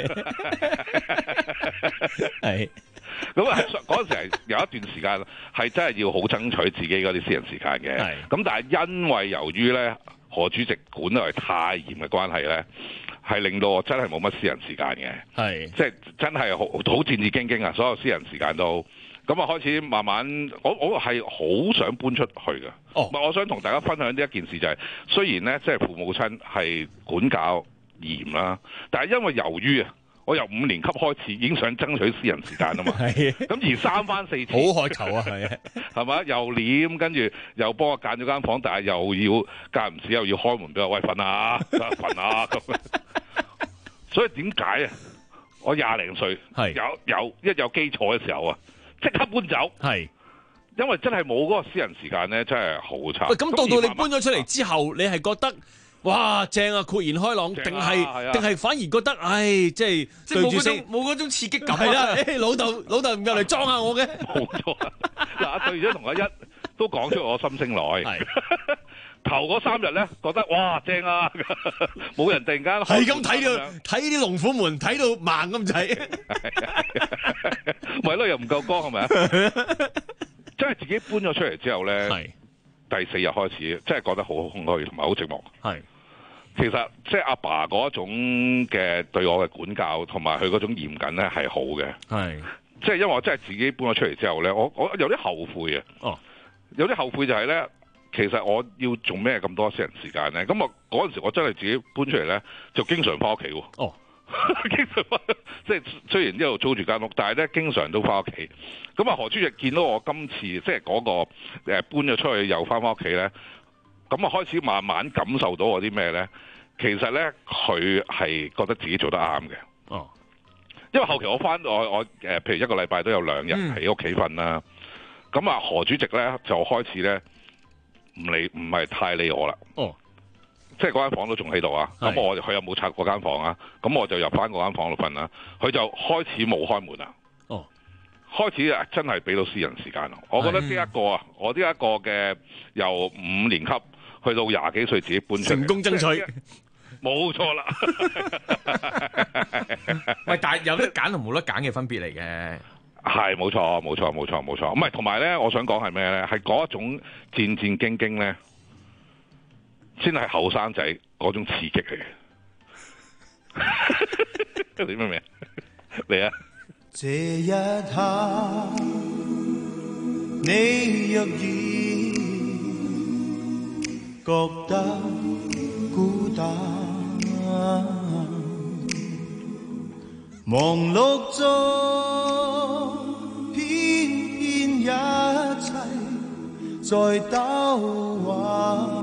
Speaker 12: 係咁啊！嗰陣時係有一段時間係真係要好爭取自己嗰啲私人時間嘅，咁但係因為由於咧何主席管得係太嚴嘅關係咧，係令到我真係冇乜私人時間嘅，係即係真係好好戰戰兢兢啊！所有私人時間都。咁啊，開始慢慢，我我係好想搬出去嘅。哦，唔係，我想同大家分享呢一件事就係、是，雖然咧即係父母親係管教嚴啦，但係因為由於啊，我由五年級開始已經想爭取私人時間啊嘛。係。咁而三番四次。好渴求啊，係啊，係嘛？又唸，跟住又幫我間咗間房，但係又要間唔時又要開門俾我，喂，瞓啊，瞓啊咁。所以點解啊？我廿零歲，係有有一有基礎嘅時候啊。即刻搬走，係，因為真係冇嗰個私人時間咧，真係好差。
Speaker 11: 喂，咁到到你搬咗出嚟之後，你係覺得哇正啊，豁然開朗，定係定係反而覺得，唉，即係
Speaker 13: 即係冇嗰種冇嗰種刺激感。
Speaker 11: 係啦，誒老豆老豆唔夠嚟裝下我嘅，
Speaker 12: 冇錯。嗱，阿對咗同阿一都講出我心聲來。係。頭嗰三日咧，覺得哇正啊，冇人突然間
Speaker 11: 係咁睇到睇啲龍虎門睇到盲咁滯，
Speaker 12: 咪咯又唔夠光係咪啊？真係自己搬咗出嚟之後咧，第四日開始真係覺得好空虛同埋好寂寞。係，其實即係阿爸嗰種嘅對我嘅管教同埋佢嗰種嚴謹咧係好嘅。係，即係因為我真係自己搬咗出嚟之後咧，我我有啲後悔啊。哦。 有啲後悔就係咧，其實我要做咩咁多私人時間咧？咁我嗰陣時我真係自己搬出嚟咧，就經常翻屋企喎。
Speaker 11: 哦，
Speaker 12: 經常翻，即係雖然呢度租住間屋，但係咧經常都翻屋企。咁啊，何主席見到我今次即係嗰個誒搬咗出去又翻返屋企咧，咁啊開始慢慢感受到我啲咩咧？其實咧佢係覺得自己做得啱嘅。
Speaker 11: 哦，
Speaker 12: 因為後期我翻我我誒，譬如一個禮拜都有兩日喺屋企瞓啦。咁啊、嗯，何主席咧就開始咧唔理，唔係太理我啦。
Speaker 11: 哦，
Speaker 12: 即係嗰間房都仲喺度啊。咁我佢又冇拆過間房啊。咁我就入翻嗰間房度瞓啦。佢就開始冇開門啦。
Speaker 11: 哦，
Speaker 12: 開始啊，真係俾到私人時間咯。我覺得呢一個啊，我呢一個嘅由五年級去到廿幾歲自己搬出嚟
Speaker 11: 成功爭取。
Speaker 12: 冇錯啦。
Speaker 13: 喂，但係有得揀同冇得揀嘅分別嚟嘅。
Speaker 12: 係冇錯，冇錯，冇錯，冇錯。唔係，同埋咧，我想講係咩咧？係嗰一種戰戰兢兢咧，先係後生仔嗰種刺激嚟嘅。你明唔明？嚟啊！
Speaker 3: 這一刻，你若然覺得孤單，忙碌中偏偏一切在兜彎，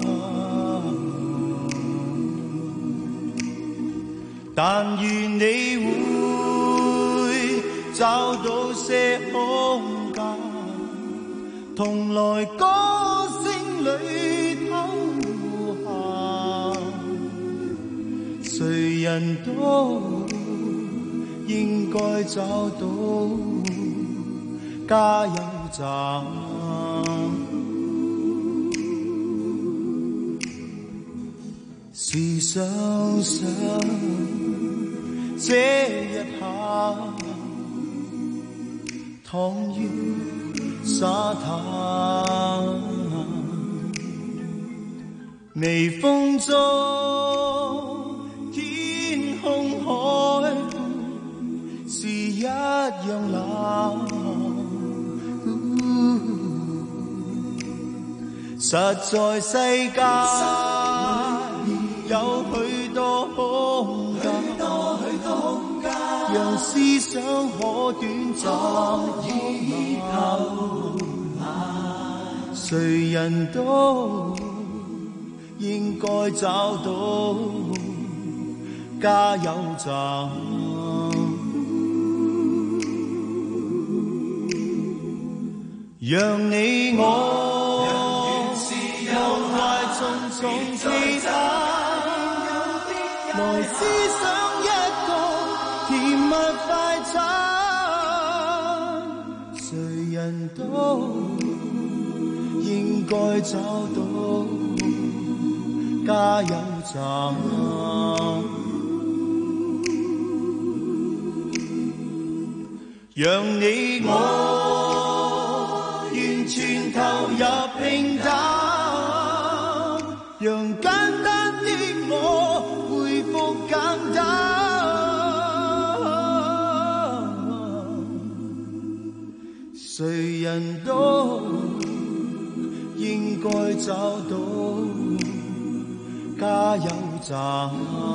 Speaker 3: 但願你會找到些空間，同來歌聲裏偷閒，誰人都應該找到加油站。試想想這一刻，躺於沙灘，微風中天空海是一樣冷，實在世界有許多空間，讓思想可短暫以後，誰人都應該找到加油站。讓你我忘懷重重期待，來思想一個甜蜜快餐，誰人都應該找到加油站。讓你我完全投入平淡，讓簡單的我恢復簡單，誰人都應該找到加油站。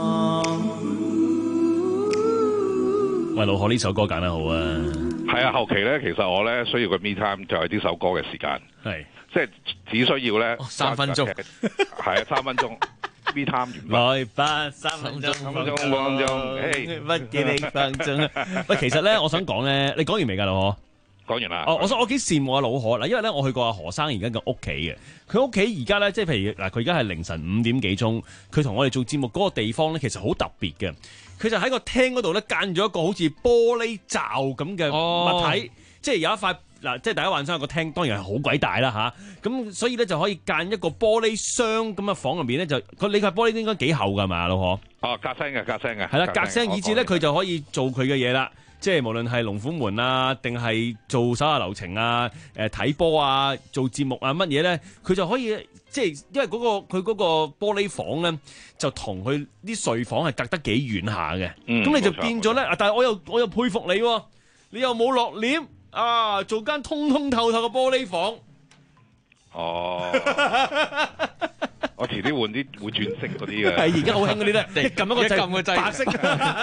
Speaker 11: 喂，老何呢首歌揀得好啊！
Speaker 12: 係啊，後期咧，其實我咧需要個 me time 就係呢首歌嘅時間，
Speaker 11: 係
Speaker 12: 即係只需要咧、
Speaker 13: 哦、三分鐘，
Speaker 12: 係啊，三分鐘 me time 完
Speaker 11: 來吧，三分鐘，
Speaker 12: 三分鐘，三分鐘，
Speaker 11: 乜嘢你放縱？喂，其實咧，我想講咧，你講完未㗎，老何？
Speaker 12: 講完啦。
Speaker 11: 哦，我想我幾羨慕阿老何嗱，因為咧我去過阿何生而家嘅屋企嘅，佢屋企而家咧即係譬如嗱，佢而家係凌晨五點幾鐘，佢同我哋做節目嗰個地方咧，其實好特別嘅。佢就喺個廳嗰度咧，間咗一個好似玻璃罩咁嘅物體，哦、即係有一塊嗱，即係大家幻想個廳當然係好鬼大啦吓，咁、啊、所以咧就可以間一個玻璃箱咁嘅房入面咧，就佢你塊玻璃應該幾厚㗎嘛，老何？
Speaker 12: 哦，隔聲嘅，隔聲嘅，
Speaker 11: 係啦，隔聲以至咧佢就可以做佢嘅嘢啦。即係無論係龍虎門啊，定係做手下留情啊，誒睇波啊，做節目啊，乜嘢咧，佢就可以即係因為嗰、嗰個佢嗰個玻璃房咧，就同佢啲睡房係隔得幾遠下嘅。咁、嗯、你就變咗咧，但係我又我又佩服你、啊，你又冇落簾啊，做間通通透透嘅玻璃房。
Speaker 12: 哦。我遲啲換啲會轉色嗰啲嘅。
Speaker 11: 係而家好興嗰啲咧，一撳一個掣，白色。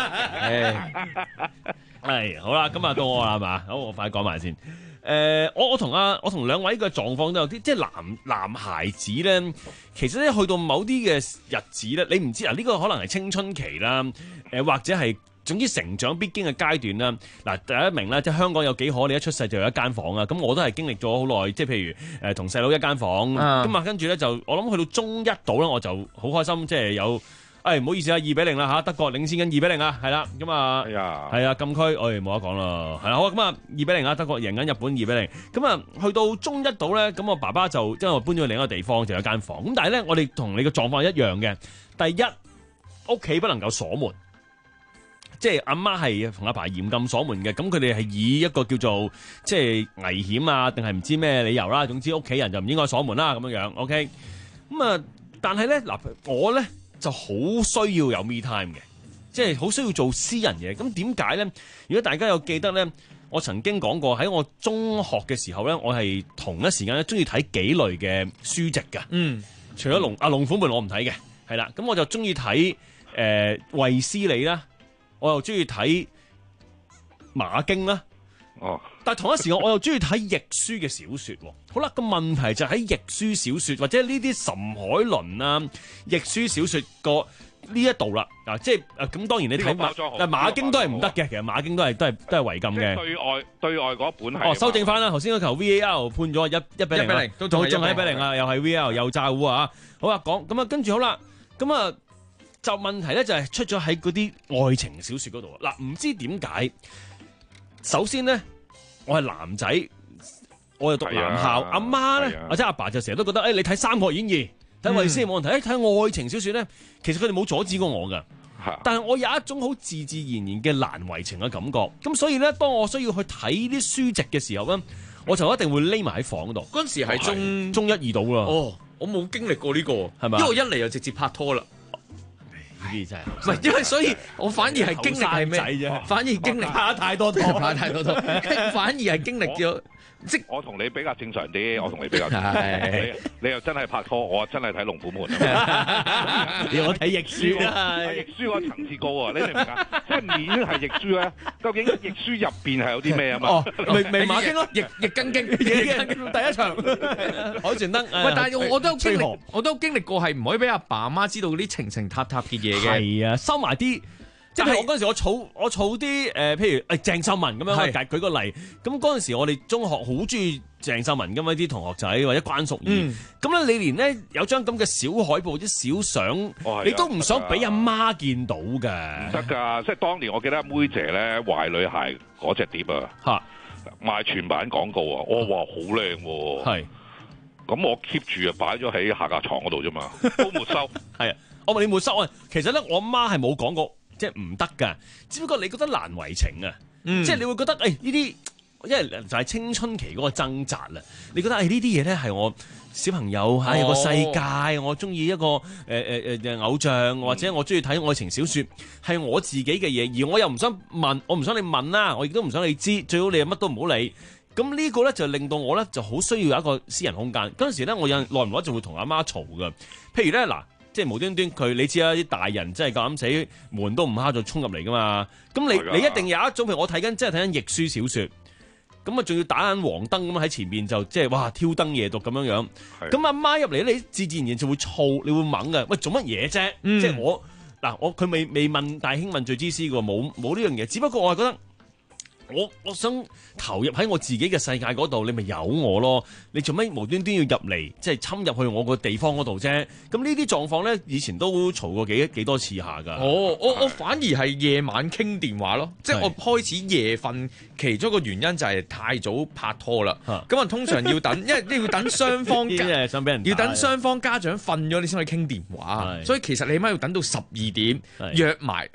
Speaker 11: 係好啦，今日到我啦，係嘛？好，我快講埋先。誒、呃，我我同啊，我同兩位嘅狀況都有啲，即係男男孩子咧，其實咧去到某啲嘅日子咧，你唔知啊，呢、這個可能係青春期啦，誒、呃、或者係總之成長必經嘅階段啦。嗱，第一名咧，即係香港有幾可，你一出世就有一間房啊。咁我都係經歷咗好耐，即係譬如誒同細佬一間房，咁啊跟住咧就我諗去到中一度咧，我就好開心，即係有。誒唔好意思啊，二比零啦嚇，德國領先緊二比零啊，係啦，咁啊，係啊禁區，誒冇得講啦，係啦，好咁啊，二比零啊，德國贏緊日本二比零，咁啊去到中一度咧，咁我爸爸就因為我搬咗去另一個地方，就有間房，咁但係咧我哋同你嘅狀況一樣嘅，第一屋企不能夠鎖門，即係阿媽係同阿爸嚴禁鎖門嘅，咁佢哋係以一個叫做即係危險啊，定係唔知咩理由啦，總之屋企人就唔應該鎖門啦，咁樣樣 ，OK，咁啊，但係咧嗱我咧。就好需要有 me time 嘅，即係好需要做私人嘢。咁點解咧？如果大家有記得咧，我曾經講過喺我中學嘅時候咧，我係同一時間咧中意睇幾類嘅書籍㗎。嗯，除咗龍啊龍虎門我唔睇嘅，係啦。咁我就中意睇誒衛斯理啦，我又中意睇馬經啦。哦，但係同一時間我又中意睇譯書嘅小說。好啦，個問題就喺譯書小說或者呢啲岑海倫啊譯書小說個呢一度啦。嗱，即係咁，當然你睇馬，但馬經都係唔得嘅。其實馬經都係都係都係違禁嘅。對外對外嗰本係。哦，修正翻啦，頭先嗰球 V A R 判咗一一比零啦，都仲係一比零啊，又係 V A R 又詐糊啊。好啦，講咁啊，跟住好啦，咁啊就問題咧就係出咗喺嗰啲愛情小說嗰度。嗱，唔知點解。首先咧，我係男仔，我又讀男校，阿媽咧或者阿爸就成日都覺得，誒、哎，你睇《三國演義》睇衛斯理冇問題，誒睇愛情小說咧，其實佢哋冇阻止過我噶，但係我有一種好自自然然嘅難為情嘅感覺，咁所以咧，當我需要去睇啲書籍嘅時候咧，我就一定會匿埋喺房度。嗰陣時係中中一二度啦。哦，我冇經歷過呢、這個，係咪？因為我一嚟就直接拍拖啦。呢真係唔係，因為所以我反而係經歷係咩？反而經歷拍太多拖，拍太多拖，反而係經歷咗。即
Speaker 12: 我同你比較正常啲，我同你比較正常啲。你你又真係拍拖，我真係睇龍虎門。
Speaker 11: 你我睇譯書啦，
Speaker 12: 譯書個層次高啊！你明唔明啊？即係面係譯書咧，究竟譯書入邊係有啲咩啊嘛？哦，
Speaker 11: 咪咪馬經咯，譯譯根經，
Speaker 13: 譯根經第一場海豚燈。喂，但係我都經歷，我都經歷過係唔可以俾阿爸阿媽知道啲情情塔塔嘅嘢嘅。
Speaker 11: 係啊，收埋啲。即係我嗰陣時我儲我儲啲誒，譬如誒鄭秀文咁樣，我舉個例。咁嗰陣時我哋中學好中意鄭秀文咁樣啲同學仔或者關淑怡。咁咧你連咧有張咁嘅小海報、啲小相，你都唔想俾阿媽見到㗎。
Speaker 12: 唔得㗎，即係當年我記得妹姐咧壞女孩嗰隻碟啊，嚇賣全版廣告啊，我話好靚喎。係，咁我 keep 住啊，擺咗喺下架床嗰度啫嘛，都沒收。
Speaker 11: 係啊，我問你沒收啊？其實咧，我阿媽係冇講過。即係唔得㗎，只不過你覺得難為情啊，嗯、即係你會覺得誒呢啲，因為就係青春期嗰個掙扎啦。你覺得誒呢啲嘢咧係我小朋友嚇有個世界，哦、我中意一個誒誒誒偶像，或者我中意睇愛情小説，係我自己嘅嘢，而我又唔想問，我唔想你問啦，我亦都唔想你知，最好你乜都唔好理。咁呢個咧就令到我咧就好需要有一個私人空間。嗰陣時咧，我有耐唔耐就會同阿媽嘈㗎，譬如咧嗱。即係無端端佢，你知啦，啲大人真係夠膽死，門都唔敲就衝入嚟噶嘛。咁你你一定有一種，譬如我睇緊，即係睇緊譯書小説，咁啊仲要打緊黃燈咁喺前面就即係哇挑燈夜讀咁樣樣。咁阿媽入嚟你自自然然就會燥，你會猛嘅。喂，做乜嘢啫？嗯、即係我嗱，我佢未未問大興問罪之師嘅喎，冇冇呢樣嘢。只不過我係覺得。我我想投入喺我自己嘅世界嗰度，你咪由我咯。你做咩無端端要入嚟，即係侵入去我個地方嗰度啫？咁呢啲狀況咧，以前都嘈過幾幾多次下㗎。
Speaker 13: 哦，我我反而係夜晚傾電話咯，即係我開始夜瞓，其中一個原因就係太早拍拖啦。咁啊，通常要等，因為你要等雙方家
Speaker 11: 想俾人
Speaker 13: 要等雙方家長瞓咗，你先可以傾電話。所以其實你起碼要等到十二點約埋，即係。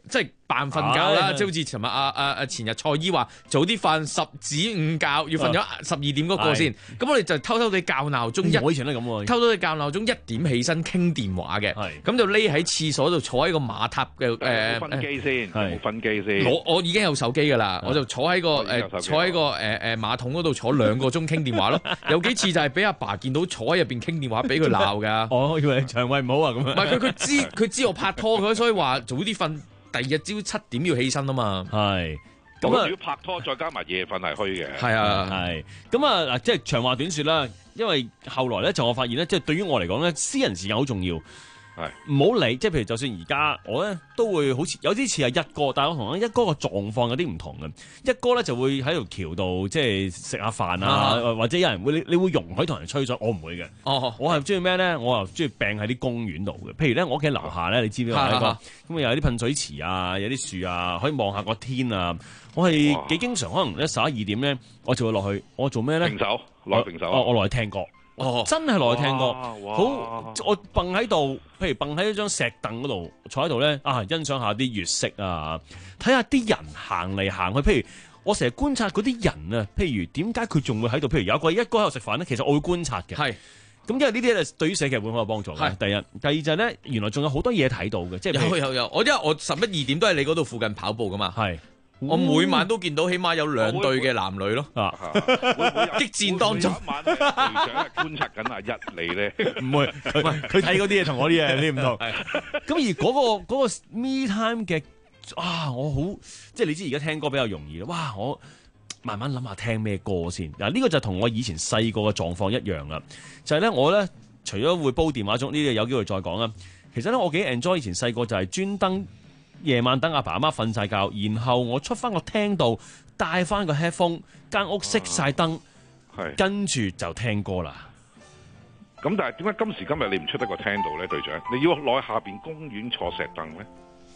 Speaker 13: 扮瞓覺啦，即係好似尋日啊啊啊前日蔡姨話早啲瞓十指午覺，要瞓咗十二點嗰個先。咁我哋就偷偷地校鬧鐘一，
Speaker 11: 我以前都咁喎，
Speaker 13: 偷偷地校鬧鐘一點起身傾電話嘅。咁就匿喺廁所度坐喺個馬塔嘅誒。
Speaker 12: 冇瞓機先，冇瞓機先。
Speaker 13: 我我已經有手機㗎啦，我就坐喺個誒坐喺個誒誒馬桶嗰度坐兩個鐘傾電話咯。有幾次就係俾阿爸見到坐喺入邊傾電話，俾佢鬧㗎。
Speaker 11: 我以為你腸胃唔好啊咁樣。
Speaker 13: 唔係佢佢知佢知我拍拖，佢所以話早啲瞓。第二日朝七點要起身啊嘛，
Speaker 11: 係
Speaker 12: 咁啊！如果拍拖再加埋夜瞓係虛嘅，
Speaker 13: 係啊，
Speaker 11: 係咁啊嗱，即係長話短説啦。因為後來咧就我發現咧，即係對於我嚟講咧，私人時間好重要，係唔好理。即係譬如就算而家我咧都會好似有啲似係一哥，但係我同一哥嘅狀況有啲唔同嘅。一哥咧就會喺條橋度即係食下飯啊，啊或者有人會你你會容許同人吹水，我唔會嘅。哦，我係中意咩咧？我又中意病喺啲公園度嘅。譬如咧，我屋企樓下咧，你知唔知啊？一個咁啊，有啲噴水池啊，有啲樹啊，可以望下個天啊。我係幾經常可能咧十一二點咧，我就會落去。我做咩咧？
Speaker 12: 平手，落去平手。
Speaker 11: 我我落去聽歌。哦，真係落去聽歌。好，我蹦喺度，譬如蹦喺一張石凳嗰度坐喺度咧，啊，欣賞下啲月色啊，睇下啲人行嚟行去。譬如我成日觀察嗰啲人啊，譬如點解佢仲會喺度？譬如有一個一哥喺度食飯咧，其實我會觀察嘅。係。咁因為呢啲咧對於寫劇本好有幫助嘅。第一，第二就係咧，原來仲有好多嘢睇到嘅，即係
Speaker 13: 有有有。我因為我十一二點都係你嗰度附近跑步噶嘛。係。我每晚都見到起碼有兩隊嘅男女咯。啊，激戰當中。
Speaker 12: 一晚隊長觀察緊阿一你咧，
Speaker 11: 唔會，佢睇嗰啲嘢同我啲嘢啲唔同。咁而嗰個嗰個 me time 嘅啊，我好即係你知而家聽歌比較容易啦。哇，我慢慢諗下聽咩歌先。嗱，呢個就同我以前細個嘅狀況一樣啦。就係咧，我咧除咗會煲電話粥呢啲有機會再講啦。其實咧，我幾 enjoy 以前細個就係專登。夜晚等阿爸阿媽瞓晒覺，然後我出翻個廳度，帶翻個 headphone， 間屋熄晒燈，係跟住就聽歌啦。
Speaker 12: 咁但係點解今時今日你唔出得個廳度咧，隊長？你要攞去下邊公園坐石凳咧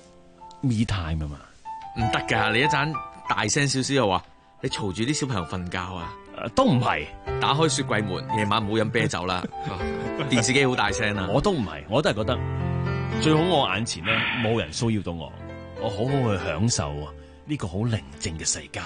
Speaker 11: ？Me time 啊嘛，
Speaker 13: 唔得㗎！你一陣大聲少少又話你嘈住啲小朋友瞓覺啊？
Speaker 11: 呃、都唔係，
Speaker 13: 打開雪櫃門，夜晚唔好飲啤酒啦。電視機好大聲啊！
Speaker 11: 我都唔係，我都係覺得。最好我眼前咧冇人騷擾到我，我好好去享受呢個好寧靜嘅世界。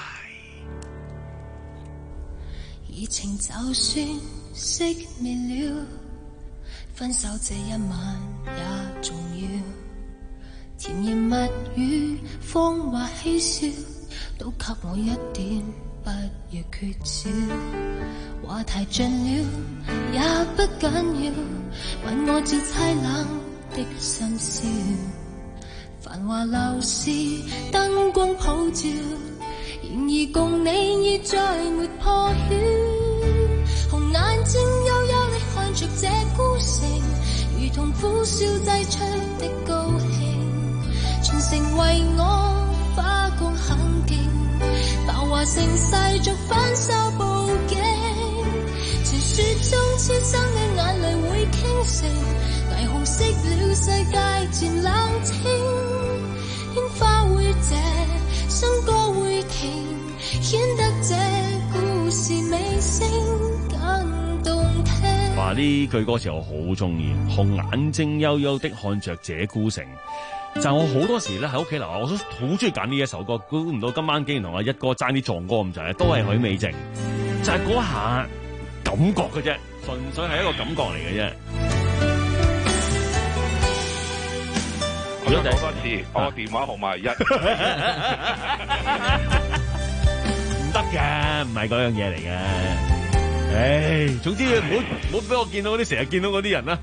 Speaker 8: 熱情就算熄滅了，分手這一晚也重要。甜言蜜語，謊話嬉笑，都給我一點，不要缺少。話題盡了也不緊要，問我照猜冷的深宵，繁華樓市燈光普照，然而共你已再沒破曉。紅眼睛幽幽地看着這孤城，如同苦笑擠出的高興，全城為我花光很勁，繁華盛世逐反手報警，傳說中痴生的眼淚會傾城，霓虹熄了世界漸冷清，煙花會謝，笙歌會停，顯得這故事尾聲更動聽。
Speaker 11: 哇！呢句歌詞我好中意，紅眼睛幽幽的看着這孤城，就係我好多時咧喺屋企樓下，我都好中意揀呢一首歌。估唔到今晚竟然同阿一哥爭啲撞歌咁滯，都係許美靜，就係嗰下感覺嘅啫，純粹係一個感覺嚟嘅啫。
Speaker 12: 我再講多次，我電話號碼係一，
Speaker 11: 唔得嘅，唔係嗰樣嘢嚟嘅。唉，總之唔好唔好俾我見到嗰啲成日見到嗰啲人啦。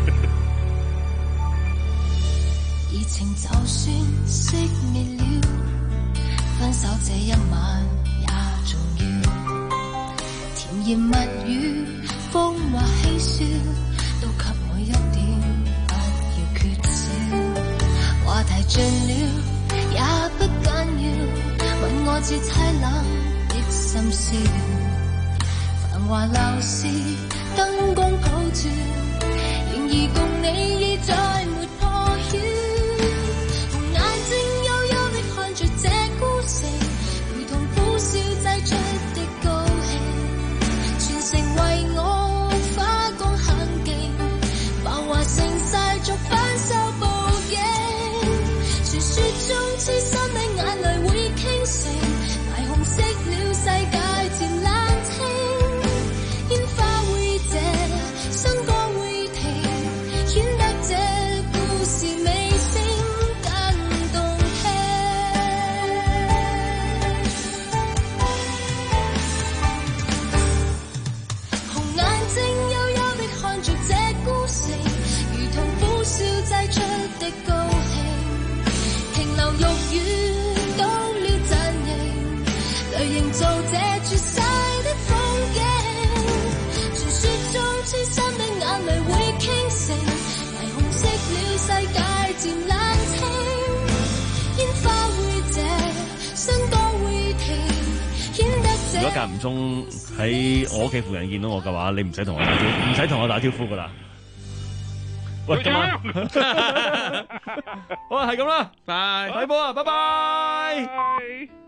Speaker 8: 熱情就算熄滅了，分手這一晚也重要。甜言蜜語，謊話嬉笑，都給我一點，不要缺少。話題盡了也不緊要，問我照猜冷的深宵。繁華樓市燈光普照，然而共你已再沒破曉。紅眼睛幽幽地看着這孤城，如同苦笑擠出的高興，全城為我花光很勁，繁華盛世逐反手報警，傳說中痴心遇到了陣營，來營造這絕世的風景。傳說中穿心的眼淚會傾城，霓虹熄了世界漸冷清，煙花會謝，笙歌會停，顯得這
Speaker 11: 如果間唔中喺我屋企附近見到我嘅話，你唔使同我打招呼，唔使同我打招呼噶啦。喂，今晚好啊，係咁啦，拜睇波啊，拜拜。